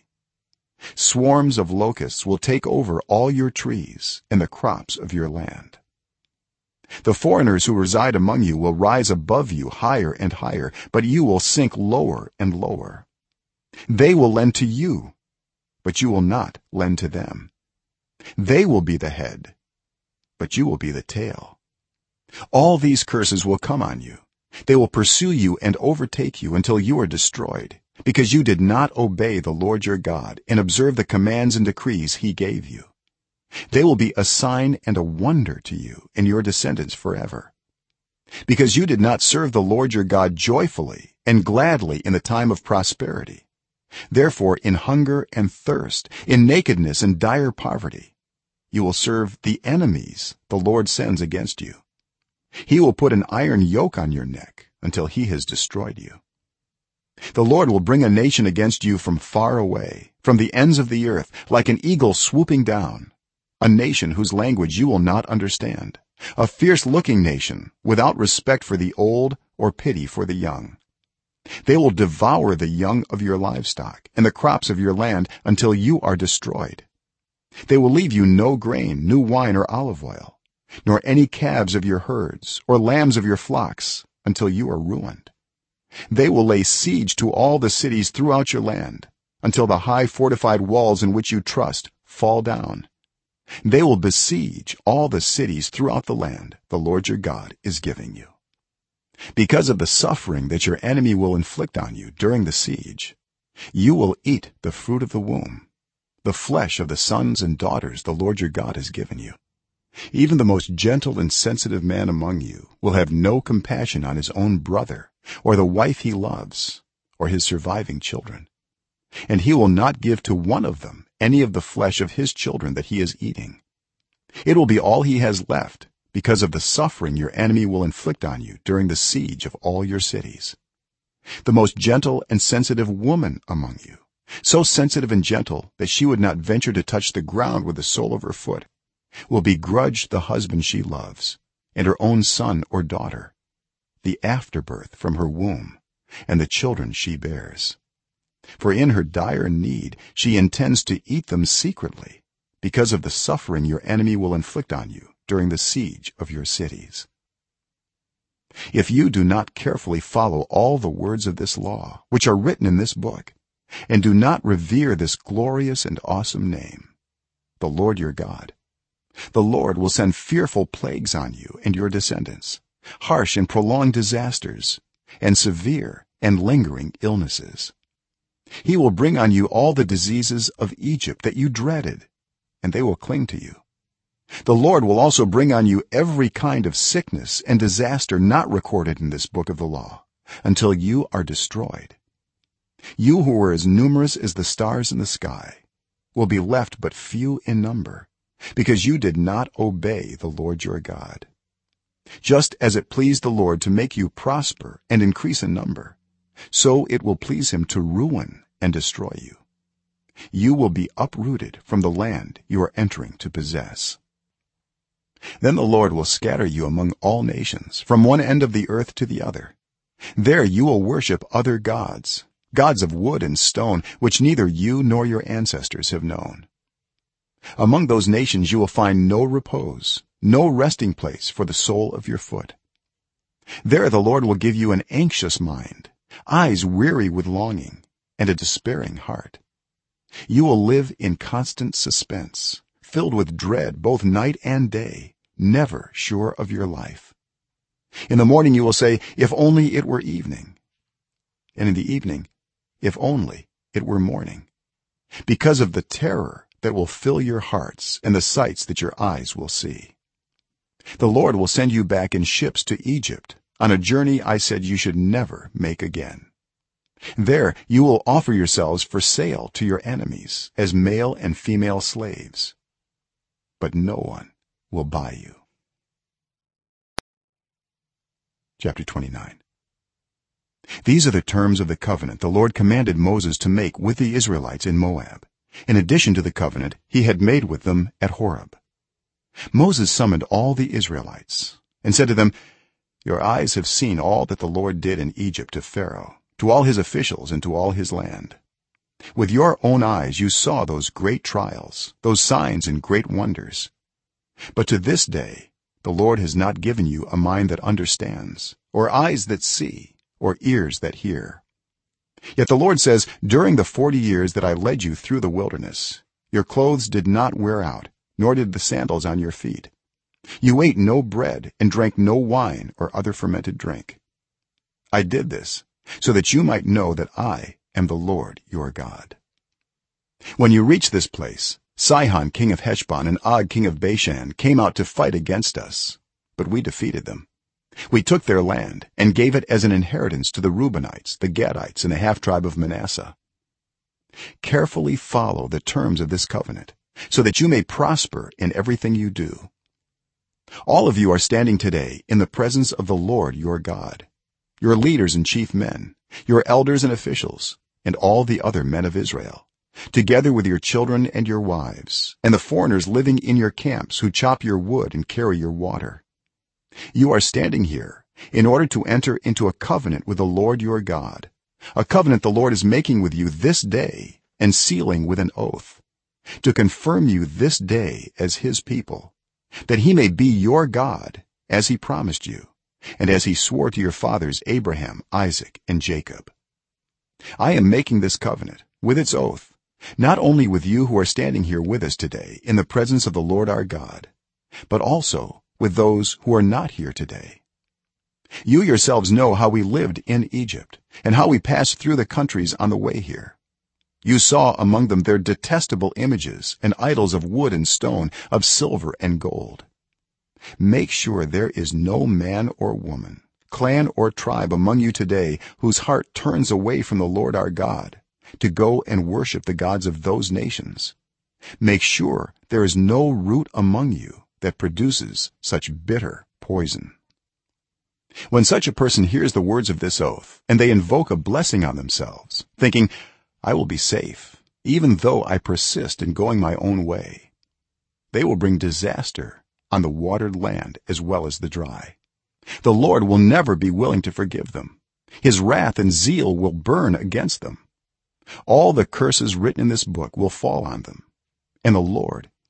[SPEAKER 1] Swarms of locusts will take over all your trees and the crops of your land. The foreigners who reside among you will rise above you higher and higher, but you will sink lower and lower. They will lend to you, but you will not lend to them. They will be the head, but you will be the tail. All these curses will come on you. They will pursue you and overtake you until you are destroyed, because you did not obey the Lord your God and observe the commands and decrees he gave you. They will be a sign and a wonder to you and your descendants forever, because you did not serve the Lord your God joyfully and gladly in the time of prosperity. Therefore, in hunger and thirst, in nakedness and dire poverty, you will serve the enemies the Lord sends against you. He will put an iron yoke on your neck until he has destroyed you. The Lord will bring a nation against you from far away, from the ends of the earth, like an eagle swooping down, a nation whose language you will not understand, a fierce-looking nation without respect for the old or pity for the young. They will devour the young of your livestock and the crops of your land until you are destroyed. They will leave you no grain, new wine or olive oil, nor any calves of your herds or lambs of your flocks until you are ruined. They will lay siege to all the cities throughout your land until the high fortified walls in which you trust fall down. They will besiege all the cities throughout the land the Lord your God is giving you. Because of the suffering that your enemy will inflict on you during the siege, you will eat the fruit of the womb, the flesh of the sons and daughters the Lord your God has given you. Even the most gentle and sensitive man among you will have no compassion on his own brother or the wife he loves or his surviving children, and he will not give to one of them any of the flesh of his children that he is eating. It will be all he has left, because of the suffering your enemy will inflict on you during the siege of all your cities. The most gentle and sensitive woman among you, so sensitive and gentle that she would not venture to touch the ground with the sole of her foot, will begrudge the husband she loves and her own son or daughter, the afterbirth from her womb, and the children she bears. For in her dire need she intends to eat them secretly, because of the suffering your enemy will inflict on you during the siege of your cities. If you do not carefully follow all the words of this law which are written in this book, and do not revere this glorious and awesome name, the Lord your God, the Lord will send fearful plagues on you and your descendants, harsh and prolonged disasters, and severe and lingering illnesses. He will bring on you all the diseases of Egypt that you dreaded, and they will cling to you. The Lord will also bring on you every kind of sickness and disaster not recorded in this book of the law, until you are destroyed. You who were as numerous as the stars in the sky will be left but few in number, because you did not obey the Lord your God. Just as it pleased the Lord to make you prosper and increase in number, so it will please him to ruin and destroy you. You will be uprooted from the land you are entering to possess. Then the Lord will scatter you among all nations, from one end of the earth to the other. There you will worship other gods, gods of wood and stone, which neither you nor your ancestors have known. Among those nations you will find no repose, no resting place for the sole of your foot. There the Lord will give you an anxious mind, eyes weary with longing, and a despairing heart. You will live in constant suspense, filled with dread both night and day, never sure of your life. In the morning you will say, if only it were evening, and in the evening, if only it were morning, because of the terror that will fill your hearts and the sights that your eyes will see. The Lord will send you back in ships to Egypt, on a journey I said you should never make again. There you will offer yourselves for sale to your enemies as male and female slaves, but no one will buy you. Chapter 29. These are the terms of the covenant the Lord commanded Moses to make with the Israelites in Moab, in addition to the covenant he had made with them at Horeb. Moses summoned all the Israelites and said to them, your eyes have seen all that the Lord did in Egypt to Pharaoh, to all his officials, and to all his land. With your own eyes you saw those great trials, those signs and great wonders. But to this day the Lord has not given you a mind that understands, or eyes that see, or ears that hear. Yet the Lord says, during the 40 years that I led you through the wilderness, your clothes did not wear out, nor did the sandals on your feet. You ate no bread and drank no wine or other fermented drink. I did this so that you might know that I am the Lord your God. When you reach this place, Sihon king of Heshbon and Og king of Bashan came out to fight against us, but we defeated them. We took their land and gave it as an inheritance to the Reubenites, the Gadites, and the half tribe of Manasseh. Carefully follow the terms of this covenant, so that you may prosper in everything you do. All of you are standing today in the presence of the Lord your God, your leaders and chief men, your elders and officials, and all the other men of Israel, together with your children and your wives, and the foreigners living in your camps who chop your wood and carry your water. You are standing here in order to enter into a covenant with the Lord your God, a covenant the Lord is making with you this day and sealing with an oath, to confirm you this day as his people, that he may be your God as he promised you and as he swore to your fathers Abraham, Isaac, and Jacob. I am making this covenant with its oath not only with you who are standing here with us today in the presence of the Lord our God, but also with those who are not here today. You yourselves know how we lived in Egypt and how we passed through the countries on the way here. You saw among them their detestable images and idols of wood and stone, of silver and gold. Make sure there is no man or woman, clan or tribe among you today whose heart turns away from the Lord our God to go and worship the gods of those nations. Make sure there is no root among you that produces such bitter poison. When such a person hears the words of this oath and they invoke a blessing on themselves, thinking, I will be safe even though I persist in going my own way, they will bring disaster on the watered land as well as the dry. The Lord will never be willing to forgive them. His wrath and zeal will burn against them. All the curses written in this book will fall on them, and the Lord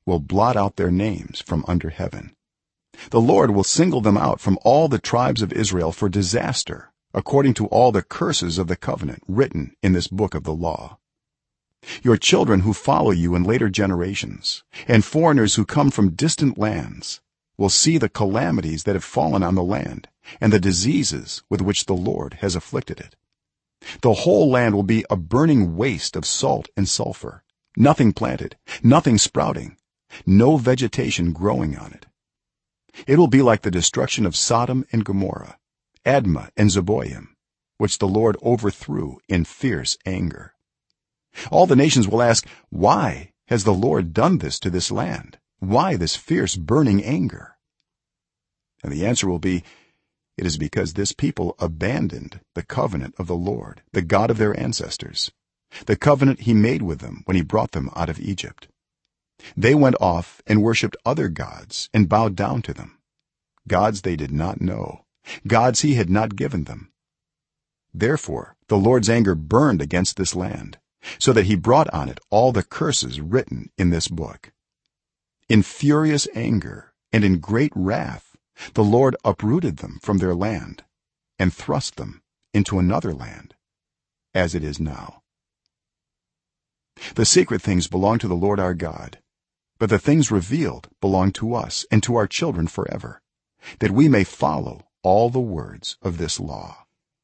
[SPEAKER 1] will blot out their names from under heaven. The Lord will single them out from all the tribes of Israel for disaster, according to all the curses of the covenant written in this book of the law. Your children who follow you in later generations and foreigners who come from distant lands will see the calamities that have fallen on the land and the diseases with which the Lord has afflicted it. The whole land will be a burning waste of salt and sulfur, nothing planted, nothing sprouting, no vegetation growing on it. It will be like the destruction of Sodom and Gomorrah, Admah and Zeboim, which the Lord overthrew in fierce anger. All the nations will ask, why has the Lord done this to this land? Why this fierce burning anger? And the answer will be, it is because this people abandoned the covenant of the Lord, the God of their ancestors, the covenant he made with them when he brought them out of Egypt. They went off and worshipped other gods and bowed down to them, gods they did not know, gods he had not given them. Therefore the Lord's anger burned against this land, so that he brought on it all the curses written in this book. In furious anger and in great wrath the Lord uprooted them from their land and thrust them into another land, as it is now. The secret things belong to the Lord our God, but the things revealed belong to us and to our children forever, that we may follow all the words of this law.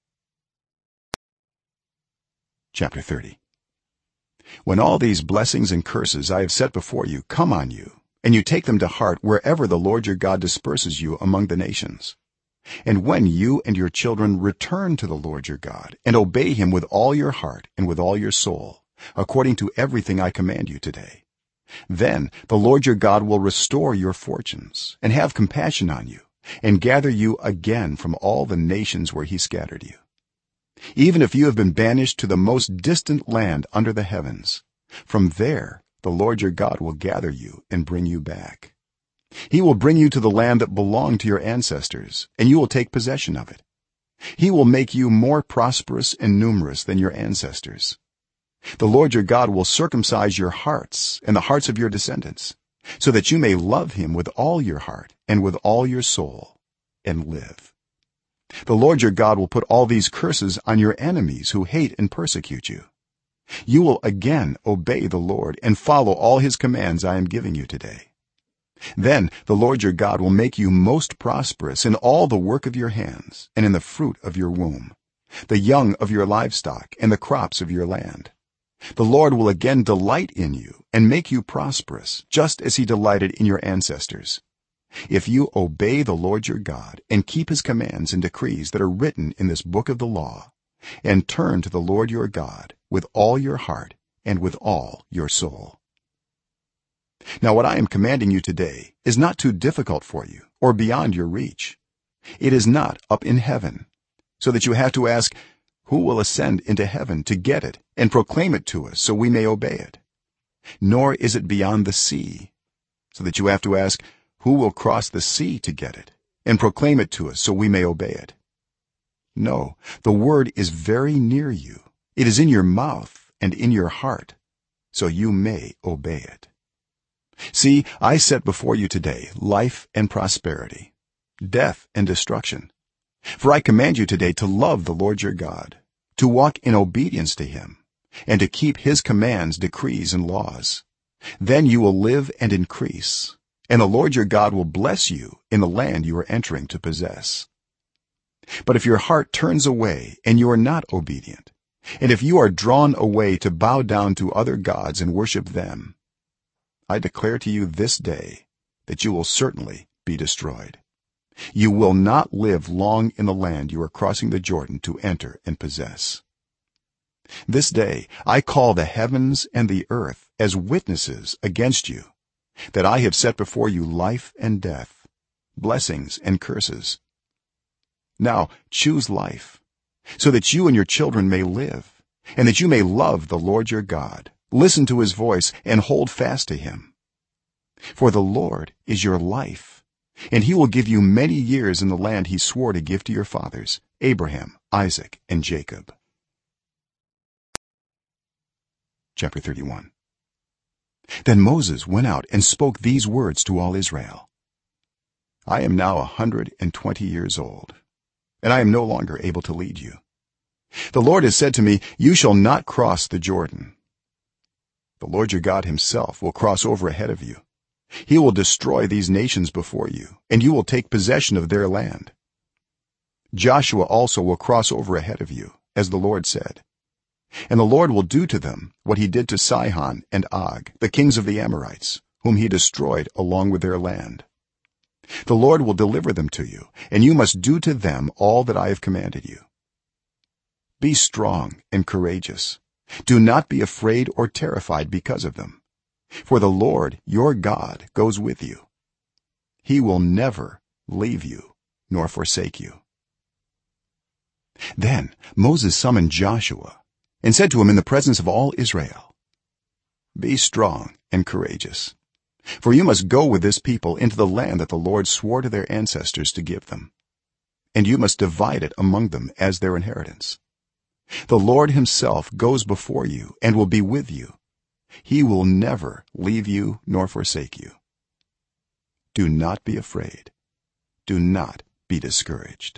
[SPEAKER 1] Chapter 30. When all these blessings and curses I have set before you come on you, and you take them to heart wherever the Lord your God disperses you among the nations, and when you and your children return to the Lord your God and obey him with all your heart and with all your soul, according to everything I command you today, then the Lord your God will restore your fortunes and have compassion on you and gather you again from all the nations where he scattered you. Even if you have been banished to the most distant land under the heavens, from there the Lord your God will gather you and bring you back. He will bring you to the land that belonged to your ancestors, and you will take possession of it. He will make you more prosperous and numerous than your ancestors. The Lord your God will circumcise your hearts and the hearts of your descendants, so that you may love him with all your heart and with all your soul and live. The Lord your God will put all these curses on your enemies who hate and persecute you. You will again obey the Lord and follow all his commands I am giving you today. Then the Lord your God will make you most prosperous in all the work of your hands and in the fruit of your womb, the young of your livestock and the crops of your land. The Lord will again delight in you and make you prosperous, just as he delighted in your ancestors, if you obey the Lord your God and keep his commands and decrees that are written in this book of the law, and turn to the Lord your God with all your heart and with all your soul. Now what I am commanding you today is not too difficult for you or beyond your reach. It is not up in heaven, so that you have to ask, who will ascend into heaven to get it and proclaim it to us so we may obey it? Nor is it beyond the sea, so that you have to ask, who will cross the sea to get it and proclaim it to us so we may obey it? No, the word is very near you. It is in your mouth and in your heart, so you may obey it. See, I set before you today life and prosperity, death and destruction. For I command you today to love the Lord your God, to walk in obedience to him, and to keep his commands, decrees, and laws. Then you will live and increase, and the Lord your God will bless you in the land you are entering to possess. But if your heart turns away and you are not obedient, and if you are drawn away to bow down to other gods and worship them, I declare to you this day that you will certainly be destroyed. You will not live long in the land you are crossing the Jordan to enter and possess. This day I call the heavens and the earth as witnesses against you, that I have set before you life and death, blessings and curses. Now choose life, so that you and your children may live, and that you may love the Lord your God, listen to his voice, and hold fast to him. For the Lord is your life, and he will give you many years in the land he swore to give to your fathers, Abraham, Isaac, and Jacob. Chapter 31. then moses went out and spoke these words to all israel: I am now 120 years old, and I am no longer able to lead you. The lord has said to me, you shall not cross the jordan. The lord your god himself will cross over ahead of you. He will destroy these nations before you, and you will take possession of their land. Joshua also will cross over ahead of you, as the lord said, and the lord will do to them what he did to Sihon and Og, the kings of the Amorites, whom he destroyed along with their land. The lord will deliver them to you, and you must do to them all that I have commanded you. Be strong and courageous. Do not be afraid or terrified because of them, for the lord your god goes with you. He will never leave you nor forsake you. Then moses summoned joshua and said to him in the presence of all israel: Be strong and courageous, for you must go with this people into the land that the lord swore to their ancestors to give them, and you must divide it among them as their inheritance. The lord himself goes before you and will be with you. He will never leave you nor forsake you. Do not be afraid. Do not be discouraged.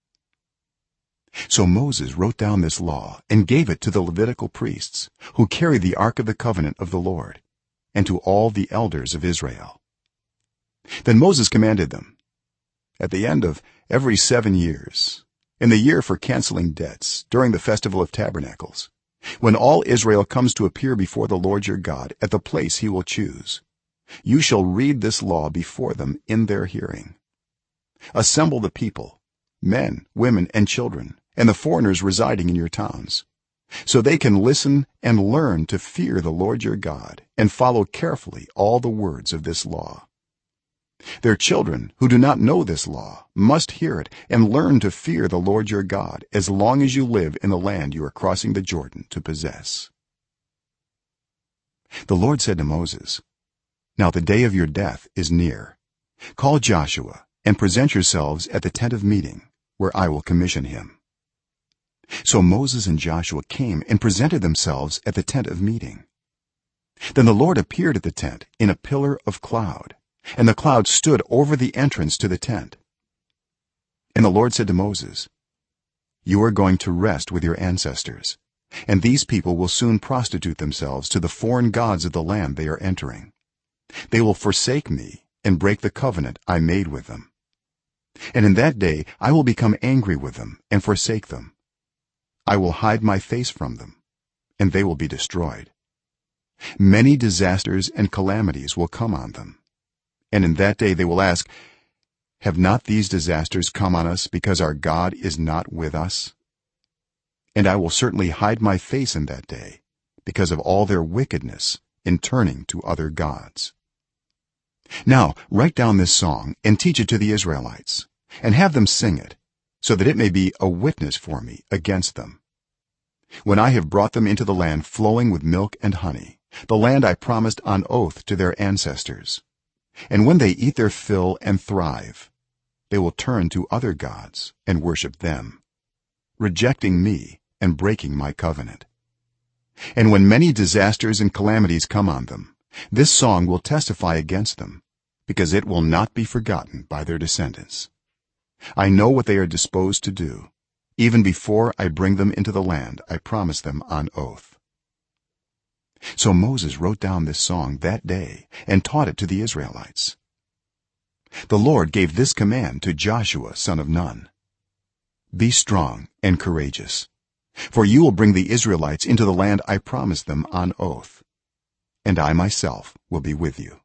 [SPEAKER 1] So moses wrote down this law and gave it to the levitical priests, who carried the ark of the covenant of the lord, and to all the elders of israel. Then moses commanded them: At the end of every 7 years, in the year for canceling debts, during the festival of tabernacles, when all israel comes to appear before the lord your god at the place he will choose, you shall read this law before them in their hearing. Assemble the people, men, women, and children, and the foreigners residing in your towns, so they can listen and learn to fear the lord your god and follow carefully all the words of this law. Their children who do not know this law must hear it and learn to fear the lord your god as long as you live in the land you are crossing the jordan to possess. The lord said to moses: Now the day of your death is near. Call joshua and present yourselves at the tent of meeting, where I will commission him. So moses and joshua came and presented themselves at the tent of meeting. Then the lord appeared at the tent in a pillar of cloud, and the cloud stood over the entrance to the tent. And the lord said to moses: You are going to rest with your ancestors, and these people will soon prostitute themselves to the foreign gods of the land they are entering. They will forsake me and break the covenant I made with them, and in that day I will become angry with them and forsake them. I will hide my face from them, and they will be destroyed. Many disasters and calamities will come on them, and in that day they will ask, Have not these disasters come on us because our god is not with us? And I will certainly hide my face in that day because of all their wickedness in turning to other gods. Now write down this song and teach it to the israelites, and have them sing it, so that it may be a witness for me against them. When I have brought them into the land flowing with milk and honey, the land I promised on oath to their ancestors, and when they eat their fill and thrive, they will turn to other gods and worship them, rejecting me and breaking my covenant. And when many disasters and calamities come on them, this song will testify against them, because it will not be forgotten by their descendants. I know what they are disposed to do, even before I bring them into the land I promised them on oath. So moses wrote down this song that day and taught it to the israelites. The lord gave this command to joshua son of nun: Be strong and courageous, for you will bring the israelites into the land I promised them on oath, and I myself will be with you.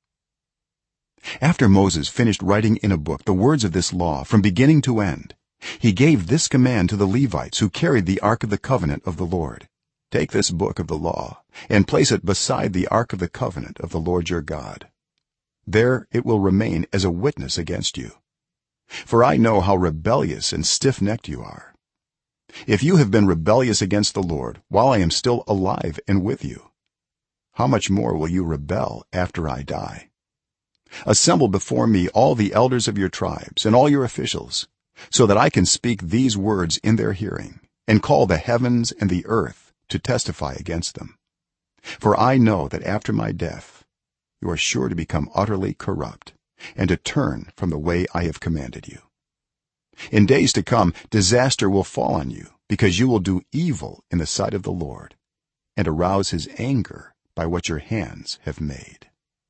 [SPEAKER 1] After moses finished writing in a book the words of this law from beginning to end, he gave this command to the levites who carried the ark of the covenant of the lord: Take this book of the law and place it beside the ark of the covenant of the lord your god. There it will remain as a witness against you, for I know how rebellious and stiff-necked you are. If you have been rebellious against the lord while I am still alive and with you, how much more will you rebel after I die? Assemble before me all the elders of your tribes and all your officials, so that I can speak these words in their hearing and call the heavens and the earth to testify against them. for I know that after my death you are sure to become utterly corrupt and to turn from the way I have commanded you. In days to come disaster will fall on you because you will do evil in the sight of the Lord and arouse his anger by what your hands have made."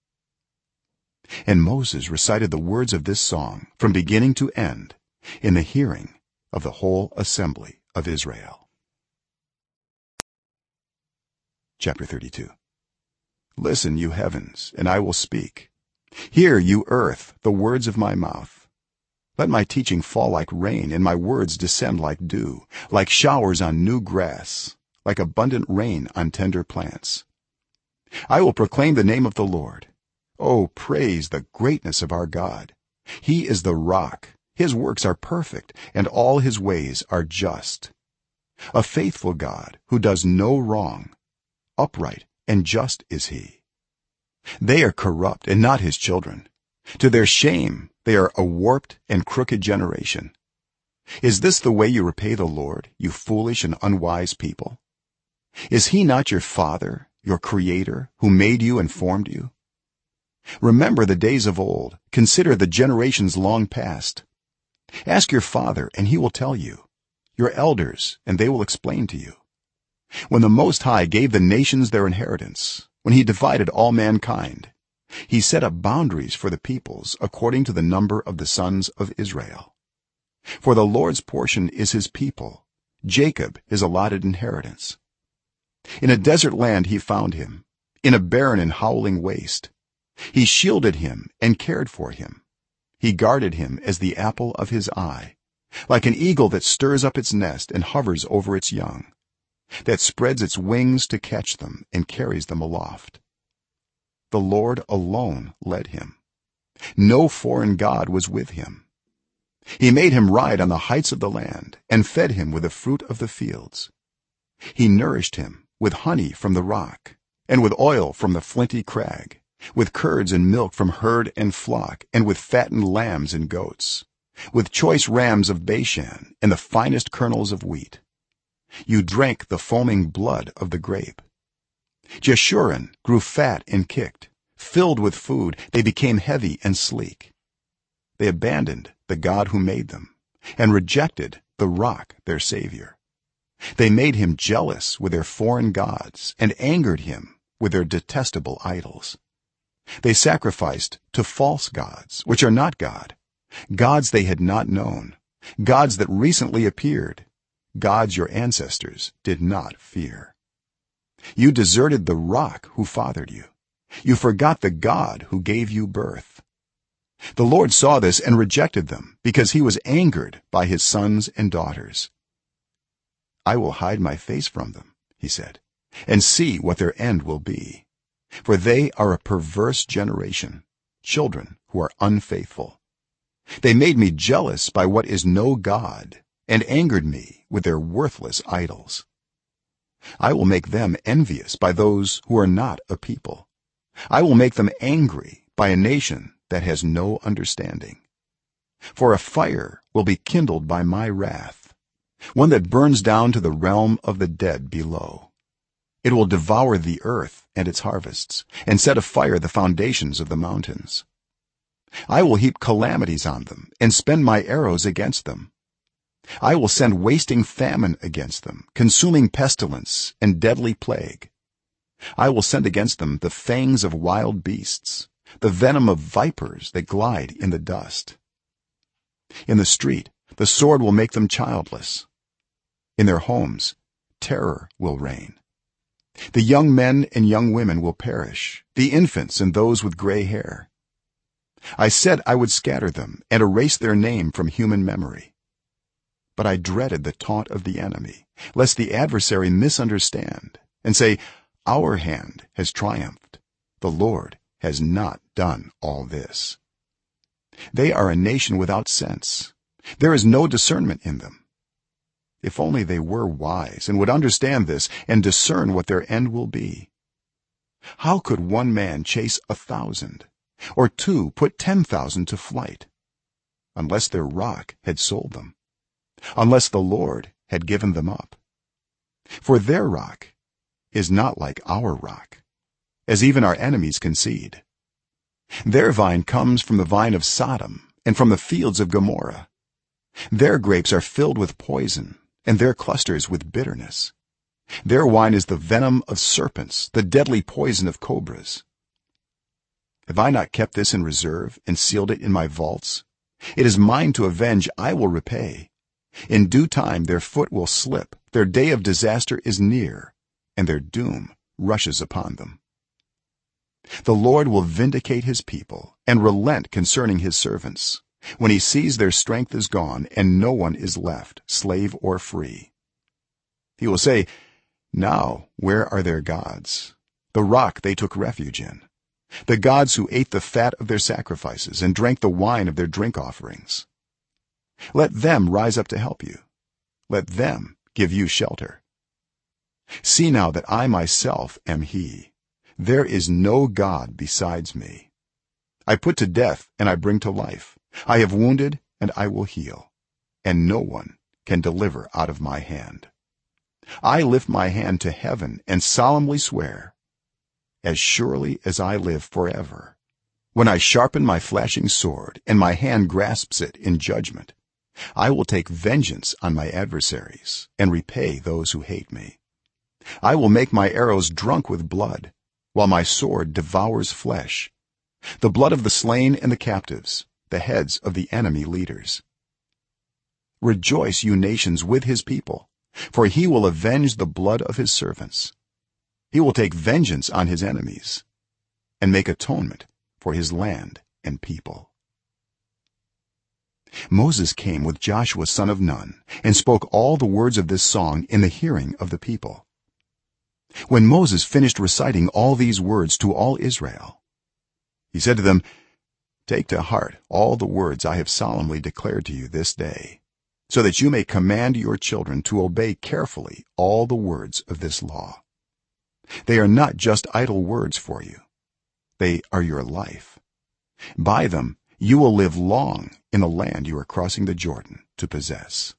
[SPEAKER 1] And Moses recited the words of this song from beginning to end in the hearing of the whole assembly of Israel. Chapter 32. Listen, you heavens, and I will speak. Hear, you earth, the words of my mouth. Let my teaching fall like rain and my words descend like dew, like showers on new grass, like abundant rain on tender plants. I will proclaim the name of the Lord. Oh, praise the greatness of our God. He is the rock. His works are perfect and all his ways are just. A faithful God who does no wrong. Upright and just is he. They are corrupt and not his children. To their shame they are a warped and crooked generation. Is this the way you repay the Lord, you foolish and unwise people? Is he not your father, your creator, who made you and formed you? Remember the days of old, consider the generations long past. Ask your father and he will tell you, your elders and they will explain to you. When the Most High gave the nations their inheritance, when he divided all mankind, he set up boundaries for the peoples according to the number of the sons of Israel. For the Lord's portion is his people, Jacob his allotted inheritance. In a desert land he found him, in a barren and howling waste. He shielded him and cared for him. He guarded him as the apple of his eye, like an eagle that stirs up its nest and hovers over its young, that spreads its wings to catch them and carries them aloft. The Lord alone led him. No foreign god was with him. He made him ride on the heights of the land and fed him with the fruit of the fields. He nourished him with honey from the rock and with oil from the flinty crag, with curds and milk from herd and flock, and with fattened lambs and goats, with choice rams of Bashan and the finest kernels of wheat. You drank the foaming blood of the grape. Jeshurun grew fat and kicked. Filled with food, they became heavy and sleek. They abandoned the God who made them and rejected the rock their savior. They made him jealous with their foreign gods and angered him with their detestable idols. They sacrificed to false gods which are not God, gods they had not known, gods that recently appeared, gods your ancestors did not fear. You deserted the rock who fathered you. You forgot the God who gave you birth. The Lord saw this and rejected them because he was angered by his sons and daughters. I will hide my face from them, he said, and see what their end will be, for they are a perverse generation, children who are unfaithful. They made me jealous by what is no God and angered me with their worthless idols. I will make them envious by those who are not a people. I will make them angry by a nation that has no understanding. For a fire will be kindled by my wrath, one that burns down to the realm of the dead below. It will devour the earth and its harvests and set afire the foundations of the mountains. I will heap calamities on them and spend my arrows against them. I will send wasting famine against them, consuming pestilence and deadly plague. I will send against them the fangs of wild beasts, the venom of vipers that glide in the dust. In the street the sword will make them childless. In their homes terror will reign. The young men and young women will perish, the infants and those with gray hair. I said I would scatter them and erase their name from human memory. But I dreaded the taunt of the enemy, lest the adversary misunderstand and say, our hand has triumphed. The Lord has not done all this. They are a nation without sense. There is no discernment in them. If only they were wise and would understand this and discern what their end will be. How could one man chase 1,000, or two put 10,000 to flight, unless their rock had sold them, unless the Lord had given them up? For their rock is not like our rock, as even our enemies concede. Their vine comes from the vine of Sodom and from the fields of Gomorrah. Their grapes are filled with poison and their clusters with bitterness. Their wine is the venom of serpents, the deadly poison of cobras. Have I not kept this in reserve and sealed it in my vaults? It is mine to avenge, I will repay. In due time their foot will slip, their day of disaster is near, and their doom rushes upon them. The Lord will vindicate his people and relent concerning his servants when he sees their strength is gone and no one is left, slave or free. He will say, now where are their gods, the rock they took refuge in, the gods who ate the fat of their sacrifices and drank the wine of their drink offerings? Let them rise up to help you, let them give you shelter. See now that I myself am he, there is no god besides me. I put to death and I bring to life, I have wounded and I will heal, and no one can deliver out of my hand. I lift my hand to heaven and solemnly swear, as surely as I live forever, when I sharpen my flashing sword and my hand grasps it in judgment, I will take vengeance on my adversaries and repay those who hate me. I will make my arrows drunk with blood, while my sword devours flesh, the blood of the slain and the captives, the heads of the enemy leaders. Rejoice, you nations, with his people, for he will avenge the blood of his servants. He will take vengeance on his enemies and make atonement for his land and people. Moses came with Joshua son of Nun and spoke all the words of this song in the hearing of the people. When Moses finished reciting all these words to all Israel, he said to them, take to heart all the words I have solemnly declared to you this day, so that you may command your children to obey carefully all the words of this law. They are not just idle words for you, they are your life. By them you will live long in the land you are crossing the Jordan to possess.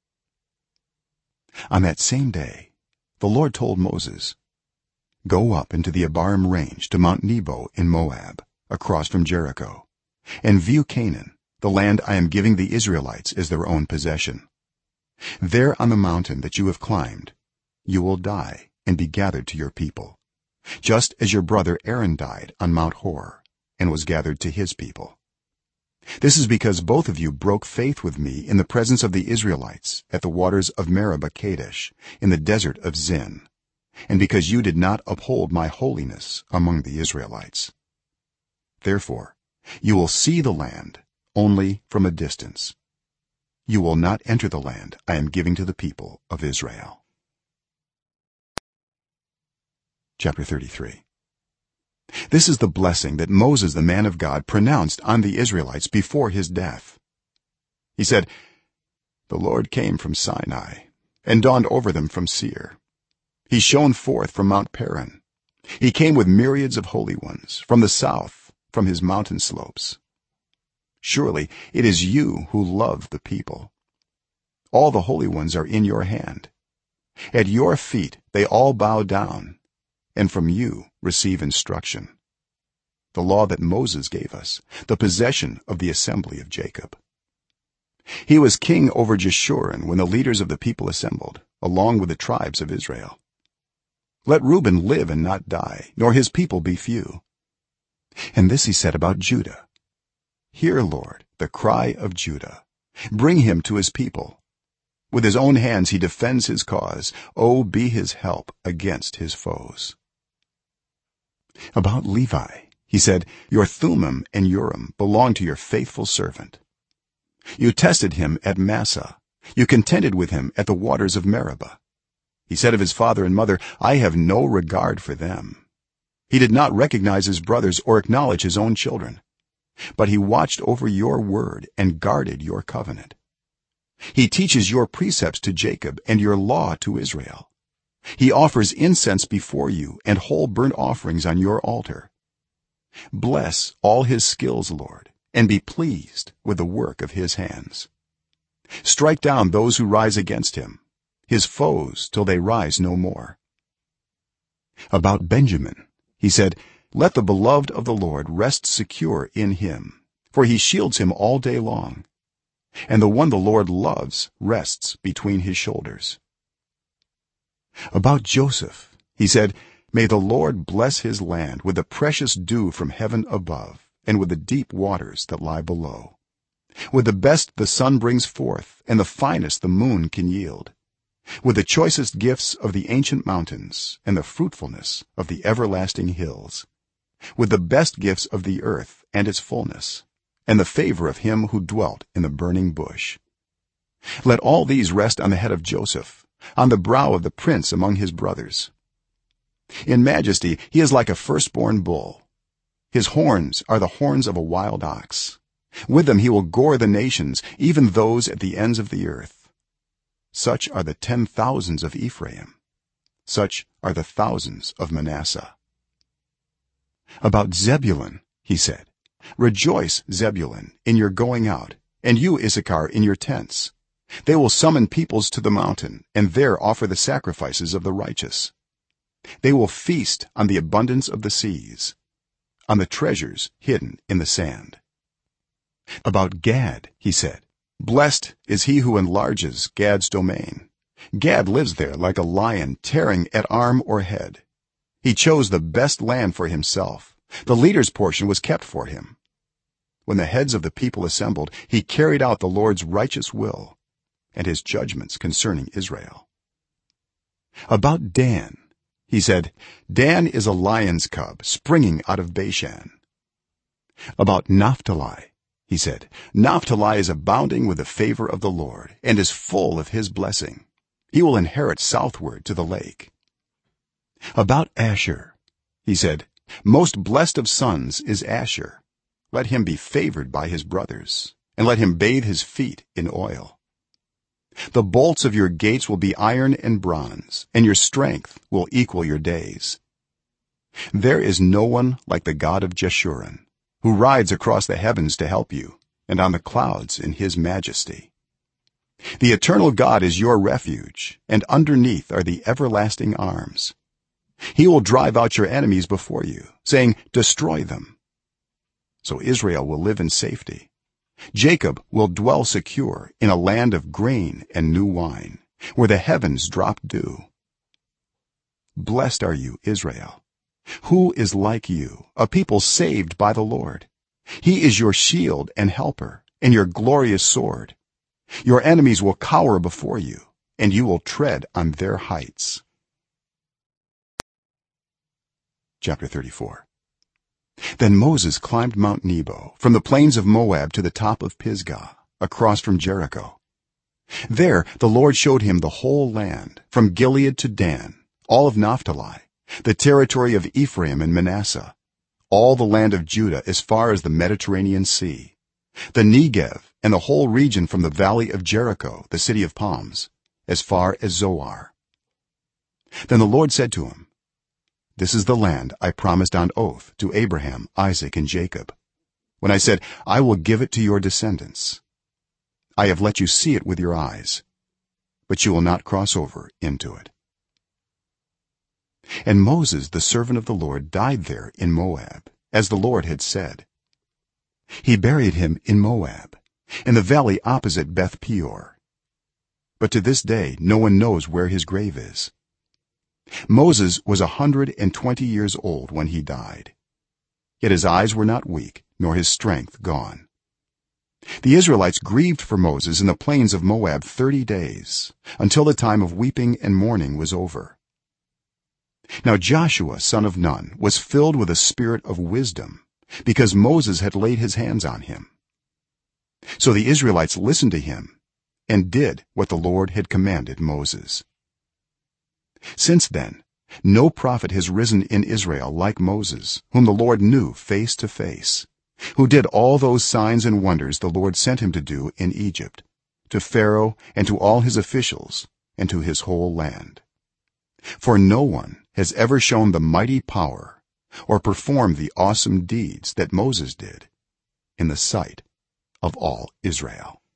[SPEAKER 1] On that same day the Lord told Moses, go up into the Abarim range to Mount Nebo in Moab, across from Jericho, and view Canaan, the land I am giving the Israelites as their own possession. There on the mountain that you have climbed you will die and be gathered to your people, just as your brother Aaron died on Mount Hor and was gathered to his people. This is because both of you broke faith with me in the presence of the Israelites at the waters of Meribah Kadesh in the desert of Zin, and because you did not uphold my holiness among the Israelites. Therefore you will see the land only from a distance. You will not enter the land I am giving to the people of Israel. Chapter 33. This is the blessing that Moses the man of God pronounced on the Israelites before his death. He said, the Lord came from Sinai and dawned over them from Seir. He shone forth from Mount Paran. He came with myriads of holy ones from the south, from his mountain slopes. Surely it is you who love the people. All the holy ones are in your hand. At your feet they all bow down, and from you receive instruction, the law that Moses gave us, the possession of the assembly of Jacob. He was king over Jeshurun when the leaders of the people assembled, along with the tribes of Israel. Let Reuben live and not die, nor his people be few. And this he said about Judah, hear, Lord, the cry of Judah, bring him to his people. With his own hands he defends his cause. Oh, be his help against his foes. About Levi he said, your Thummim and Urim belong to your faithful servant. You tested him at Massah, you contended with him at the waters of Meribah. He said of his father and mother, I have no regard for them. He did not recognize his brothers or acknowledge his own children, but he watched over your word and guarded your covenant. He teaches your precepts to Jacob and your law to Israel. He offers incense before you and whole burnt offerings on your altar. Bless all his skills, Lord, and be pleased with the work of his hands. Strike down those who rise against him, his foes till they rise no more. about benjamin he said, let the beloved of the lord rest secure in him, for he shields him all day long, and the one the lord loves rests between his shoulders. About joseph he said, may the lord bless his land with the precious dew from heaven above and with the deep waters that lie below, with the best the sun brings forth and the finest the moon can yield, with the choicest gifts of the ancient mountains and the fruitfulness of the everlasting hills, with the best gifts of the earth and its fullness and the favor of him who dwelt in the burning bush. Let all these rest on the head of joseph, on the brow of the prince among his brothers. In majesty he is like a firstborn bull, his horns are the horns of a wild ox. With them he will gore the nations, even those at the ends of the earth. Such are the 10,000s of ephraim, such are the thousands of manasseh. About zebulun he said, rejoice, zebulun, in your going out, and you, issachar, in your tents. They will summon peoples to the mountain and there offer the sacrifices of the righteous. They will feast on the abundance of the seas, on the treasures hidden in the sand. About gad he said, blessed is he who enlarges gad's domain. Gad lives there like a lion tearing at arm or head. He chose the best land for himself, the leader's portion was kept for him. When the heads of the people assembled, he carried out the lord's righteous will and his judgments concerning israel. About dan he said, dan is a lion's cub springing out of bashan. About naphtali he said, naphtali is abounding with the favor of the lord and is full of his blessing. He will inherit southward to the lake. About asher he said, most blessed of sons is asher. Let him be favored by his brothers, and let him bathe his feet in oil. The bolts of your gates will be iron and bronze, and your strength will equal your days. There is no one like the god of jeshurun, who rides across the heavens to help you, and on the clouds in his majesty. The eternal god is your refuge, and underneath are the everlasting arms. He will drive out your enemies before you, saying, destroy them. So israel will live in safety, jacob will dwell secure in a land of grain and new wine, where the heavens drop dew. Blessed are you, israel. Who is like you, a people saved by the lord? He is your shield and helper and your glorious sword. Your enemies will cower before you, and you will tread on their heights. Chapter 34. Then moses climbed mount nebo from the plains of moab to the top of pisgah, across from jericho. There the lord showed him the whole land, from gilead to dan, all of naphtali, the territory of ephraim and manasseh, all the land of judah as far as the mediterranean sea, the negev and the whole region from the valley of jericho, the city of palms, as far as zoar. Then the lord said to him, this is the land I promised on oath to abraham, isaac, and jacob, when I said, I will give it to your descendants. I have let you see it with your eyes, but you will not cross over into it. And moses the servant of the lord died there in moab, as the lord had said. He buried him in moab, in the valley opposite beth peor, but to this day no one knows where his grave is. moses was 120 years old when he died, yet his eyes were not weak nor his strength gone. The israelites grieved for moses in the plains of moab 30 days, until the time of weeping and mourning was over. Now joshua son of nun was filled with a spirit of wisdom, because moses had laid his hands on him. So the israelites listened to him and did what the lord had commanded moses. Since then no prophet has risen in israel like moses, whom the lord knew face to face, who did all those signs and wonders the lord sent him to do in egypt, to pharaoh and to all his officials and to his whole land. For no one has ever shown the mighty power or performed the awesome deeds that moses did in the sight of all israel.